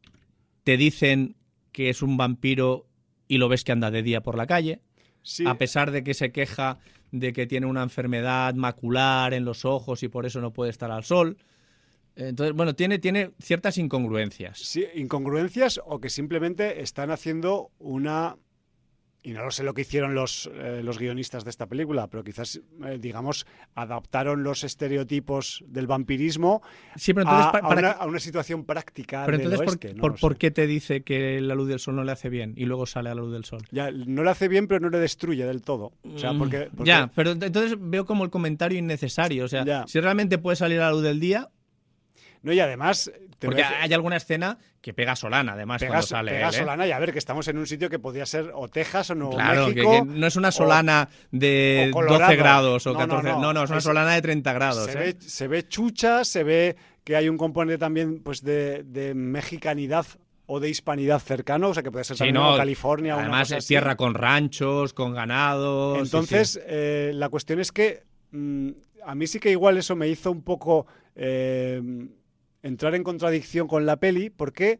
te dicen que es un vampiro y lo ves que anda de día por la calle, Sí, a pesar de que se queja de que tiene una enfermedad macular en los ojos y por eso no puede estar al sol. Entonces, bueno, tiene, tiene ciertas incongruencias. sí, incongruencias o que simplemente están haciendo una... Y no lo sé lo que hicieron los, eh, los guionistas de esta película, pero quizás, eh, digamos, adaptaron los estereotipos del vampirismo Sí, pero entonces, a, pa- a para una, qué- a una situación práctica pero del entonces oeste. ¿por, no por- lo sé. por qué te dice que la luz del sol no le hace bien y luego sale a la luz del sol? Ya, no le hace bien, pero no le destruye del todo. O sea, porque, porque- Ya, pero ent- entonces veo como el comentario innecesario. O sea, Ya. si realmente puede salir a la luz del día, No, y además... te voy porque a decir- hay alguna escena que pega Solana, además, Pega, cuando sale pega él, ¿eh? Solana y a ver, que estamos en un sitio que podría ser o Texas o Nuevo Claro, que, México. que no es una Solana de o Colorado. doce grados o No, no, catorce. no. No, no, es una Es- Solana de treinta grados. se, ¿eh? ve, se ve chucha, se ve que hay un componente también pues de, de mexicanidad o de hispanidad cercano, o sea que puede ser Sí, también no, como California o una además cosa es así. tierra con ranchos, con ganados. Entonces, sí, sí. eh, la cuestión es que mm, a mí sí que igual eso me hizo un poco eh, entrar en contradicción con la peli, porque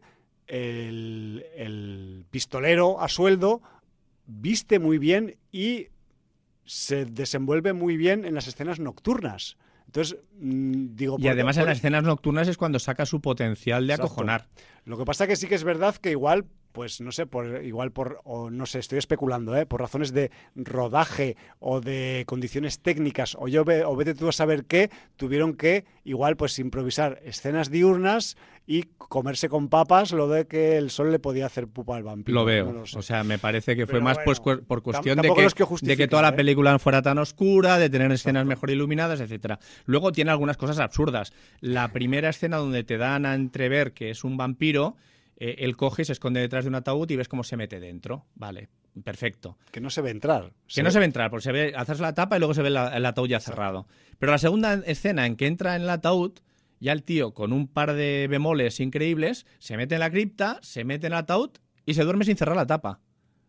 el, el pistolero a sueldo viste muy bien y se desenvuelve muy bien en las escenas nocturnas. Entonces, mm, digo... Y por- además en por- las escenas nocturnas es cuando saca su potencial de Exacto. acojonar. Lo que pasa que sí que es verdad que igual, pues no sé, por igual por, o no sé, estoy especulando, ¿eh? Por razones de rodaje o de condiciones técnicas, o yo ve, o vete tú a saber qué, tuvieron que igual pues improvisar escenas diurnas y comerse con papas lo de que el sol le podía hacer pupa al vampiro. Lo veo. No lo sé. O sea, me parece que fue Pero más bueno, pues, cu- por cuestión de tampoco que, los que de justifican, que toda la ¿eh? película fuera tan oscura, de tener escenas Exacto. mejor iluminadas, etcétera. Luego tiene algunas cosas absurdas. La primera escena donde te dan a entrever que es un vampiro, eh, él coge, se esconde detrás de un ataúd y ves cómo se mete dentro. Vale, perfecto. Que no se ve entrar. Que no se ve entrar, porque se ve, haces la tapa y luego se ve la- el ataúd ya cerrado. Pero la segunda escena en que entra en el ataúd, ya el tío con un par de bemoles increíbles se mete en la cripta, se mete en el ataúd y se duerme sin cerrar la tapa.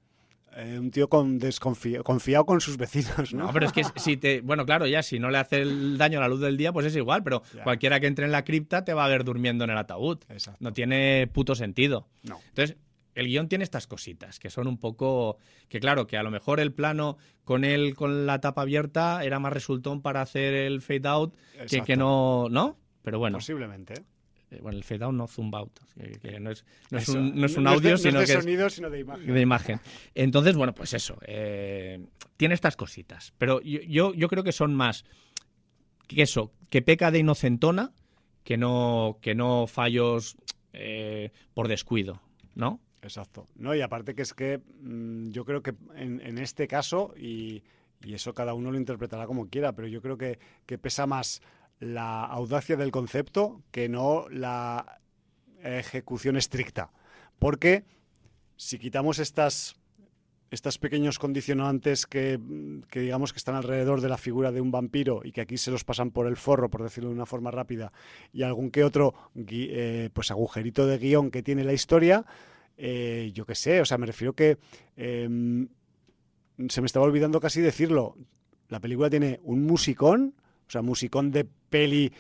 Eh, un tío con desconfía, confiado con sus vecinos, ¿no? No, pero es que si te... Bueno, claro, ya si no le hace el daño a la luz del día, pues es igual, pero Ya. cualquiera que entre en la cripta te va a ver durmiendo en el ataúd. Exacto. No tiene puto sentido. No. Entonces, el guión tiene estas cositas, que son un poco... Que claro, que a lo mejor el plano con él con la tapa abierta era más resultón para hacer el fade out que, Exacto. que no... ¿No? Pero bueno, Posiblemente. Eh, bueno, el fade out no, zoom out, que, que no es, no es Eso, un, no es un no audio, es de, no sino es de que sonido, es sino de imagen. de imagen. Entonces, bueno, pues eso, eh, tiene estas cositas. Pero yo, yo, yo creo que son más que eso, que peca de inocentona, que no, que no fallos eh, por descuido, ¿no? Exacto. No, y aparte que es que mmm, yo creo que en, en este caso, y, y eso cada uno lo interpretará como quiera, pero yo creo que, que pesa más la audacia del concepto que no la ejecución estricta. Porque si quitamos estas, estos pequeños condicionantes que, que digamos que están alrededor de la figura de un vampiro y que aquí se los pasan por el forro, por decirlo de una forma rápida, y algún que otro eh, pues agujerito de guión que tiene la historia, eh, yo qué sé, o sea, me refiero que eh, se me estaba olvidando casi decirlo, la película tiene un musicón, o sea, musicón de peli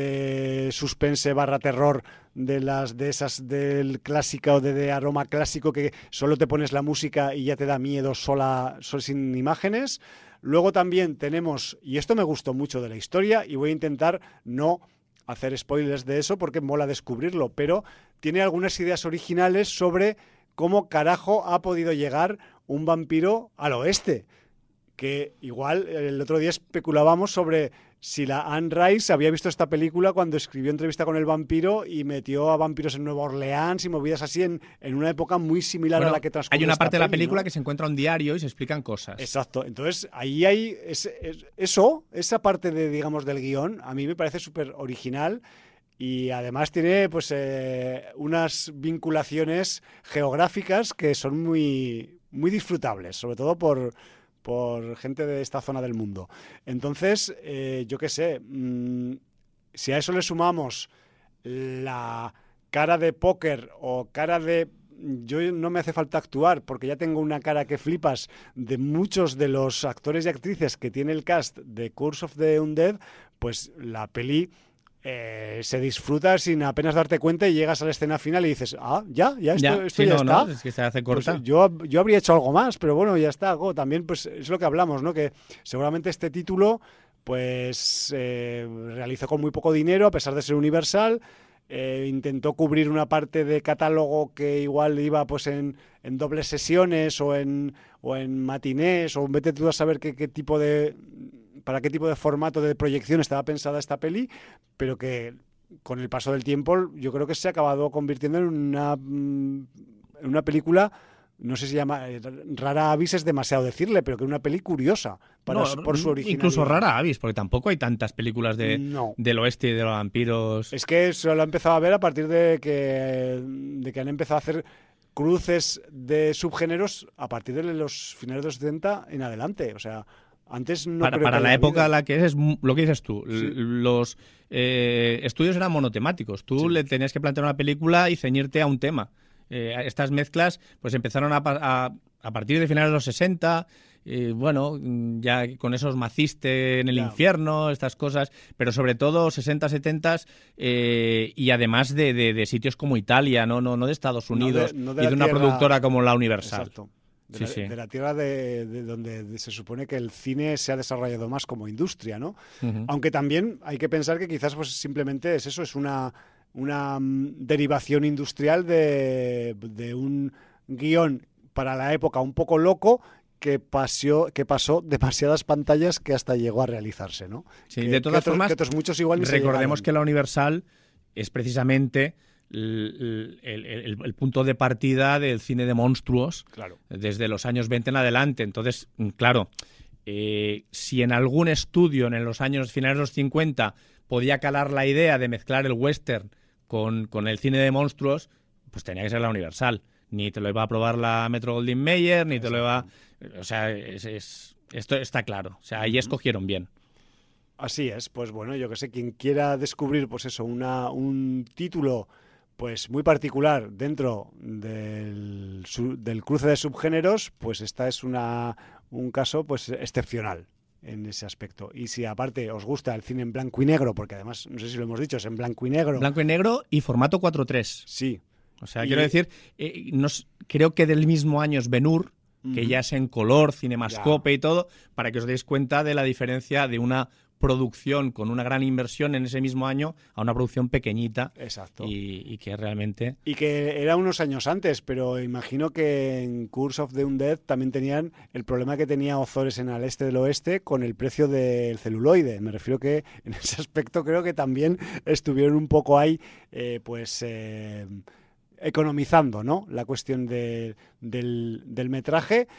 de suspense barra terror de las de esas del clásica o de, de aroma clásico que solo te pones la música y ya te da miedo sola, sola sin imágenes. Luego también tenemos, y esto me gustó mucho de la historia y voy a intentar no hacer spoilers de eso porque mola descubrirlo, pero tiene algunas ideas originales sobre cómo carajo ha podido llegar un vampiro al oeste. Que igual el otro día especulábamos sobre si la Anne Rice había visto esta película cuando escribió Entrevista con el vampiro y metió a vampiros en Nueva Orleans y movidas así en, en una época muy similar bueno, a la que transcurre. Hay una esta parte de la peli, película ¿no? que se encuentra un diario y se explican cosas. Exacto. Entonces, ahí hay es, es, eso, esa parte de, digamos, del guión, a mí me parece súper original. Y además tiene pues eh, unas vinculaciones geográficas que son muy, muy disfrutables, sobre todo por, por gente de esta zona del mundo. Entonces, eh, yo qué sé, mmm, si a eso le sumamos la cara de póker o cara de... Yo no me hace falta actuar porque ya tengo una cara que flipas de muchos de los actores y actrices que tiene el cast de Curse of the Undead, pues la peli... Eh, se disfruta sin apenas darte cuenta y llegas a la escena final y dices, ah, ya, ya, esto ya, esto sí, ya no, está. No, es que se hace corta. Pues yo, yo habría hecho algo más, pero bueno, ya está. Oh, también pues es lo que hablamos, ¿no? Que seguramente este título pues eh, realizó con muy poco dinero, a pesar de ser universal. Eh, intentó cubrir una parte de catálogo que igual iba pues en, en dobles sesiones o en, o en matinés, o vete tú a saber qué, qué tipo de... para qué tipo de formato de proyección estaba pensada esta peli, pero que con el paso del tiempo yo creo que se ha acabado convirtiendo en una, en una película, no sé si llama, rara avis es demasiado decirle, pero que es una peli curiosa para, no, por su originalidad. Incluso rara avis, porque tampoco hay tantas películas de, no. del oeste y de los vampiros. Es que se lo he empezado a ver a partir de que, de que han empezado a hacer cruces de subgéneros a partir de los finales de los setenta en adelante, o sea... Antes no para creo para que la haya época habido. la que es, lo que dices tú, Sí. los eh, estudios eran monotemáticos. Tú Sí. le tenías que plantear una película y ceñirte a un tema. Eh, estas mezclas pues empezaron a, a, a partir de finales de los sesenta, y bueno, ya con esos Maciste en el Ya. infierno, estas cosas, pero sobre todo sesenta, setenta eh, y además de, de, de sitios como Italia, no, no, no de Estados Unidos, no de, no de y la de una tierra... productora como la Universal. Exacto. De, Sí, la, sí. de la tierra de, de donde se supone que el cine se ha desarrollado más como industria, ¿no? Uh-huh. Aunque también hay que pensar que quizás pues simplemente es eso, es una, una um, derivación industrial de, de un guión para la época un poco loco que pasó, que pasó demasiadas pantallas que hasta llegó a realizarse, ¿no? Sí, que, de todas que otros, formas, que otros muchos igual ni recordemos se que la Universal es precisamente el, el, el, el punto de partida del cine de monstruos, claro, desde los años veinte en adelante. Entonces, claro, eh, si en algún estudio en los años finales de los cincuenta podía calar la idea de mezclar el western con, con el cine de monstruos, pues tenía que ser la Universal. Ni te lo iba a aprobar la Metro-Goldwyn-Mayer, ni te lo iba... O sea, es, es, esto está claro. O sea, ahí escogieron bien. Así es. Pues bueno, yo que sé, quien quiera descubrir, pues eso, una, un título pues muy particular dentro del, del cruce de subgéneros, pues esta es una un caso pues excepcional en ese aspecto. Y si aparte os gusta el cine en blanco y negro, porque además, no sé si lo hemos dicho, es en blanco y negro. Blanco y negro y formato cuatro tres. Sí. O sea, y... quiero decir, eh, nos, creo que del mismo año es Ben-Hur, que uh-huh. ya es en color, cinemascope ya. y todo, para que os deis cuenta de la diferencia de una producción con una gran inversión en ese mismo año a una producción pequeñita. Exacto. Y, y que realmente... Y que era unos años antes, pero imagino que en Curse of the Undead también tenían el problema que tenía Ozores en Al Este del Oeste con el precio del celuloide. Me refiero que en ese aspecto creo que también estuvieron un poco ahí, eh, pues... Eh, economizando, ¿no?, la cuestión de, del, del metraje,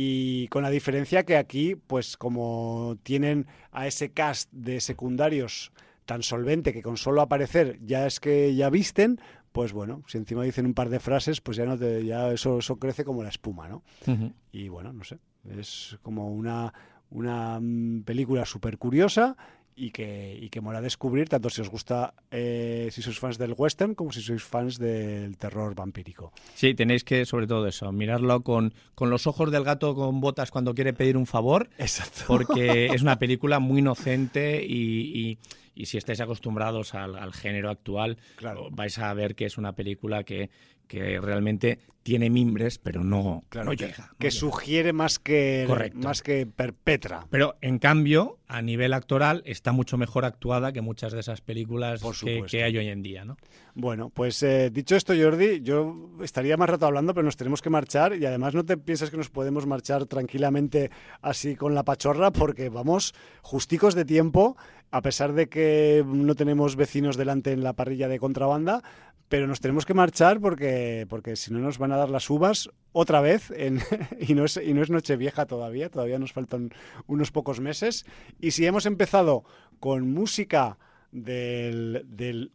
y con la diferencia que aquí, pues como tienen a ese cast de secundarios tan solvente que con solo aparecer ya es que ya visten, pues bueno, si encima dicen un par de frases, pues ya no te, ya eso, eso crece como la espuma, ¿no? Uh-huh. Y bueno, no sé, es como una, una película súper curiosa y que, y que mola descubrir, tanto si os gusta, eh, si sois fans del western, como si sois fans del terror vampírico. Sí, tenéis que, sobre todo eso, mirarlo con, con los ojos del gato con botas cuando quiere pedir un favor. Exacto. Porque es una película muy inocente y, y, y si estáis acostumbrados al, al género actual, claro, vais a ver que es una película que, que realmente tiene mimbres, pero no, claro, no que, llega. No que llega. sugiere más que, Correcto. más que perpetra. Pero, en cambio, a nivel actoral, está mucho mejor actuada que muchas de esas películas que, que hay hoy en día, ¿no? Bueno, pues eh, dicho esto, Jordi, yo estaría más rato hablando, pero nos tenemos que marchar, y además no te piensas que nos podemos marchar tranquilamente así con la pachorra, porque vamos justicos de tiempo, a pesar de que no tenemos vecinos delante en la parrilla de contrabanda, pero nos tenemos que marchar porque, porque si no nos van a dar las uvas otra vez, en, y, no es, y no es Nochevieja todavía, todavía nos faltan unos pocos meses. Y si hemos empezado con música del, del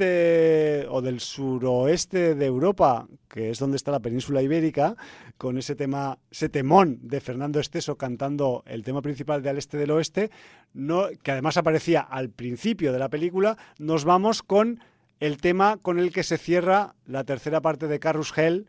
oeste o del suroeste de Europa, que es donde está la península ibérica, con ese tema, ese temón de Fernando Esteso cantando el tema principal de Al Este del Oeste, no, que además aparecía al principio de la película, nos vamos con el tema con el que se cierra la tercera parte de Carrus Hell,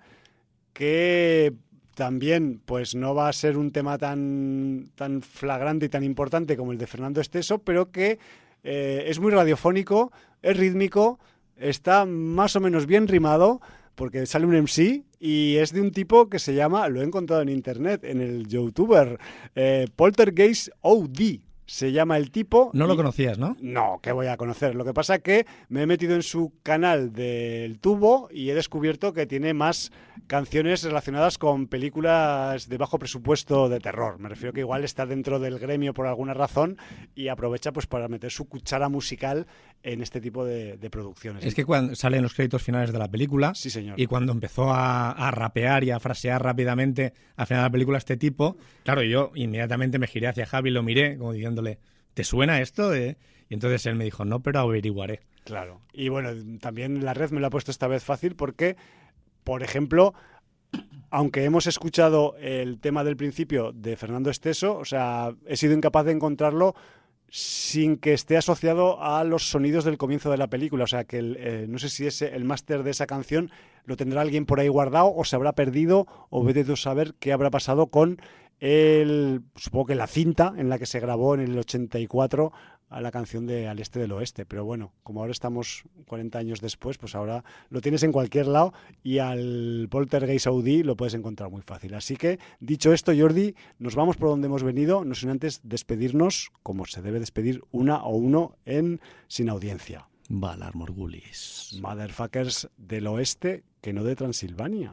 que también pues no va a ser un tema tan, tan flagrante y tan importante como el de Fernando Esteso, pero que eh, es muy radiofónico, es rítmico, está más o menos bien rimado, porque sale un eme ce y es de un tipo que se llama, lo he encontrado en internet, en el youtuber, eh, Poltergeist O D. Se llama el tipo. No lo y... conocías, ¿no? No, que voy a conocer. Lo que pasa es que me he metido en su canal del tubo y he descubierto que tiene más canciones relacionadas con películas de bajo presupuesto de terror. Me refiero que igual está dentro del gremio por alguna razón y aprovecha pues para meter su cuchara musical en este tipo de, de producciones. Es que cuando salen los créditos finales de la película, sí, señor, y cuando empezó a, a rapear y a frasear rápidamente al final de la película este tipo, claro, yo inmediatamente me giré hacia Javi y lo miré como diciéndole, ¿te suena esto? Eh? Y entonces él me dijo, no, pero averiguaré. Claro. Y bueno, también la red me lo ha puesto esta vez fácil porque, por ejemplo, aunque hemos escuchado el tema del principio de Fernando Esteso, o sea, he sido incapaz de encontrarlo sin que esté asociado a los sonidos del comienzo de la película. O sea, que el, eh, no sé si ese, el máster de esa canción lo tendrá alguien por ahí guardado o se habrá perdido o vete tú a saber qué habrá pasado con el, supongo que la cinta en la que se grabó en el ochenta y cuatro a la canción de Al Este del Oeste. Pero bueno, como ahora estamos cuarenta años después, pues ahora lo tienes en cualquier lado y al Poltergeist O D lo puedes encontrar muy fácil. Así que, dicho esto, Jordi, nos vamos por donde hemos venido, no sin antes despedirnos, como se debe despedir una o uno en Sin Audiencia. Valar Morgulis. Motherfuckers del oeste, que no de Transilvania.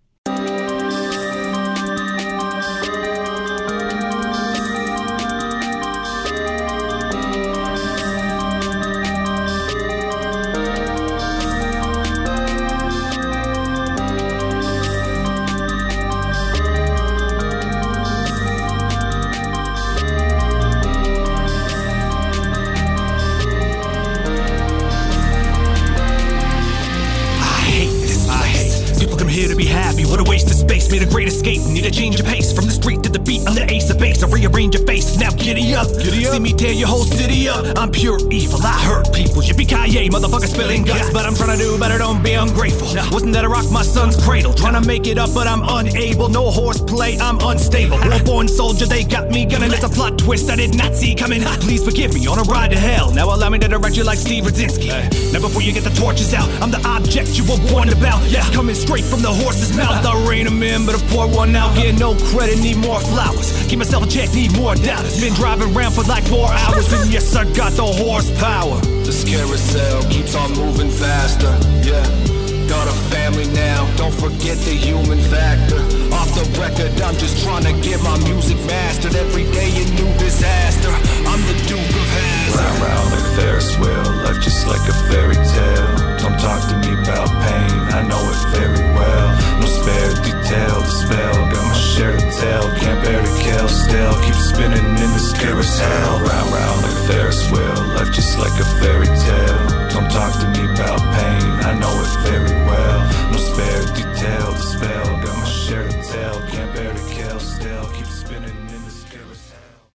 What a waste of space, made a great escape. Need a change of pace from the street to the beat. I'm the ace of base, I rearrange your face. Now giddy up, giddy up. See me tear your whole city up. I'm pure evil, I hurt people. Yippee-ki-yay, motherfucker spilling guts. But I'm trying to do better, don't be ungrateful. Wasn't that a rock my son's cradle? Trying to make it up, but I'm unable. No horseplay, I'm unstable. War-born soldier, they got me gunning. It's a plot twist I did not see coming. Please forgive me, on a ride to hell. Now allow me to direct you like Steve Rudzinski. Now before you get the torches out, I'm the object you were warned about. Yeah, coming straight from the horse's mouth. I rein him in, but a poor one out, get no credit, need more flowers. Keep myself in check, need more dollars. Been driving around for like four hours, and yes, I got the horsepower. This carousel keeps on moving faster, yeah. Got a family now, don't forget the human factor. Off the record, I'm just trying to get my music mastered. Every day a new disaster, I'm the Duke of Hazzard. Round, round like a Ferris wheel, life just like a fairy tale. Don't talk to me about pain, I know it very well. No spare detail, the spell, got my share to tell. Can't bear to kill, still keep spinning in this carousel. Round, round like a Ferris wheel, life just like a fairy tale. Don't talk to me about pain,